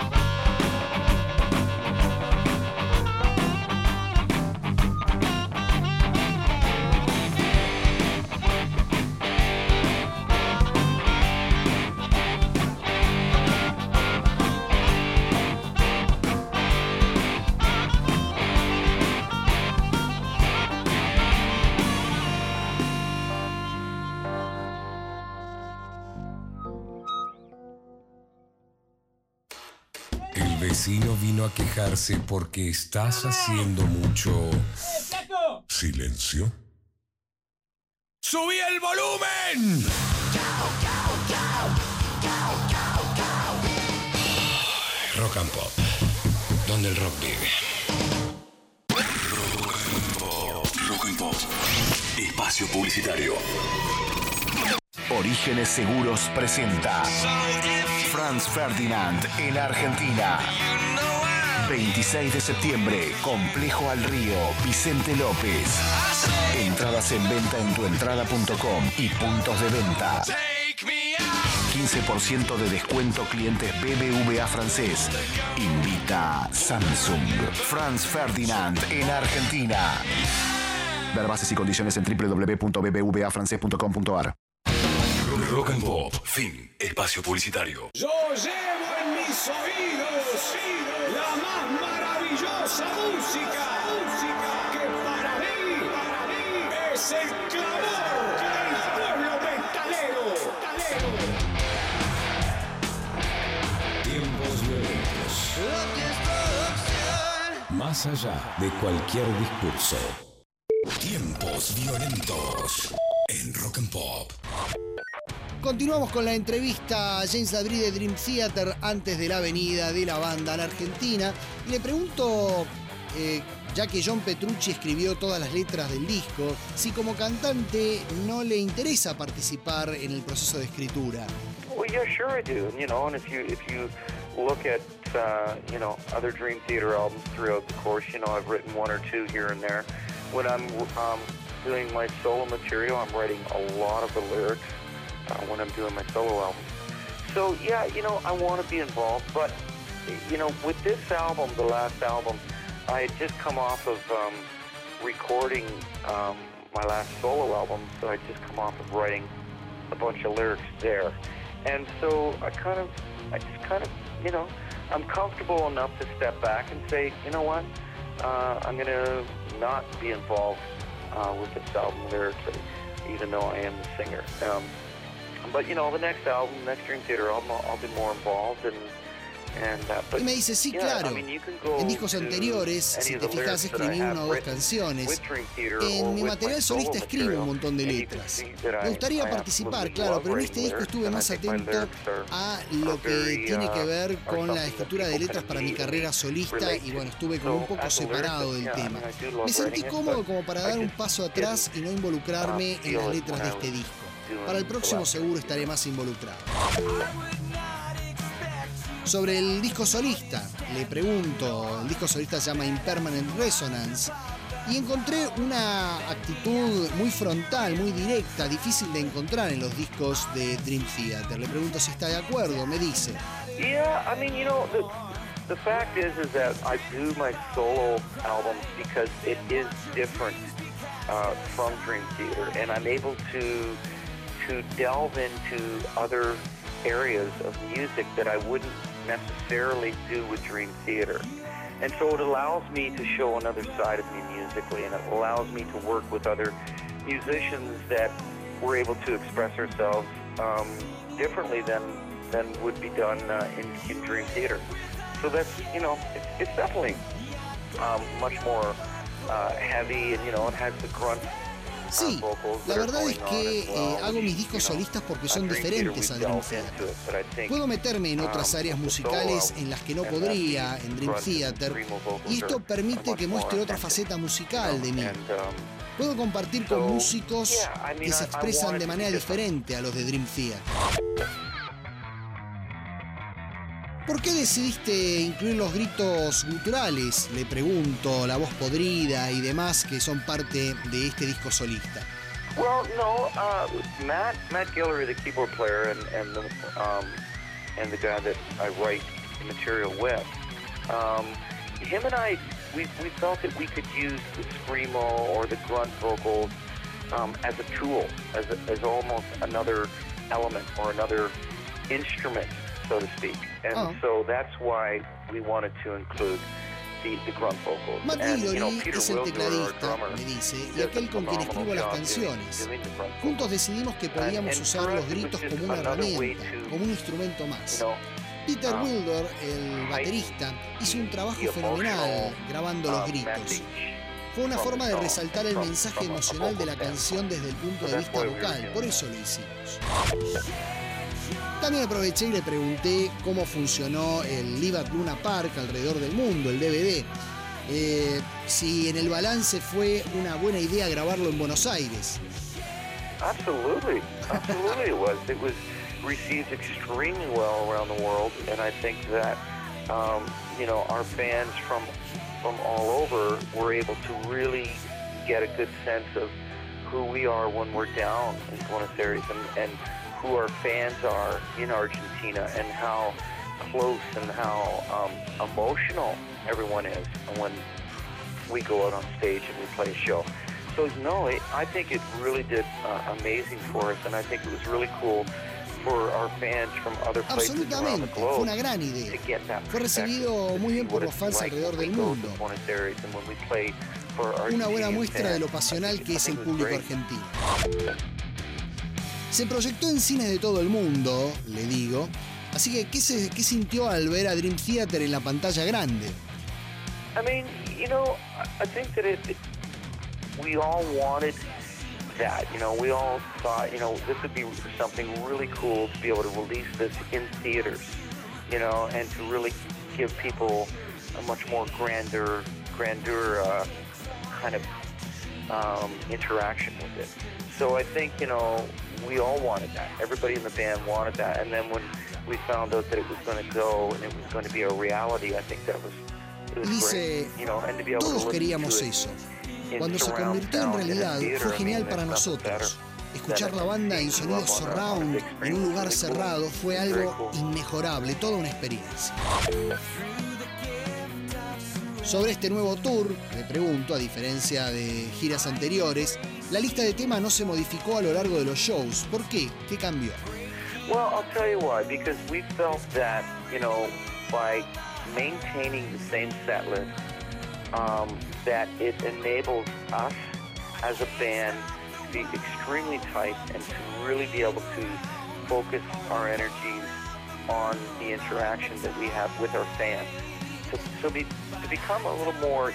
El vecino vino a quejarse porque estás haciendo mucho silencio. ¡Subí el volumen! Rock and Pop, donde el rock vive. Rock and Pop. Espacio publicitario. Orígenes Seguros presenta Franz Ferdinand en Argentina. 26 de septiembre, Complejo al Río, Vicente López. Entradas en venta en tuentrada.com y puntos de venta. 15% de descuento clientes BBVA francés. Invita Samsung. Franz Ferdinand en Argentina. Ver bases y condiciones en www.bbvafrancés.com.ar. Rock and Pop. Fin. Espacio publicitario. Yo llevo en mis oídos la más maravillosa música que para mí es el clamor del pueblo metalero. Tiempos violentos. Más allá de cualquier discurso. Tiempos violentos en Rock and Pop. Continuamos con la entrevista a James Labrie de Dream Theater antes de la venida de la banda a la Argentina. Y le pregunto ya que John Petrucci escribió todas las letras del disco, si como cantante no le interesa participar en el proceso de escritura. Well, yeah, sure I do. You know, and if you look at other Dream Theater albums throughout the course, I've written one or two here and there. When I'm doing my solo material, I'm writing a lot of the lyrics when I'm doing my solo album. So yeah, I want to be involved, but with this album, the last album, I had just come off of recording my last solo album, so I'd just come off of writing a bunch of lyrics there. And so I'm comfortable enough to step back and say, you know what, I'm going to not be involved with this album lyrically, even though I am the singer. But the next album, next Dream Theater album, I'll be more involved y me dice, sí, claro, en discos anteriores, si te fijas, escribí una o dos canciones. En mi material solista escribo un montón de letras. Me gustaría participar, claro, pero en este disco estuve más atento a lo que tiene que ver con la escritura de letras para mi carrera solista y bueno, estuve como un poco separado del tema. Me sentí cómodo como para dar un paso atrás y no involucrarme en las letras de este disco. Para el próximo seguro estaré más involucrado. Sobre el disco solista, le pregunto, el disco solista se llama Impermanent Resonance y encontré una actitud muy frontal, muy directa, difícil de encontrar en los discos de Dream Theater. Le pregunto si está de acuerdo, me dice. Yeah, I mean, the fact is that I do my solo albums because it is different from Dream Theater, and I'm able to delve into other areas of music that I wouldn't necessarily do with Dream Theater. And so it allows me to show another side of me musically, and it allows me to work with other musicians that we're able to express ourselves differently than would be done in Dream Theater. So that's, it's definitely much more heavy, and, it has the grunt. Sí, la verdad es que hago mis discos solistas porque son diferentes a Dream Theater. Puedo meterme en otras áreas musicales en las que no podría en Dream Theater y esto permite que muestre otra faceta musical de mí. Puedo compartir con músicos que se expresan de manera diferente a los de Dream Theater. ¿Por qué decidiste incluir los gritos guturales? Le pregunto, la voz podrida y demás que son parte de este disco solista. Well, no, Matt Guillory, the keyboard player, and the guy that I write the material with, him and I, we felt that we could use the screamo or the grunt vocals as a tool, as almost another element or another instrument, so to speak. And so that's why we wanted to include the grunt vocals. Matt Guillory es el tecladista, me dice, y aquel con quien escribo las canciones. Juntos decidimos que podíamos usar los gritos como una herramienta, como un instrumento más. Peter Wilder, el baterista, hizo un trabajo fenomenal grabando los gritos. Fue una forma de resaltar el mensaje emocional de la canción desde el punto de vista vocal, por eso lo hicimos. También aproveché y le pregunté cómo funcionó el Live at Luna Park alrededor del mundo, el DVD. Si en el balance fue una buena idea grabarlo en Buenos Aires. Absolutely it was. It was received extremely well around the world, and I think that our fans from all over were able to really get a good sense of who we are when we're down in Buenos Aires and who our fans are in Argentina and how close and how emotional everyone is when we go out on stage and we play a show. So no, I think it really did amazing for us, and I think it was really cool for our fans from other places around the globe. Fue una gran idea. Fue recibido muy bien por los fans alrededor del mundo. Una buena muestra de lo pasional que es el público argentino. Se proyectó en cines de todo el mundo, le digo. Así que, ¿qué sintió al ver a Dream Theater en la pantalla grande? I mean, I think that we all wanted that. We all thought, this would be something really cool to be able to release this in theaters, and to really give people a much more grander grandeur kind of interaction with it. So I think, we all wanted that. Everybody in the band wanted that. And then when we found out that it was going to go and it was going to be a reality, I think that was Dice, great. todos queríamos eso. Cuando se convirtió en realidad, fue genial para nosotros. Escuchar la banda en sonido surround en un lugar cerrado fue algo inmejorable, toda una experiencia. Sobre este nuevo tour, le pregunto, a diferencia de giras anteriores, la lista de temas no se modificó a lo largo de los shows. ¿Por qué? ¿Qué cambió? Well, I'll tell you why. Because we felt that, by maintaining the same set list, that it enables us as a band to be extremely tight and to really be able to focus our energies on the interaction that we have with our fans. To become a little more,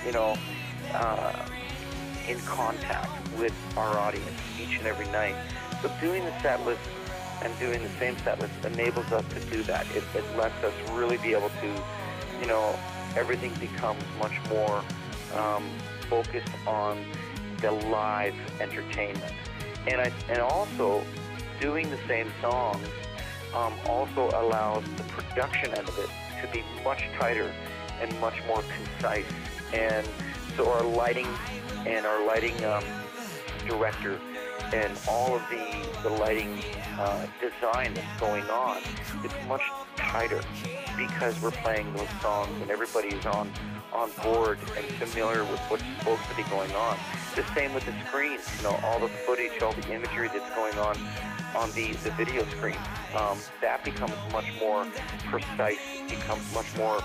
in contact with our audience each and every night. So doing the set list and doing the same set list enables us to do that. It lets us really be able to, everything becomes much more focused on the live entertainment. And also doing the same songs also allows the production end of it to be much tighter and much more concise. And so our lighting director and all of the lighting design that's going on, it's much tighter because we're playing those songs and everybody is on board and familiar with what's supposed to be going on. The same with the screens, all the footage, all the imagery that's going on the video screen. That becomes much more precise, becomes much more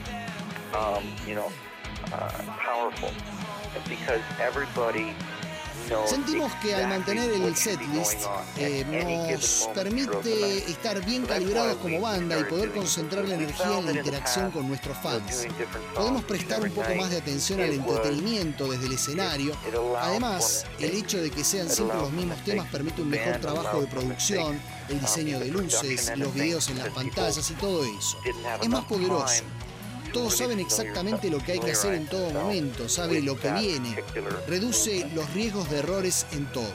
powerful, because everybody knows. Sentimos que al mantener el setlist nos permite estar bien calibrados como banda y poder concentrar la energía en la interacción con nuestros fans. Podemos prestar un poco más de atención al entretenimiento desde el escenario. Además, el hecho de que sean siempre los mismos temas permite un mejor trabajo de producción, el diseño de luces, los videos en las pantallas y todo eso. Es más poderoso. Todos saben exactamente lo que hay que hacer en todo momento, sabe lo que viene, reduce los riesgos de errores en todo.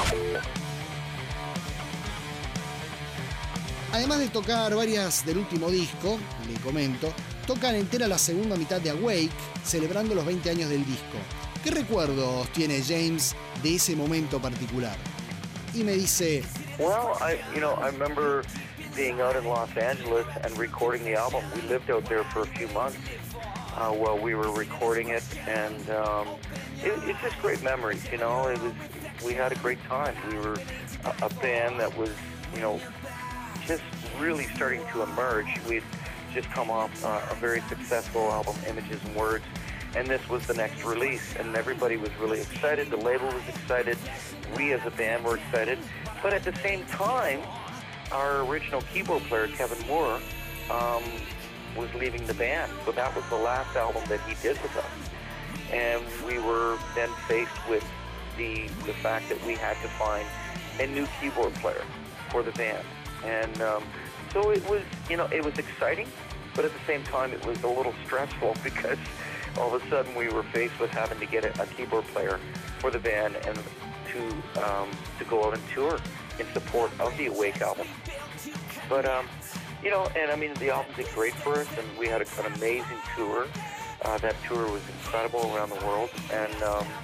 Además de tocar varias del último disco, le comento, tocan entera la segunda mitad de Awake, celebrando los 20 años del disco. ¿Qué recuerdos tiene James de ese momento particular? Y me dice... Well, I remember being out in Los Angeles and recording the album. We lived out there for a few months while we were recording it, and it's just great memories. We had a great time. We were a band that was, just really starting to emerge. We'd just come off a very successful album, Images and Words, and this was the next release, and everybody was really excited. The label was excited. We as a band were excited, but at the same time, our original keyboard player, Kevin Moore, was leaving the band. So that was the last album that he did with us. And we were then faced with the fact that we had to find a new keyboard player for the band. And so it was, it was exciting, but at the same time it was a little stressful because all of a sudden we were faced with having to get a keyboard player for the band and to go out and tour in support of the Awake album. But, the album did great for us, and we had an amazing tour. That tour was incredible around the world, and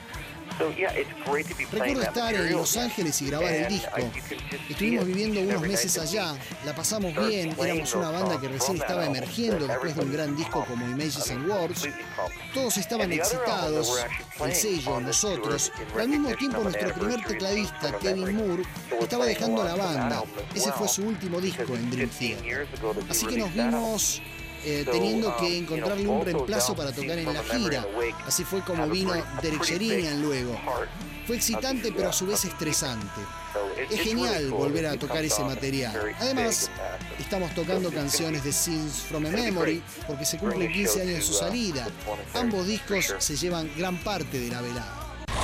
Recuerdo estar en Los Ángeles y grabar el disco. Estuvimos viviendo unos meses allá, la pasamos bien, éramos una banda que recién estaba emergiendo después de un gran disco como Images and Words. Todos estaban excitados, el sello, nosotros, pero al mismo tiempo nuestro primer tecladista, Kevin Moore, estaba dejando la banda. Ese fue su último disco en Dream Theater. Así que nos vimos teniendo que encontrarle un reemplazo para tocar en la gira. Así fue como vino Derek Sherinian luego. Fue excitante pero a su vez estresante. Es genial volver a tocar ese material. Además, estamos tocando canciones de Scenes from a Memory porque se cumplen 15 años de su salida. Ambos discos se llevan gran parte de la velada.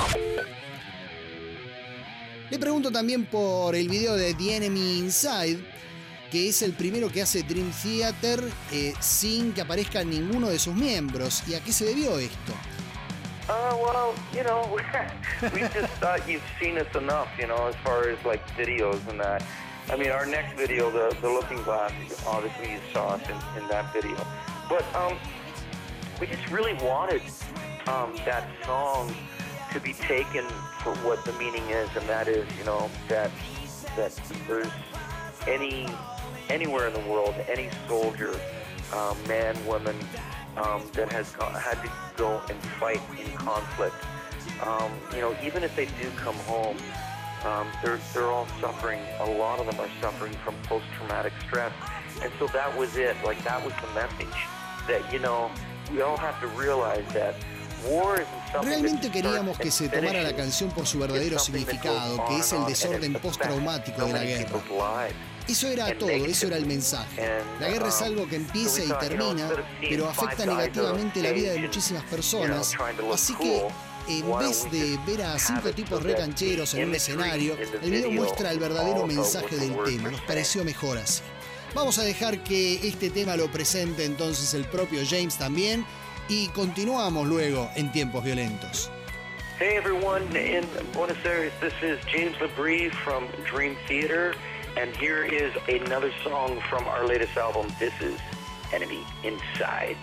Le pregunto también por el video de The Enemy Inside, que es el primero que hace Dream Theater sin que aparezca ninguno de sus miembros. ¿Y a qué se debió esto? Well, we just thought you've seen us enough, as far as like videos and that. I mean, our next video, the Looking Glass, obviously you saw us in that video. But we just really wanted that song to be taken for what the meaning is, and that is, that there's anywhere in the world, any soldier, man, woman, that has had to go and fight in conflict. Even if they do come home, they're all suffering. A lot of them are suffering from post-traumatic stress, and so that was it. Like, that was the message that we all have to realize that war isn't something. Realmente queríamos que se tomara la canción por su verdadero significado, que es el desorden postraumático de la guerra. Eso era todo, eso era el mensaje. La guerra es algo que empieza y termina, pero afecta negativamente la vida de muchísimas personas. Así que, en vez de ver a 5 tipos recancheros en un escenario, el video muestra el verdadero mensaje del tema. Nos pareció mejor así. Vamos a dejar que este tema lo presente entonces el propio James también, y continuamos luego en Tiempos Violentos. Hey everyone, in Buenos Aires, this is James Labrie from Dream Theater, and here is another song from our latest album. This is Enemy Inside.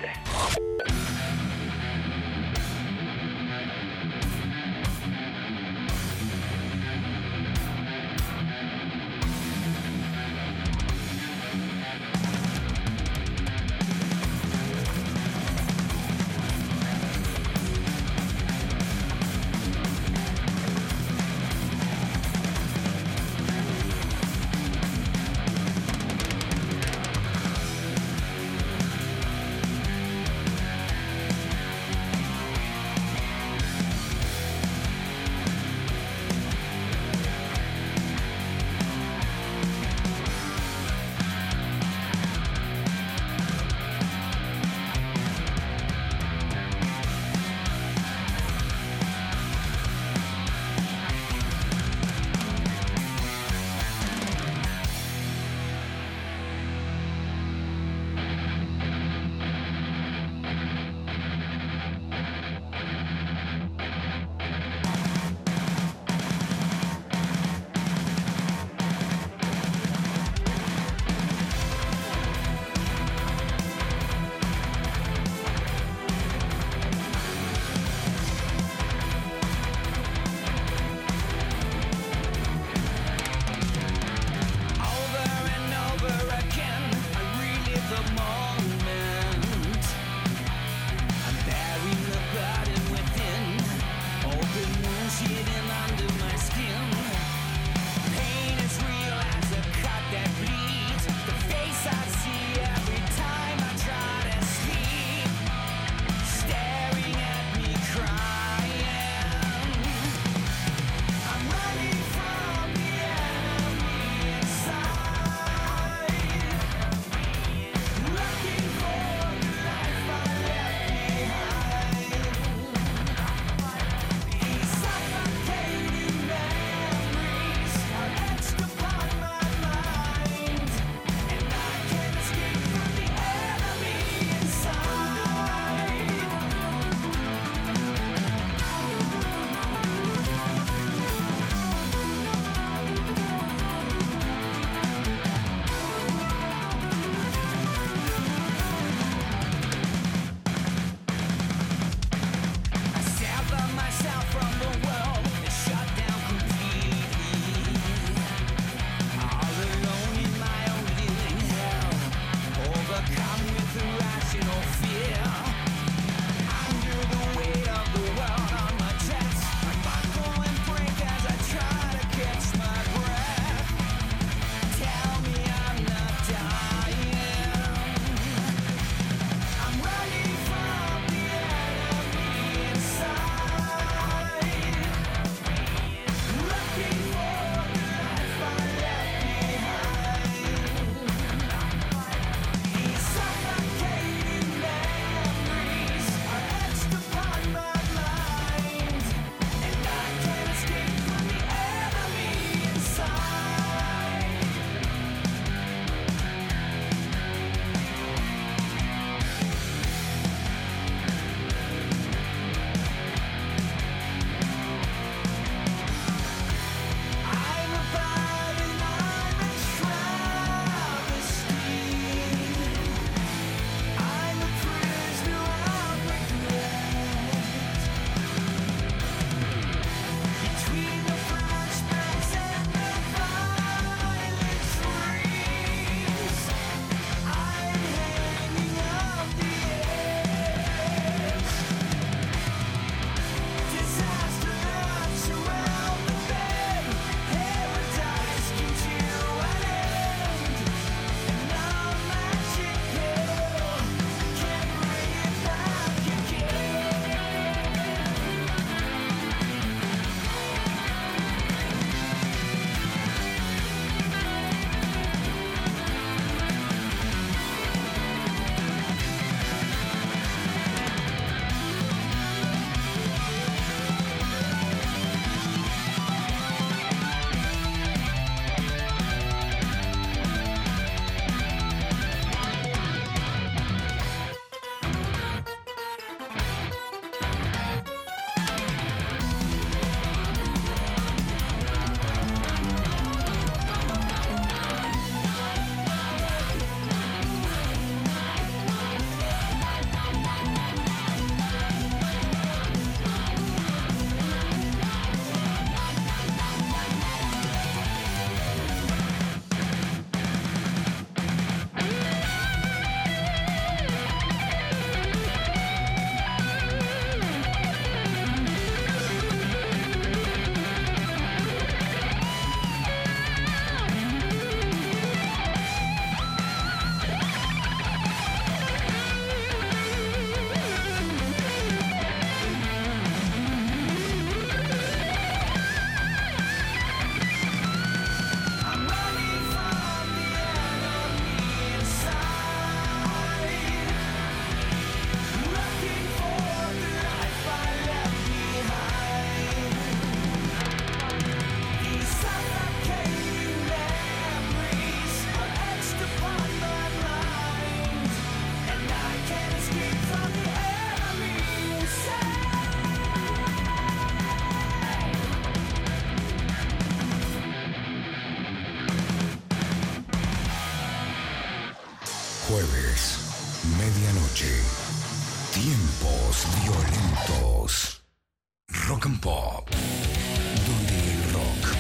Rock and Pop, donde el rock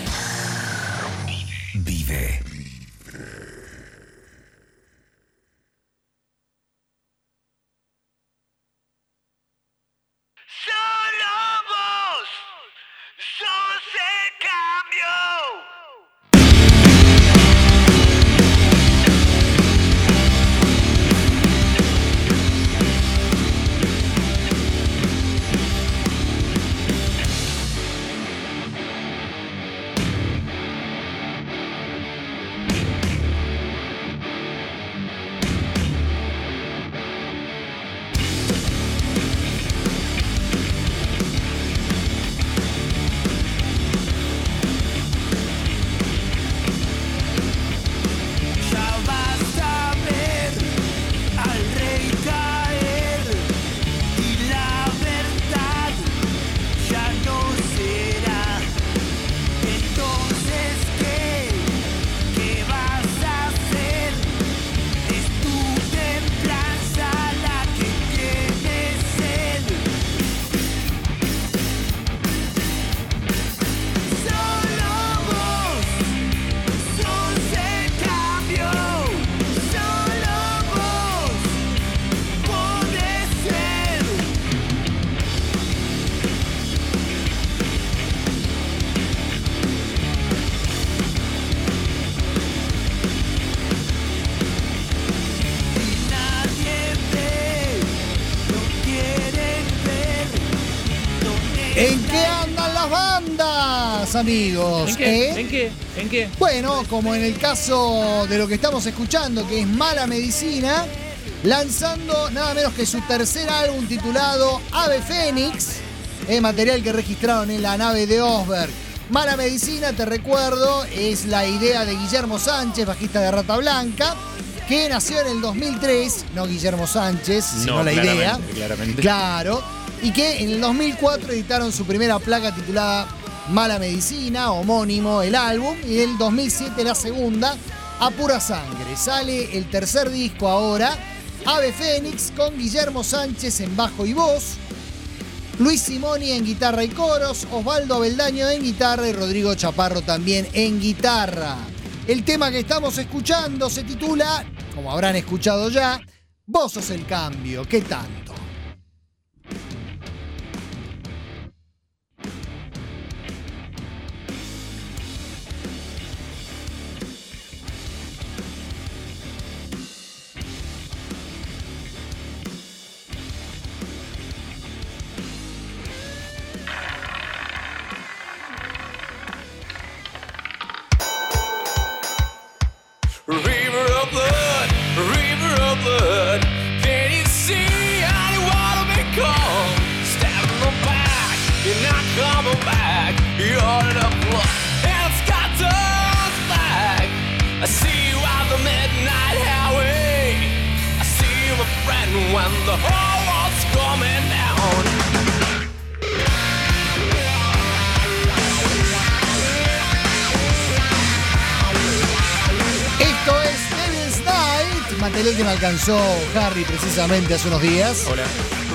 vive. ¿En qué andan las bandas, amigos? ¿En qué? ¿En qué? Bueno, como en el caso de lo que estamos escuchando, que es Mala Medicina, lanzando nada menos que su tercer álbum titulado Ave Fénix, material que registraron en la nave de Osberg. Mala Medicina, te recuerdo, es la idea de Guillermo Sánchez, bajista de Rata Blanca, que nació en el 2003, no Guillermo Sánchez, sino la idea. Claramente. Claro. Y que en el 2004 editaron su primera placa titulada Mala Medicina, homónimo el álbum, y en el 2007 la segunda, A Pura Sangre. Sale el tercer disco ahora, Ave Fénix, con Guillermo Sánchez en bajo y voz, Luis Simoni en guitarra y coros, Osvaldo Abeldaño en guitarra y Rodrigo Chaparro también en guitarra. El tema que estamos escuchando se titula, como habrán escuchado ya, Vos sos el cambio, ¿qué tanto? Esto es Devil's Night, material que me alcanzó Harry precisamente hace unos días. Hola.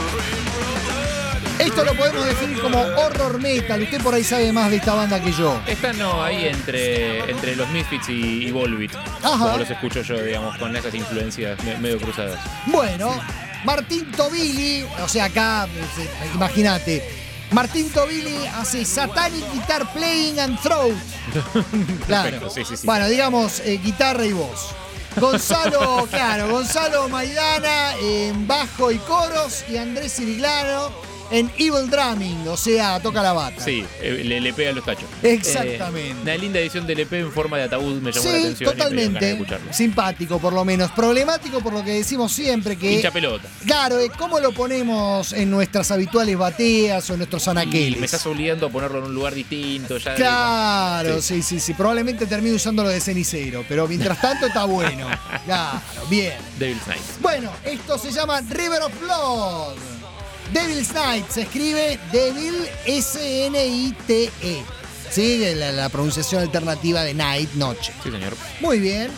Esto lo podemos definir como horror metal. Usted por ahí sabe más de esta banda que yo. Esta no, ahí entre los Misfits y Volbeat. Como los escucho yo, digamos, con esas influencias medio cruzadas. Bueno, Martín Tobili, o sea, acá, imagínate, Martín Tobili hace Satanic Guitar Playing and Throat. Claro. Perfecto, sí. Bueno, digamos, guitarra y voz. Gonzalo Maidana en bajo y coros y Andrés Ciriglano en Evil Drumming, o sea, toca la bata. Sí, le pega los tachos. Exactamente. Una linda edición del EP en forma de ataúd me llamó la atención. Totalmente. Simpático, por lo menos. Problemático por lo que decimos siempre, que hincha pelota. Claro, ¿cómo lo ponemos en nuestras habituales bateas o en nuestros anaqueles? Me estás obligando a ponerlo en un lugar distinto. Ya claro, sí. Probablemente termine usándolo de cenicero, pero mientras tanto está bueno. Claro, bien. Devil's Night. Bueno, esto se llama River of Blood. Devil's Night se escribe Devil S-N-I-T-E. ¿Sí? La pronunciación alternativa de Night, noche. Sí, señor. Muy bien.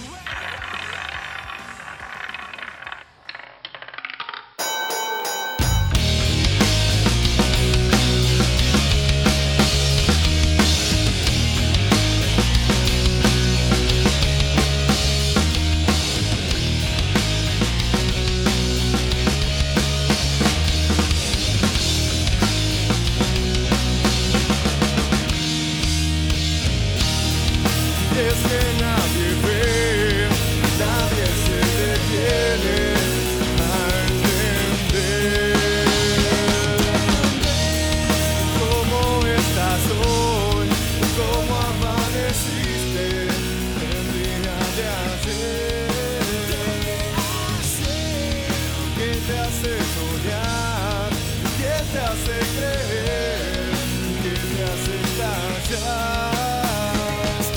hace creer, que te hace estallar.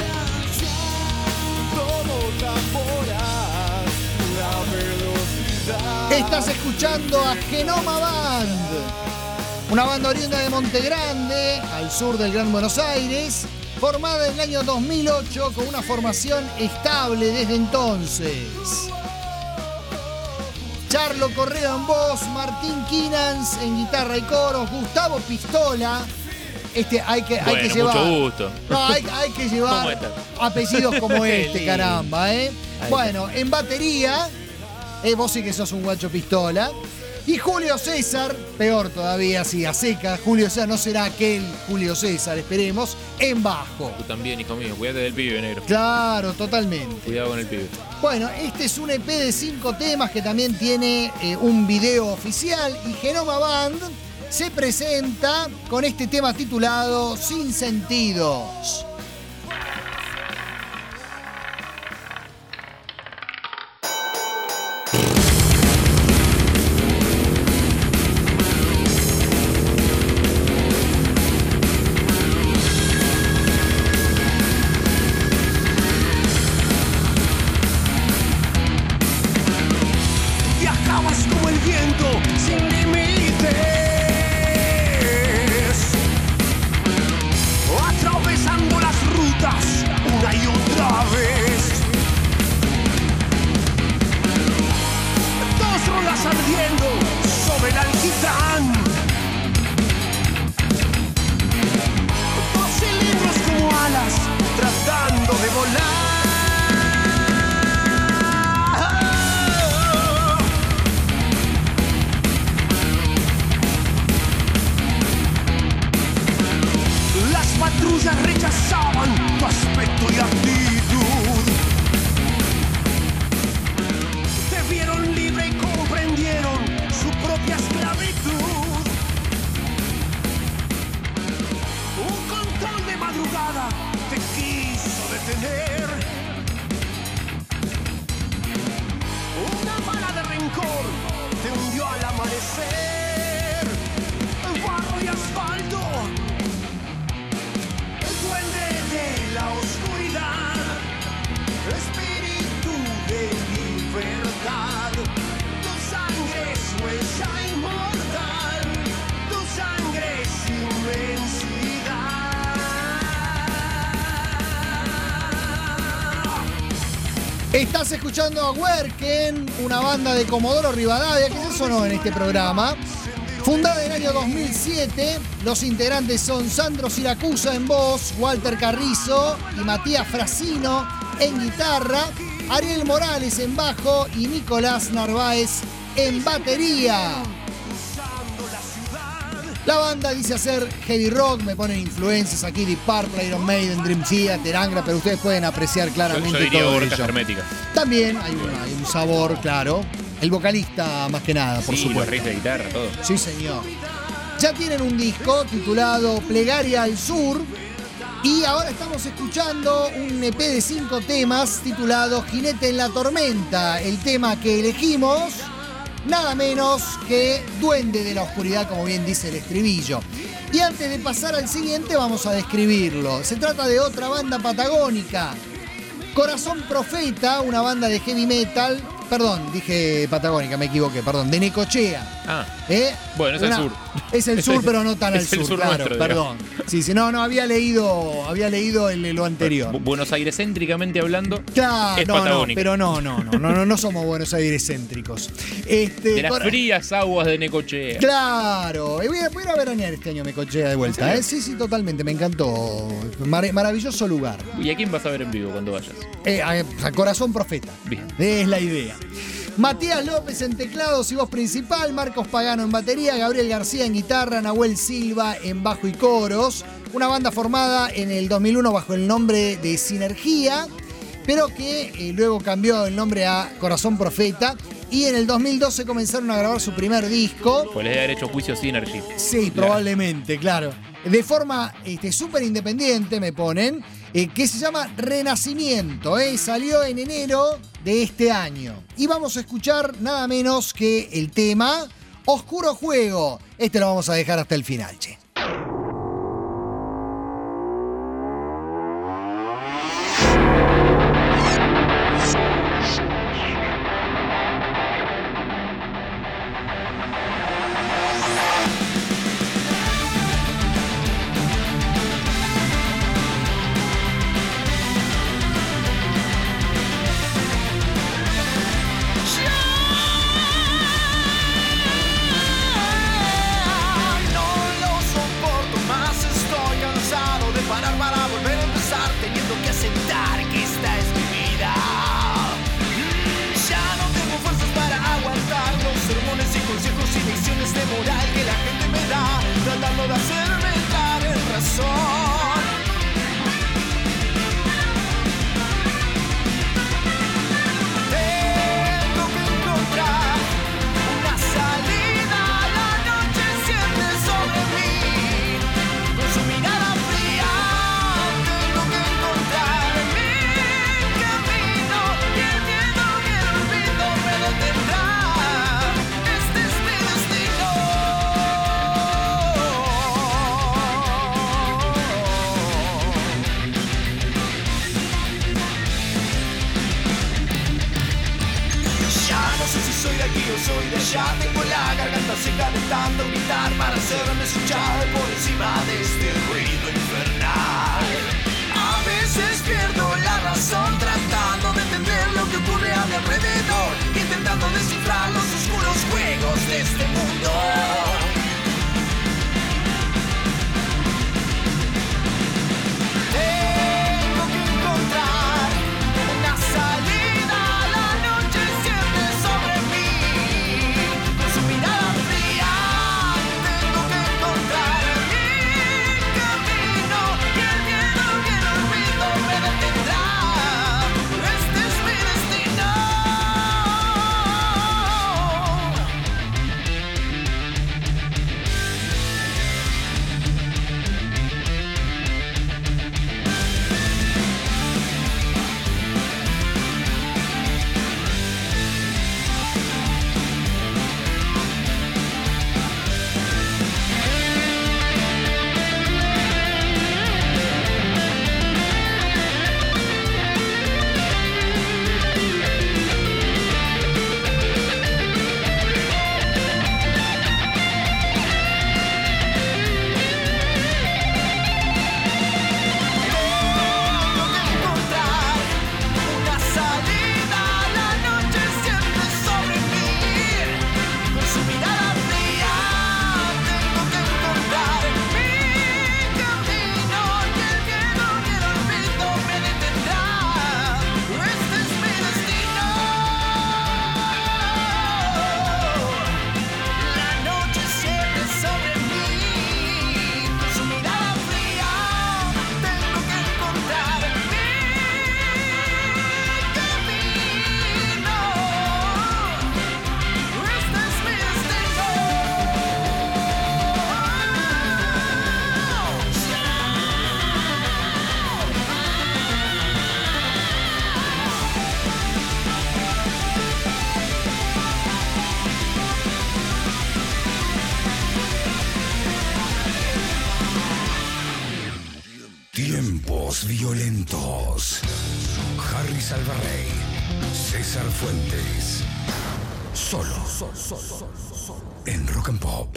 Todo tan voraz, la velocidad. Estás escuchando a Genoma Band, una banda oriunda de Monte Grande, al sur del Gran Buenos Aires, formada en el año 2008 con una formación estable desde entonces. Charlo Correa en voz, Martín Quinans en guitarra y coros, Gustavo Pistola. Hay que llevar. Mucho gusto. No, hay que llevar apellidos como este, caramba, Bueno, en batería, vos sí que sos un guacho pistola. Y Julio César, peor todavía, sí, a seca. Julio César no será aquel Julio César, esperemos, en bajo. Tú también, hijo mío, cuídate del pibe, negro. Claro, totalmente. Cuidado con el pibe. Bueno, este es un EP de 5 temas que también tiene un video oficial y Genoma Band se presenta con este tema titulado Sin Sentidos. Estás escuchando a Werken, una banda de Comodoro Rivadavia que ya sonó en este programa. Fundada en el año 2007, los integrantes son Sandro Siracusa en voz, Walter Carrizo y Matías Frasino en guitarra, Ariel Morales en bajo y Nicolás Narváez en batería. La banda dice hacer heavy rock, me ponen influencias aquí, Deep Purple, Iron Maiden, Dream Theater, Angra, pero ustedes pueden apreciar claramente yo diría todo Orcas ello. Herméticas. También hay un sabor, claro. El vocalista más que nada, por supuesto. Los riffs de guitarra, todo. Sí, señor. Ya tienen un disco titulado Plegaria al Sur y ahora estamos escuchando un EP de 5 temas titulado Jinete en la Tormenta. El tema que elegimos, nada menos que Duende de la Oscuridad, como bien dice el estribillo. Y antes de pasar al siguiente vamos a describirlo. Se trata de otra banda patagónica, Corazón Profeta, una banda de heavy metal. Perdón, dije patagónica, me equivoqué, perdón, de Necochea. Bueno, es el sur. Es el sur, pero no tan al Es el sur, sur claro, nuestro, perdón. Sí, no, había leído lo anterior. Buenos Aires céntricamente hablando. Claro, es no, patagónica. pero no somos Buenos Aires céntricos. De las frías aguas de Necochea. Claro, voy a ir a veranear este año Necochea de vuelta, ¿sí? Sí, totalmente, me encantó. Maravilloso lugar. ¿Y a quién vas a ver en vivo cuando vayas? A Corazón Profeta. Bien. Es la idea. Matías López en teclados y voz principal, Marcos Pagano en batería, Gabriel García en guitarra, Nahuel Silva en bajo y coros. Una banda formada en el 2001 bajo el nombre de Sinergia, pero que luego cambió el nombre a Corazón Profeta. Y en el 2012 comenzaron a grabar su primer disco. Pues les debe haber hecho juicio Synergy. Sí, probablemente, claro. De forma súper independiente, me ponen, que se llama Renacimiento. Salió en enero de este año. Y vamos a escuchar nada menos que el tema Oscuro Juego. Este lo vamos a dejar hasta el final, che. Tiempos violentos. Harry Salvarrey, César Fuentes. Solo en Rock and Pop.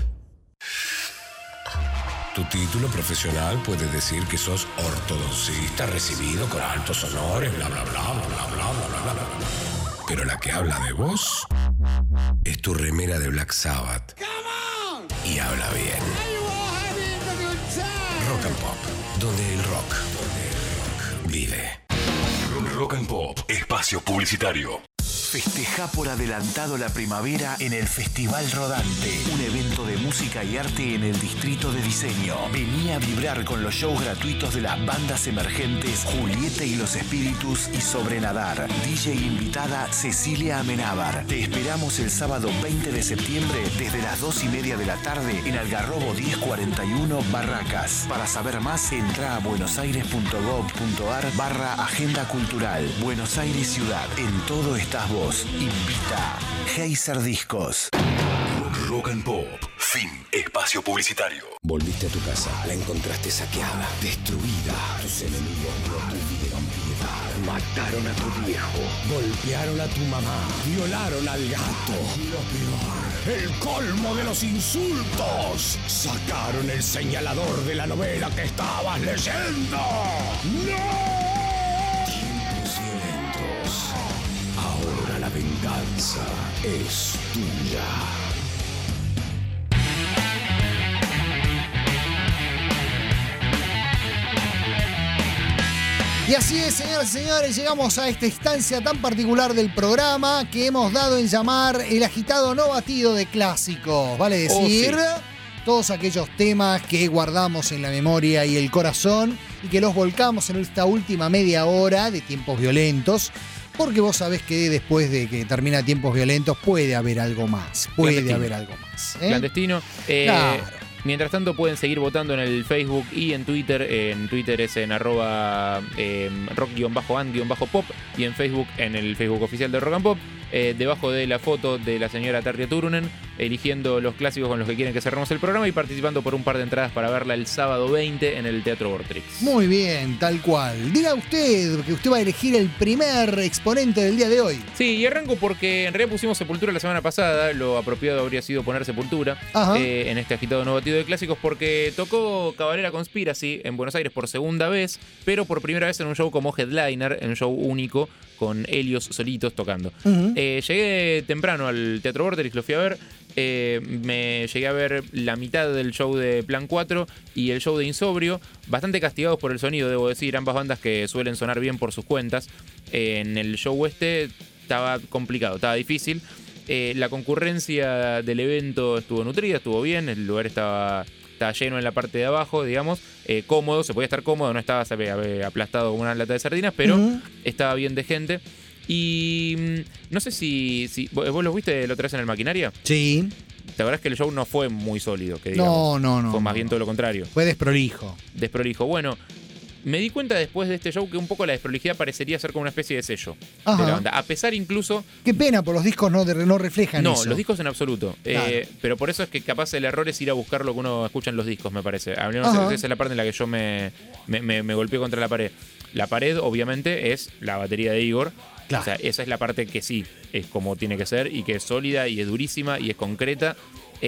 Tu título profesional puede decir que sos ortodoncista recibido con altos honores, bla bla bla bla bla bla bla bla bla. Pero la que habla de vos es tu remera de Black Sabbath. Y habla bien. Rock and Pop, donde el rock vive. Rock and Pop, espacio publicitario. Festeja por adelantado la primavera en el Festival Rodante, un evento de música y arte en el Distrito de Diseño. Vení a vibrar con los shows gratuitos de las bandas emergentes Julieta y los Espíritus y Sobrenadar. DJ invitada Cecilia Amenábar. Te esperamos el sábado 20 de septiembre desde las 2:30 de la tarde en Algarrobo 1041 Barracas. Para saber más, entra a buenosaires.gov.ar/agenda cultural. Buenos Aires Ciudad. En todo estás vos. Invita Geyser Discos. Rock and Pop. Fin. Espacio publicitario. Volviste a tu casa, la encontraste saqueada, destruida. Tus enemigos no tuvieron piedad. Mataron a tu viejo, golpearon a tu mamá, violaron al gato. Y lo peor, el colmo de los insultos. Sacaron el señalador de la novela que estabas leyendo. ¡No! Tiempos violentos. Ahora la venganza es tuya. Y así es, señoras y señores, llegamos a esta instancia tan particular del programa que hemos dado en llamar el agitado no batido de clásicos. Vale decir, todos aquellos temas que guardamos en la memoria y el corazón y que los volcamos en esta última media hora de Tiempos Violentos. Porque vos sabés que después de que termina Tiempos Violentos puede haber algo más. Puede haber algo más. Clandestino. Claro. Mientras tanto pueden seguir votando en el Facebook y en Twitter. En Twitter es en @ rock-and-pop y en Facebook, en el Facebook oficial de Rock and Pop, debajo de la foto de la señora Tarja Turunen, eligiendo los clásicos con los que quieren que cerremos el programa y participando por un par de entradas para verla el sábado 20 en el Teatro Vorterix. Muy bien, tal cual. Diga usted que usted va a elegir el primer exponente del día de hoy. Sí, y arranco porque en realidad pusimos Sepultura la semana pasada. Lo apropiado habría sido poner Sepultura en este agitado no batido de clásicos, porque tocó Cavalera Conspiracy en Buenos Aires por segunda vez, pero por primera vez en un show como headliner, en un show único con Helios solitos tocando. Llegué temprano al Teatro Vorterix, lo fui a ver. Me llegué a ver la mitad del show de Plan 4 y el show de Insobrio, bastante castigados por el sonido, debo decir, ambas bandas que suelen sonar bien por sus cuentas. En el show estaba complicado, estaba difícil. La concurrencia del evento estuvo nutrida, estuvo bien, el lugar estaba lleno en la parte de abajo, digamos, cómodo, se podía estar cómodo, no estaba aplastado como una lata de sardinas, pero estaba bien de gente. Y no sé si ¿vos los viste la otra vez en el Maquinaria? Sí. La verdad es que el show no fue muy sólido, que digamos. No. Fue más bien todo lo contrario. Fue desprolijo. Bueno, me di cuenta después de este show que un poco la desprolijidad parecería ser como una especie de sello de la banda. A pesar incluso... Qué pena, por los discos no reflejan eso. No, los discos en absoluto. Claro. Pero por eso es que capaz el error es ir a buscar lo que uno escucha en los discos, me parece. A mí esa es la parte en la que yo me golpeé contra la pared. La pared, obviamente, es la batería de Igor. Claro. O sea, esa es la parte que sí es como tiene que ser y que es sólida y es durísima y es concreta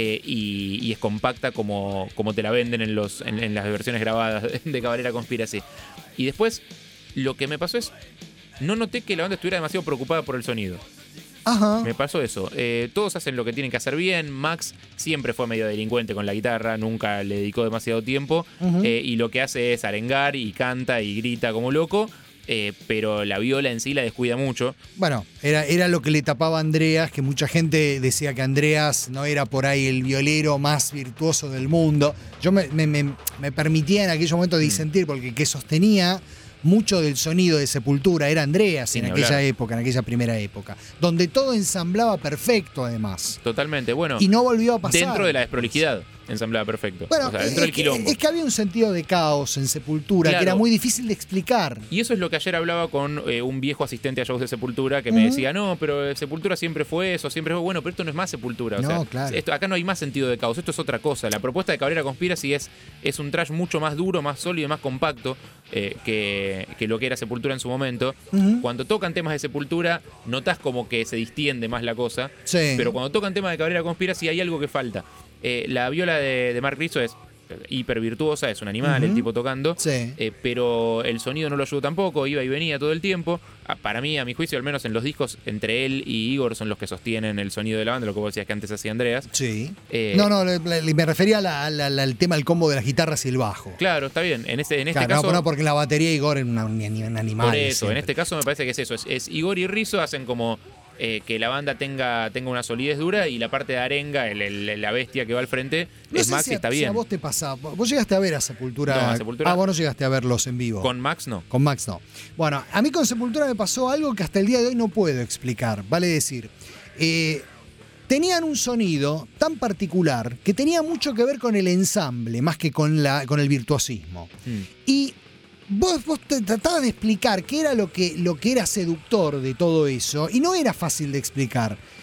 y es compacta como te la venden en las versiones grabadas de Cavalera Conspiracy. Y después, lo que me pasó es, no noté que la banda estuviera demasiado preocupada por el sonido. Me pasó eso. Todos hacen lo que tienen que hacer bien. Max siempre fue medio delincuente con la guitarra, nunca le dedicó demasiado tiempo. Y lo que hace es arengar y canta y grita como loco. Pero la viola en sí la descuida mucho. Bueno, era lo que le tapaba a Andreas, que mucha gente decía que Andreas no era por ahí el violero más virtuoso del mundo. Yo me permitía en aquel momento disentir, porque el que sostenía mucho del sonido de Sepultura era Andreas en aquella época, en aquella primera época, donde todo ensamblaba perfecto además. Totalmente, bueno. Y no volvió a pasar. Dentro de la desprolijidad. Ensamblada perfecto. Bueno, o sea, dentro del quilombo. Es que había un sentido de caos en Sepultura, que era muy difícil de explicar. Y eso es lo que ayer hablaba con un viejo asistente a shows de Sepultura que me decía, no, pero Sepultura siempre fue eso, siempre fue bueno, pero esto no es más Sepultura. O sea, claro. Acá no hay más sentido de caos, esto es otra cosa. La propuesta de Cavalera Conspiracy es un trash mucho más duro, más sólido, más compacto que lo que era Sepultura en su momento. Cuando tocan temas de Sepultura, notás como que se distiende más la cosa. Sí. Pero cuando tocan temas de Cavalera Conspiracy hay algo que falta. La viola de Mark Rizzo es hiper virtuosa, es un animal el tipo tocando, pero el sonido no lo ayudó tampoco, iba y venía todo el tiempo. Para mí, a mi juicio, al menos en los discos, entre él y Igor son los que sostienen el sonido de la banda, lo que vos decías que antes hacía Andreas. Sí. Me refería al tema del combo de las guitarras y el bajo. Claro, está bien. En este caso... No, porque en la batería Igor es un animal. Por eso, siempre. En este caso me parece que es eso. Es Igor y Rizzo hacen como... que la banda tenga una solidez dura y la parte de arenga, la bestia que va al frente, es Max y está bien. Si a vos te pasa, vos llegaste a ver a Sepultura. No, a Sepultura. Vos no llegaste a verlos en vivo. Con Max no. Con Max no. Bueno, a mí con Sepultura me pasó algo que hasta el día de hoy no puedo explicar. Vale decir, tenían un sonido tan particular que tenía mucho que ver con el ensamble, más que con el virtuosismo. Y Vos te tratabas de explicar qué era lo que era seductor de todo eso, y no era fácil de explicar.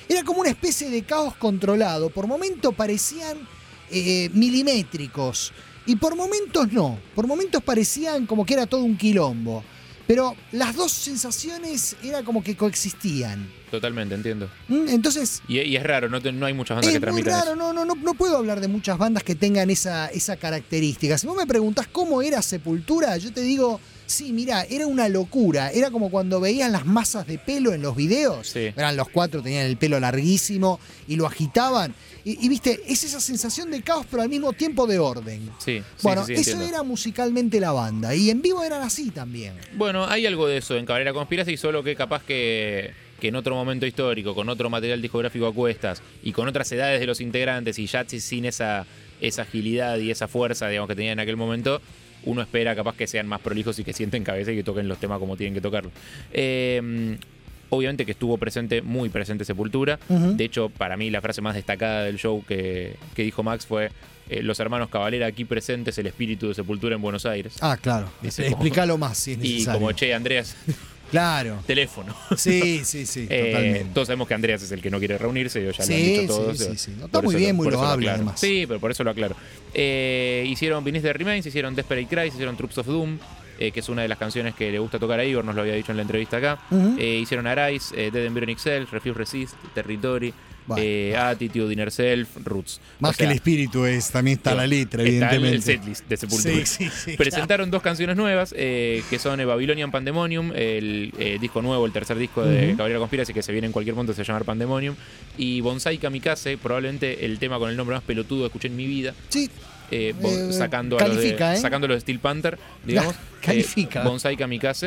Era como una especie de caos controlado. Por momentos parecían milimétricos y por momentos no. Por momentos parecían como que era todo un quilombo. Pero las dos sensaciones era como que coexistían. Totalmente, entiendo. Entonces... Y es raro, no hay muchas bandas que transmitan eso. Es muy raro, no puedo hablar de muchas bandas que tengan esa característica. Si vos me preguntás cómo era Sepultura, yo te digo... Sí, mirá, era una locura. Era como cuando veían las masas de pelo en los videos. Sí. Eran los 4, tenían el pelo larguísimo y lo agitaban. Y viste, es esa sensación de caos, pero al mismo tiempo de orden. Sí. Bueno, sí, eso entiendo. era musicalmente la banda. Y en vivo eran así también. Bueno, hay algo de eso en Cabalera Conspiracy, solo que capaz que en otro momento histórico, con otro material discográfico a cuestas y con otras edades de los integrantes y ya sin esa agilidad y esa fuerza, digamos, que tenían en aquel momento, uno espera capaz que sean más prolijos y que sienten cabeza y que toquen los temas como tienen que tocarlos. Obviamente que estuvo muy presente Sepultura. De hecho, para mí la frase más destacada del show que dijo Max fue los hermanos Cavalera aquí presentes, el espíritu de Sepultura en Buenos Aires. Ah, claro. Explícalo más si es necesario. Y como, che, Andreas... Claro. Teléfono. Sí, totalmente. Todos sabemos que Andreas es el que no quiere reunirse, ya lo han Sí, dicho todos. sí. No, está muy bien, muy loable además. Sí, pero por eso lo aclaro. Hicieron Beneath the Remains, hicieron Desperate Cries, hicieron Troops of Doom, que es una de las canciones que le gusta tocar a Igor, nos lo había dicho en la entrevista acá. Hicieron Arise, Dead Embryonic Self, Refuse Resist, Territory, Attitude, Inner Self, Roots. Más que el espíritu también está la letra, evidentemente. Está el setlist de Sepultura. Sí, presentaron 2 canciones nuevas, que son Babylonian Pandemonium, el disco nuevo, el tercer disco de Cabalera Conspiracy, que se viene en cualquier momento, se va a llamar Pandemonium, y Bonsai Kamikaze, probablemente el tema con el nombre más pelotudo que escuché en mi vida. Sí. Sacando los de Steel Panther, digamos. Califica. Bonsai Kamikaze.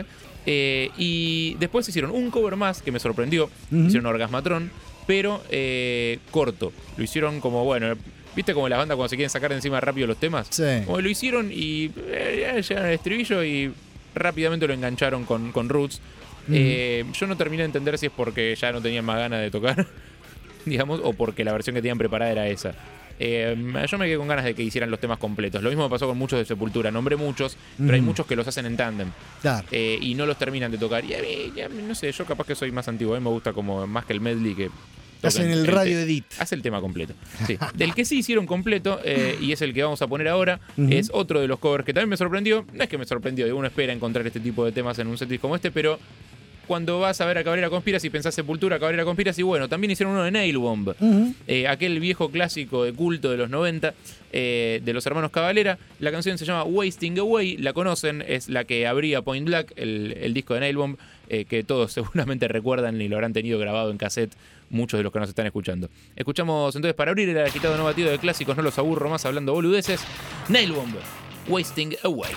Y después hicieron un cover más que me sorprendió. Hicieron Orgasmatron, pero corto. Lo hicieron como, bueno, ¿viste como las bandas cuando se quieren sacar de encima rápido los temas? Sí. Como lo hicieron y llegaron al estribillo y rápidamente lo engancharon con Roots. Yo no terminé de entender si es porque ya no tenían más ganas de tocar, digamos, o porque la versión que tenían preparada era esa. Yo me quedé con ganas de que hicieran los temas completos. Lo mismo me pasó con muchos de Sepultura. Nombré muchos, pero hay muchos que los hacen en tándem. Claro. Y no los terminan de tocar. Y a mí, no sé, yo capaz que soy más antiguo. Me gusta como más que el medley que... Hacen el radio edit. Hace el tema completo. Sí. Del que sí hicieron completo, y es el que vamos a poner ahora, es otro de los covers que también me sorprendió. No es que me sorprendió, uno espera encontrar este tipo de temas en un setlist como este, pero... Cuando vas a ver a Cabalera Conspiracy y pensás Sepultura, Cabalera Conspiracy, bueno, también hicieron uno de Nailbomb, aquel viejo clásico de culto de los 90 de los hermanos Cavalera. La canción se llama Wasting Away, la conocen, es la que abría Point Black, el disco de Nailbomb, que todos seguramente recuerdan y lo habrán tenido grabado en cassette, muchos de los que nos están escuchando. Escuchamos entonces, para abrir el agitado no batido de clásicos, no los aburro más hablando boludeces, Nailbomb, Wasting Away.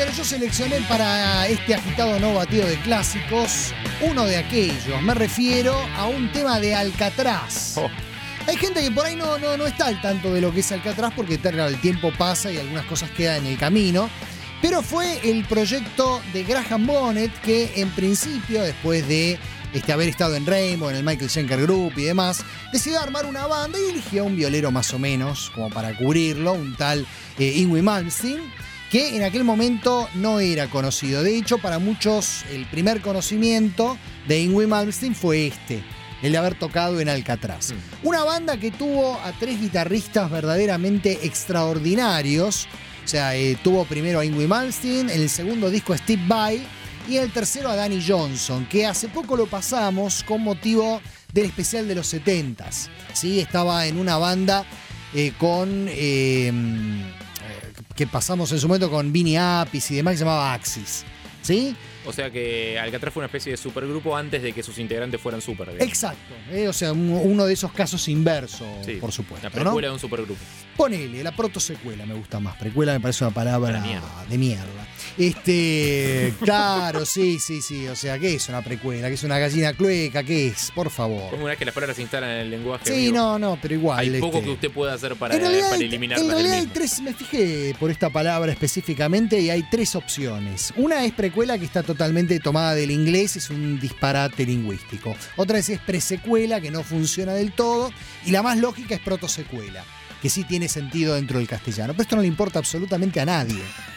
señores, yo seleccioné para este agitado no batido de clásicos uno de aquellos. Me refiero a un tema de Alcatraz. Hay gente que por ahí no está al tanto de lo que es Alcatraz porque claro, el tiempo pasa y algunas cosas quedan en el camino. Pero fue el proyecto de Graham Bonnet que en principio, después de haber estado en Rainbow, en el Michael Schenker Group y demás, decidió armar una banda y eligió un violero más o menos como para cubrirlo, un tal Yngwie Malmsteen, que en aquel momento no era conocido. De hecho, para muchos el primer conocimiento de Yngwie Malmsteen fue el de haber tocado en Alcatraz. Una banda que tuvo a 3 guitarristas verdaderamente extraordinarios. O sea, tuvo primero a Yngwie Malmsteen, en el segundo disco a Steve Vai y en el tercero a Danny Johnson, que hace poco lo pasamos con motivo del especial de los 70s. ¿Sí? Estaba en una banda que pasamos en su momento con Vinny Appice y demás, que se llamaba Axis. ¿Sí? O sea que Alcatraz fue una especie de supergrupo antes de que sus integrantes fueran super. Exacto. O sea, uno de esos casos inversos, sí, por supuesto. La precuela, ¿no? de un supergrupo. Ponele, la protosecuela me gusta más. Precuela me parece una palabra de mierda. Claro, sí. O sea, ¿qué es una precuela? ¿Qué es una gallina clueca? ¿Qué es? Por favor. Como una vez que las palabras se instalan en el lenguaje. Sí, vivo. no, pero igual. Hay poco que usted pueda hacer para eliminarlas. En realidad hay 3, me fijé por esta palabra específicamente, y hay 3 opciones. Una es precuela, que está totalmente tomada del inglés, es un disparate lingüístico. Otra es presecuela, que no funciona del todo. Y la más lógica es protosecuela, que sí tiene sentido dentro del castellano. Pero esto no le importa absolutamente a nadie.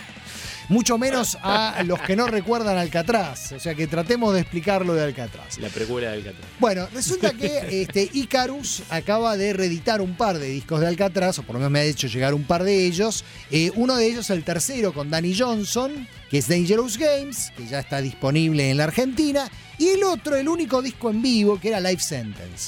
Mucho menos a los que no recuerdan Alcatraz. O sea que tratemos de explicar lo de Alcatraz. La precuela de Alcatraz. Bueno, resulta que Icarus acaba de reeditar un par de discos de Alcatraz, o por lo menos me ha hecho llegar un par de ellos. Uno de ellos, el tercero, con Danny Johnson, que es Dangerous Games, que ya está disponible en la Argentina. Y el otro, el único disco en vivo, que era Life Sentence.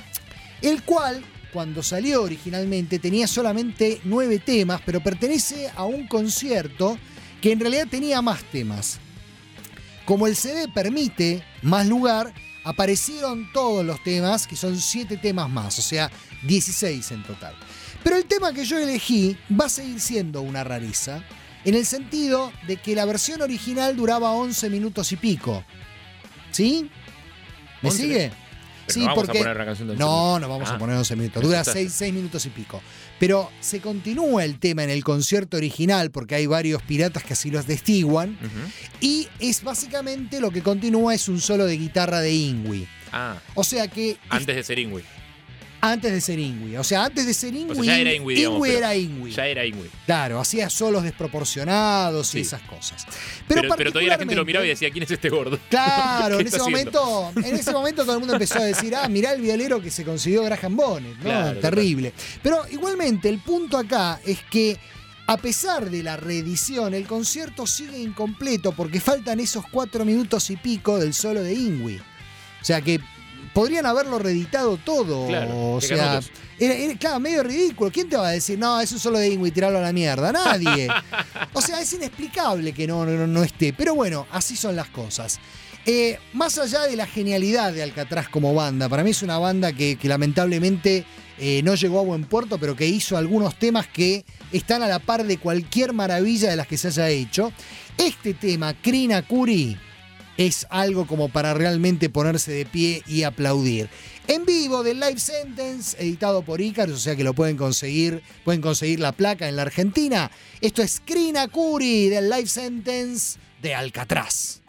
El cual, cuando salió originalmente, tenía solamente 9 temas, pero pertenece a un concierto que en realidad tenía más temas. Como el CD permite más lugar, aparecieron todos los temas, que son 7 temas más, o sea, 16 en total. Pero el tema que yo elegí va a seguir siendo una rareza, en el sentido de que la versión original duraba 11 minutos y pico. ¿Sí? ¿Me sigue? Sí, no porque... a poner la canción del no vamos a poner 11 minutos. Dura 6 minutos y pico. Pero se continúa el tema en el concierto original, porque hay varios piratas que así lo atestiguan. Y es básicamente lo que continúa es un solo de guitarra de Yngwie. O sea que... Antes de ser Yngwie. Antes de ser Yngwie. O sea, antes de ser Yngwie, o sea, ya era Yngwie, digamos, Yngwie era Yngwie. Ya era Yngwie. Claro, hacía solos desproporcionados y esas cosas. Pero todavía la gente lo miraba y decía, ¿quién es este gordo? Claro, en ese momento todo el mundo empezó a decir, mirá el violero que se consiguió Graham Bonnet, ¿no? Claro, terrible. Pero igualmente, el punto acá es que a pesar de la reedición, el concierto sigue incompleto porque faltan esos 4 minutos y pico del solo de Yngwie. O sea que podrían haberlo reeditado todo. Claro, o sea, era medio ridículo. ¿Quién te va a decir, no, es un solo de Yngwie, tirarlo a la mierda? Nadie. O sea, es inexplicable que no esté. Pero bueno, así son las cosas. Más allá de la genialidad de Alcatraz como banda, para mí es una banda que lamentablemente no llegó a buen puerto, pero que hizo algunos temas que están a la par de cualquier maravilla de las que se haya hecho. Este tema, Krina Kuri, es algo como para realmente ponerse de pie y aplaudir. En vivo del Life Sentence, editado por Icarus, o sea que lo pueden conseguir la placa en la Argentina. Esto es Krina Kuri del Life Sentence de Alcatraz.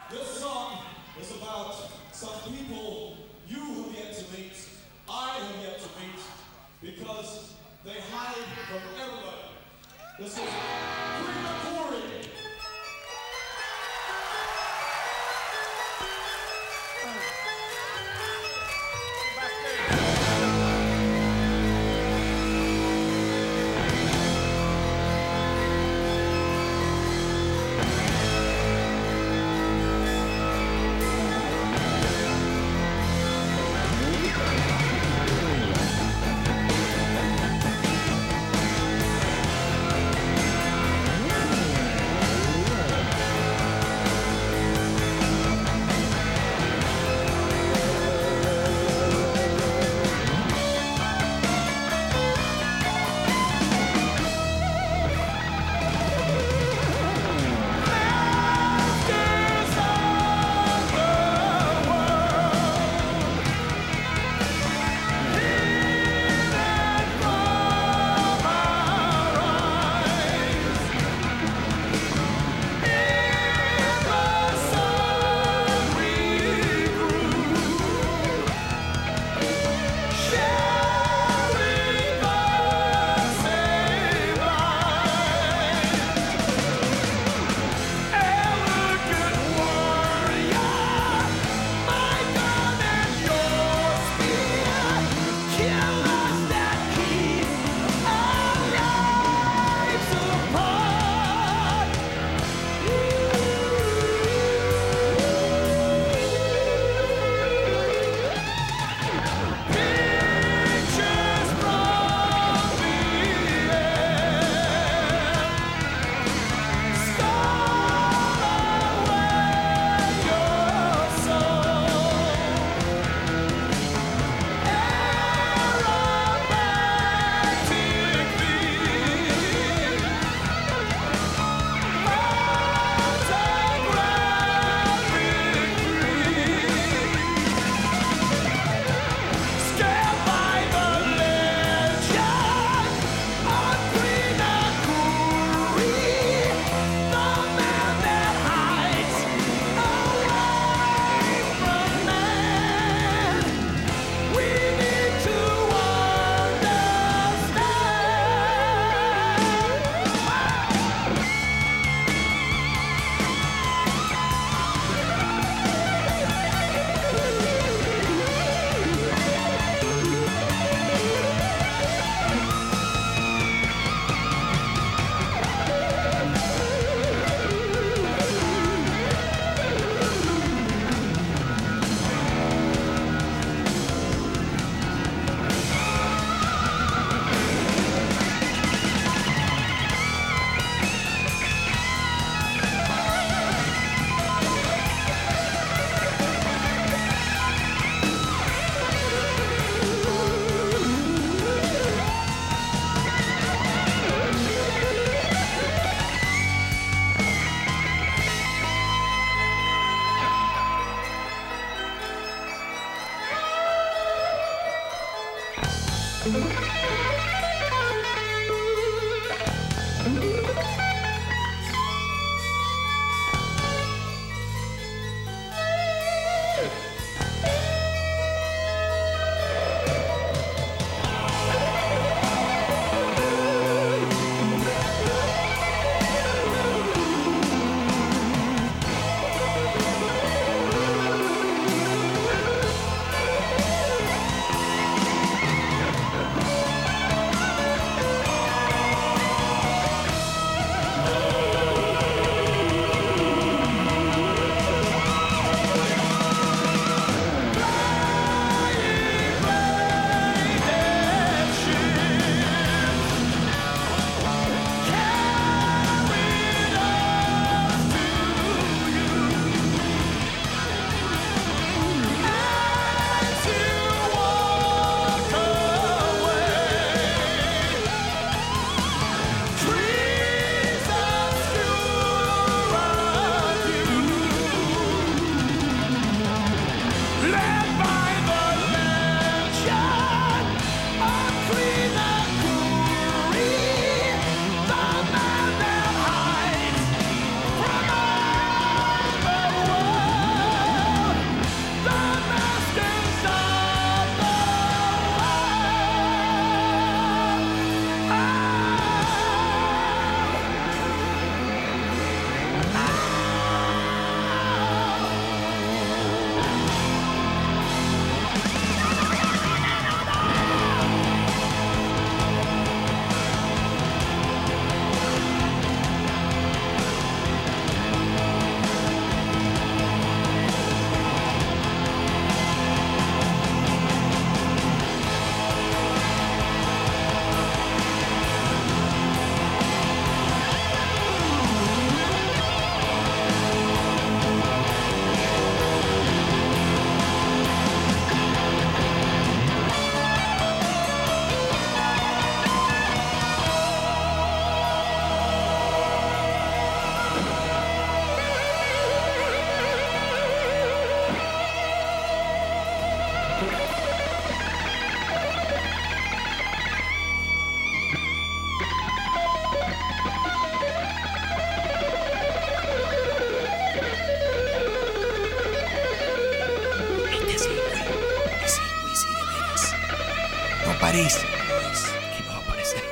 aparece. ¿Qué no va a aparecer?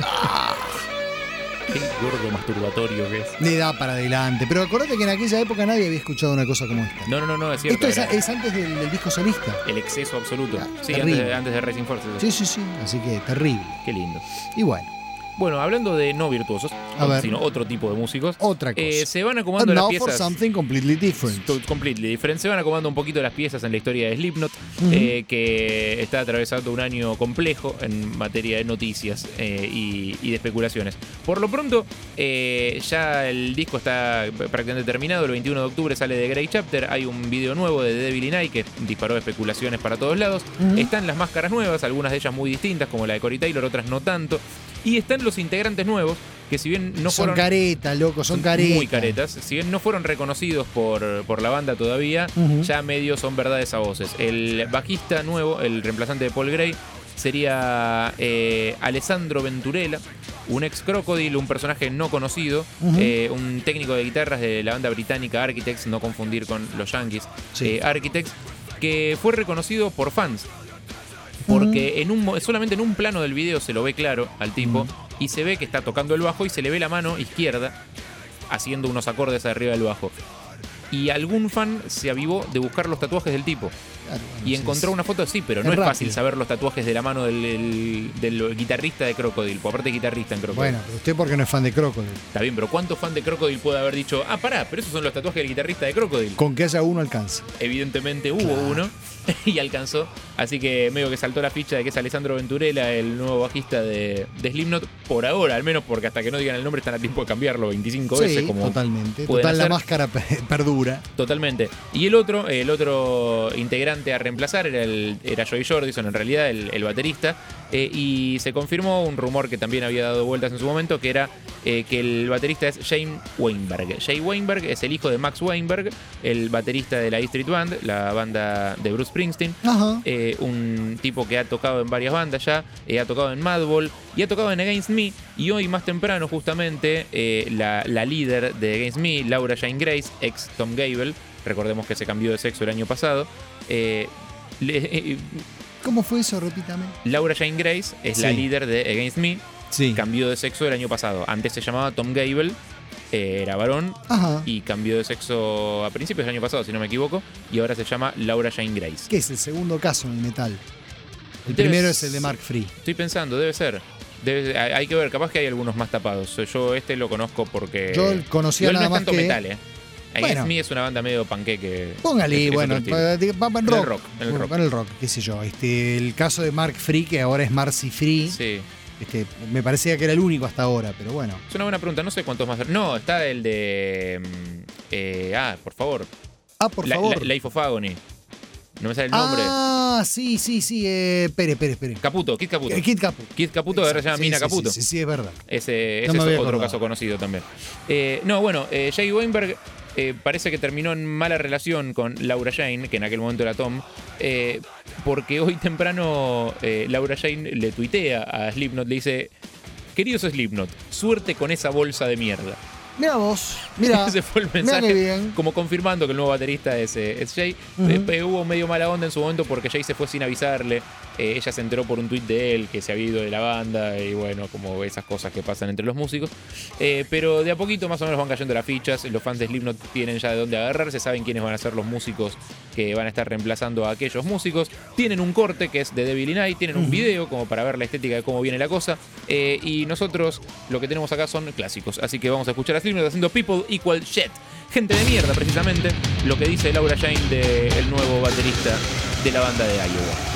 Qué gordo masturbatorio que es. Le da para adelante. Pero acordate que en aquella época nadie había escuchado una cosa como esta. No, es cierto. Esto es antes del disco solista. El exceso absoluto. Sí, terrible. antes de Racing Force. Sí. Así que terrible. Qué lindo. Y bueno. Bueno, hablando de no virtuosos, sino otro tipo de músicos. Otra cosa. Se van acomodando las piezas. For something completely different. Completely different. Se van acomodando un poquito las piezas en la historia de Slipknot, que está atravesando un año complejo en materia de noticias y de especulaciones. Por lo pronto, ya el disco está prácticamente terminado. El 21 de octubre sale de Grey Chapter. Hay un video nuevo de The Devil in I que disparó especulaciones para todos lados. Están las máscaras nuevas, algunas de ellas muy distintas, como la de Corey Taylor, otras no tanto. Y están los integrantes nuevos, que si bien no fueron... Son caretas, loco, son caretas. Muy caretas. Si bien no fueron reconocidos por la banda todavía, ya medio son verdades a voces. El bajista nuevo, el reemplazante de Paul Gray, sería Alessandro Venturella, un ex Crocodile, un personaje no conocido, un técnico de guitarras de la banda británica Architects, no confundir con los Yankees, Architects, que fue reconocido por fans. Porque solamente en un plano del video se lo ve claro al tipo y se ve que está tocando el bajo y se le ve la mano izquierda haciendo unos acordes arriba del bajo. Y algún fan se avivó de buscar los tatuajes del tipo. Claro, y encontró una foto así, pero no es fácil saber los tatuajes de la mano del guitarrista de Crocodile. Por aparte guitarrista en Crocodile. Bueno, pero usted porque no es fan de Crocodile. Está bien, pero ¿cuántos fan de Crocodile puede haber dicho, pará, pero esos son los tatuajes del guitarrista de Crocodile? Con que haya uno alcanza. Evidentemente hubo uno y alcanzó. Así que medio que saltó la ficha de que es Alessandro Venturella, el nuevo bajista de Slipknot, por ahora, al menos, porque hasta que no digan el nombre están a tiempo de cambiarlo 25 veces. Como totalmente. Total, la máscara perdura. Totalmente. Y el otro integrante a reemplazar era Joey Jordison, en realidad el baterista, y se confirmó un rumor que también había dado vueltas en su momento, que era que el baterista es Jay Weinberg. Jay Weinberg es el hijo de Max Weinberg, el baterista de la E Street Band, la banda de Bruce Springsteen. Un tipo que ha tocado en varias bandas ya, ha tocado en Madball y ha tocado en Against Me. Y hoy, más temprano, justamente, la líder de Against Me, Laura Jane Grace, ex Tom Gable, recordemos que se cambió de sexo el año pasado. ¿Cómo fue eso? Repítame. Laura Jane Grace es la líder de Against Me. Cambió de sexo el año pasado. Antes se llamaba Tom Gable, era varón, y cambió de sexo a principios del año pasado, si no me equivoco, y ahora se llama Laura Jane Grace. ¿Qué es el segundo caso en el metal? El primero es el de Mark Free. Estoy pensando, debe ser. Hay que ver, capaz que hay algunos más tapados. Yo lo conozco porque... Yo conocía nada más tanto que... metal, Against Me es una banda medio panqueque. Póngale, bueno, en rock. En el rock, qué sé yo. El caso de Mark Free, que ahora es Marcy Free. Sí. Me parecía que era el único hasta ahora, pero bueno. Es una buena pregunta, no sé cuántos más. No, está el de... por favor. Por favor. Life of Agony. No me sale el nombre. Sí. Espere. Caputo, Kid Caputo. Kid Caputo, ahora se llama Mina Caputo. Sí, es verdad. Ese es otro caso conocido también. Jay Weinberg parece que terminó en mala relación con Laura Jane, que en aquel momento era Tom, porque hoy temprano Laura Jane le tuitea a Slipknot, le dice: queridos Slipknot, suerte con esa bolsa de mierda. Mira vos, mira. Ese fue el mensaje, como confirmando que el nuevo baterista es Jay. Hubo medio mala onda en su momento porque Jay se fue sin avisarle. Ella se enteró por un tuit de él que se había ido de la banda y bueno, como esas cosas que pasan entre los músicos. Pero de a poquito más o menos van cayendo las fichas. Los fans de Slipknot tienen ya de dónde agarrarse, saben quiénes van a ser los músicos que van a estar reemplazando a aquellos músicos. Tienen un corte que es de Devil in Eye, tienen un video como para ver la estética de cómo viene la cosa. Y nosotros lo que tenemos acá son clásicos. Así que vamos a escuchar a Slipknot haciendo People Equal Shit. Gente de mierda, precisamente, lo que dice Laura Jane del nuevo baterista de la banda de Iowa.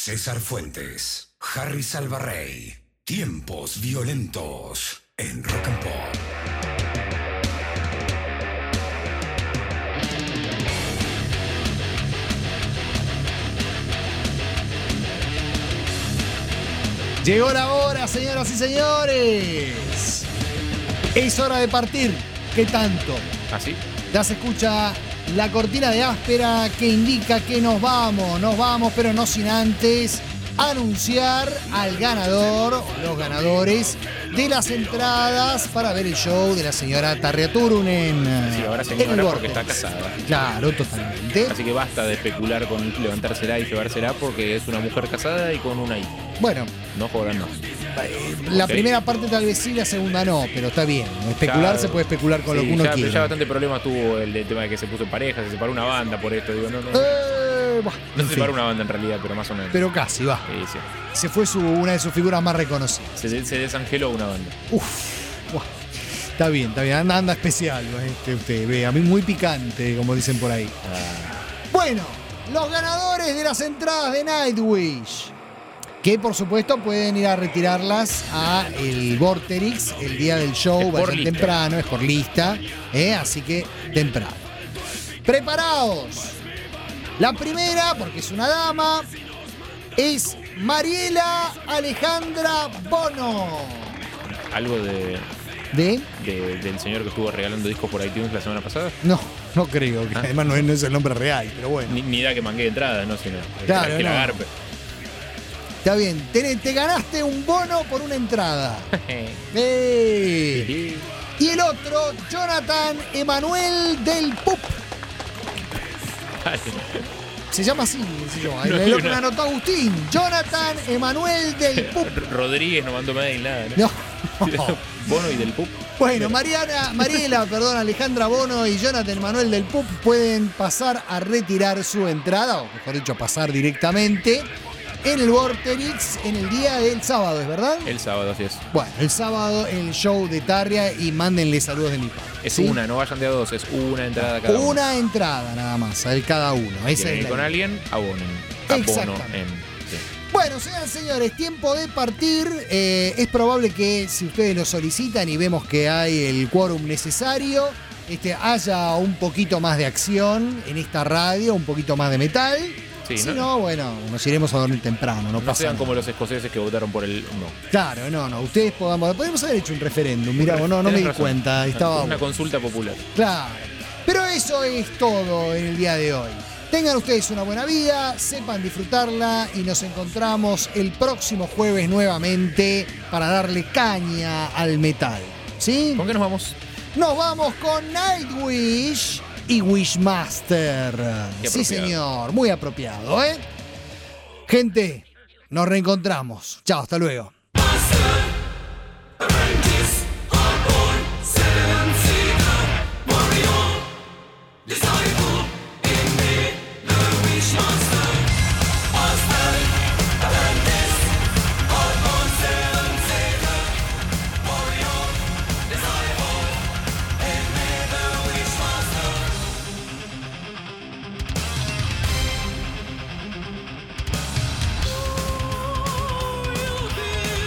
César Fuentes, Harry Salvarrey. Tiempos violentos en Rock and Pop. Llegó la hora, señoras y señores. Es hora de partir. ¿Qué tanto? ¿Así? Ya se escucha la cortina de áspera que indica que nos vamos, pero no sin antes anunciar al ganador o los ganadores de las entradas para ver el show de la señora Tarja Turunen. Sí, ahora señora porque está casada. Claro, totalmente. Así que basta de especular con levantársela y llevársela porque es una mujer casada y con una hija. Bueno. No jodan, no. La primera parte tal vez sí, la segunda no, pero está bien. Especular Claro. se puede especular con lo que uno ya, quiere. Ya bastante problema tuvo el tema de que se puso en pareja, se separó una banda por esto. Digo, no se separó una banda en realidad, pero más o menos. Pero casi, va. Sí, sí. Se fue una de sus figuras más reconocidas. Se desangeló una banda. Buah. Está bien. Anda especial usted, ve. A mí muy picante, como dicen por ahí. Bueno, los ganadores de las entradas de Nightwish, que por supuesto pueden ir a retirarlas a el Vorterix el día del show, vayan temprano, es por lista, así que temprano. Preparados. La primera, porque es una dama, es Mariela Alejandra Bono. ¿Algo del señor que estuvo regalando discos por iTunes la semana pasada? No creo, que además no es el nombre real, pero bueno. Ni da que mangué de entrada, ¿no? Sino Claro, que la no. garpe. Está bien, te ganaste un bono por una entrada. Y el otro, Jonathan Emanuel del Pup. Se llama así, se llama. El otro me anotó Agustín. Jonathan Emanuel del Pup. Rodríguez no mandó mail, nada, ¿no? Bono y del Pup. Bueno, Mariela, Alejandra Bono y Jonathan Emanuel del Pup pueden pasar a retirar su entrada, o mejor dicho, pasar directamente en el Vorterix en el día del sábado, ¿es verdad? El sábado, así es. Bueno, el sábado en el show de Tarja y mándenle saludos de mi parte. Es ¿sí? una, no vayan de a dos, es una entrada cada uno. Una entrada nada más, a cada uno. Esa es la con idea. alguien, abonen. Exactamente. Bueno, señoras y señores, tiempo de partir. Es probable que si ustedes lo solicitan y vemos que hay el quórum necesario, haya un poquito más de acción en esta radio, un poquito más de metal. Sí, si no, bueno, nos iremos a dormir temprano. No pasa sean nada. como los escoceses que votaron por el no. Claro, no. Ustedes podemos haber hecho un referéndum. Mirá, no me di cuenta. Estaba una consulta popular. Claro. Pero eso es todo en el día de hoy. Tengan ustedes una buena vida, sepan disfrutarla y nos encontramos el próximo jueves nuevamente para darle caña al metal. ¿Sí? ¿Con qué nos vamos? Nos vamos con Nightwish y Wishmaster. Sí, señor. Muy apropiado, ¿eh? Gente, nos reencontramos. Chao, hasta luego. You'll be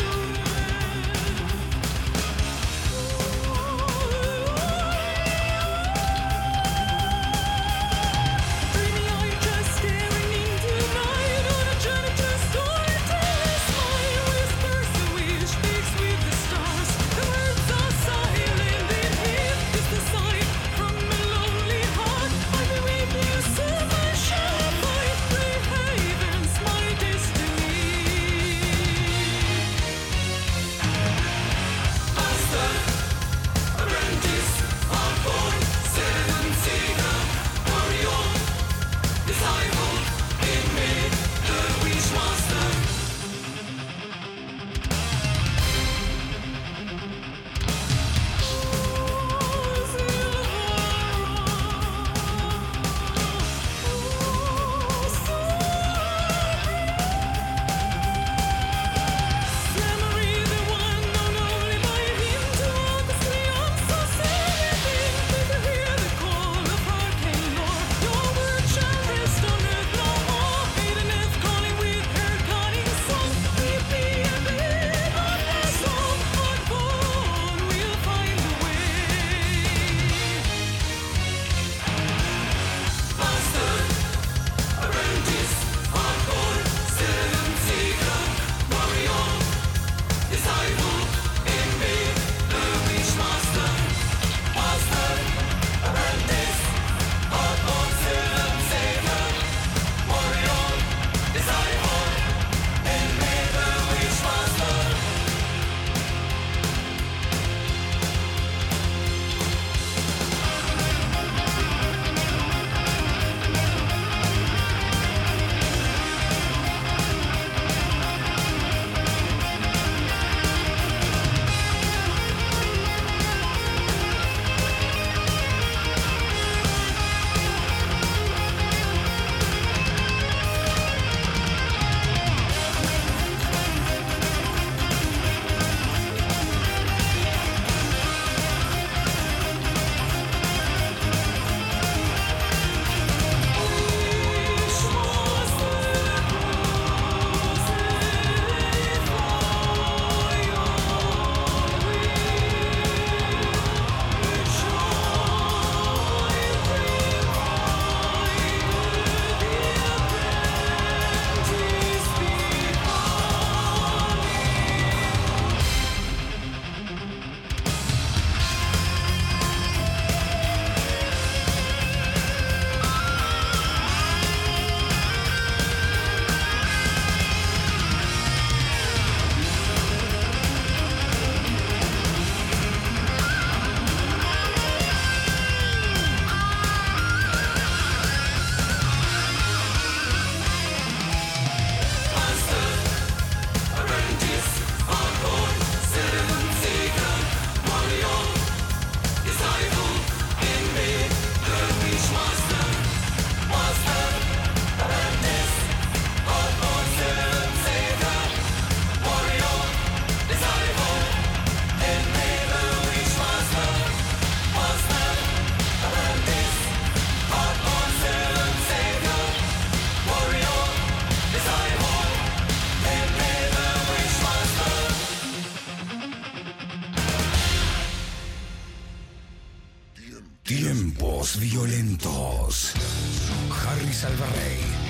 Tiempos violentos. Harry Salvarrey.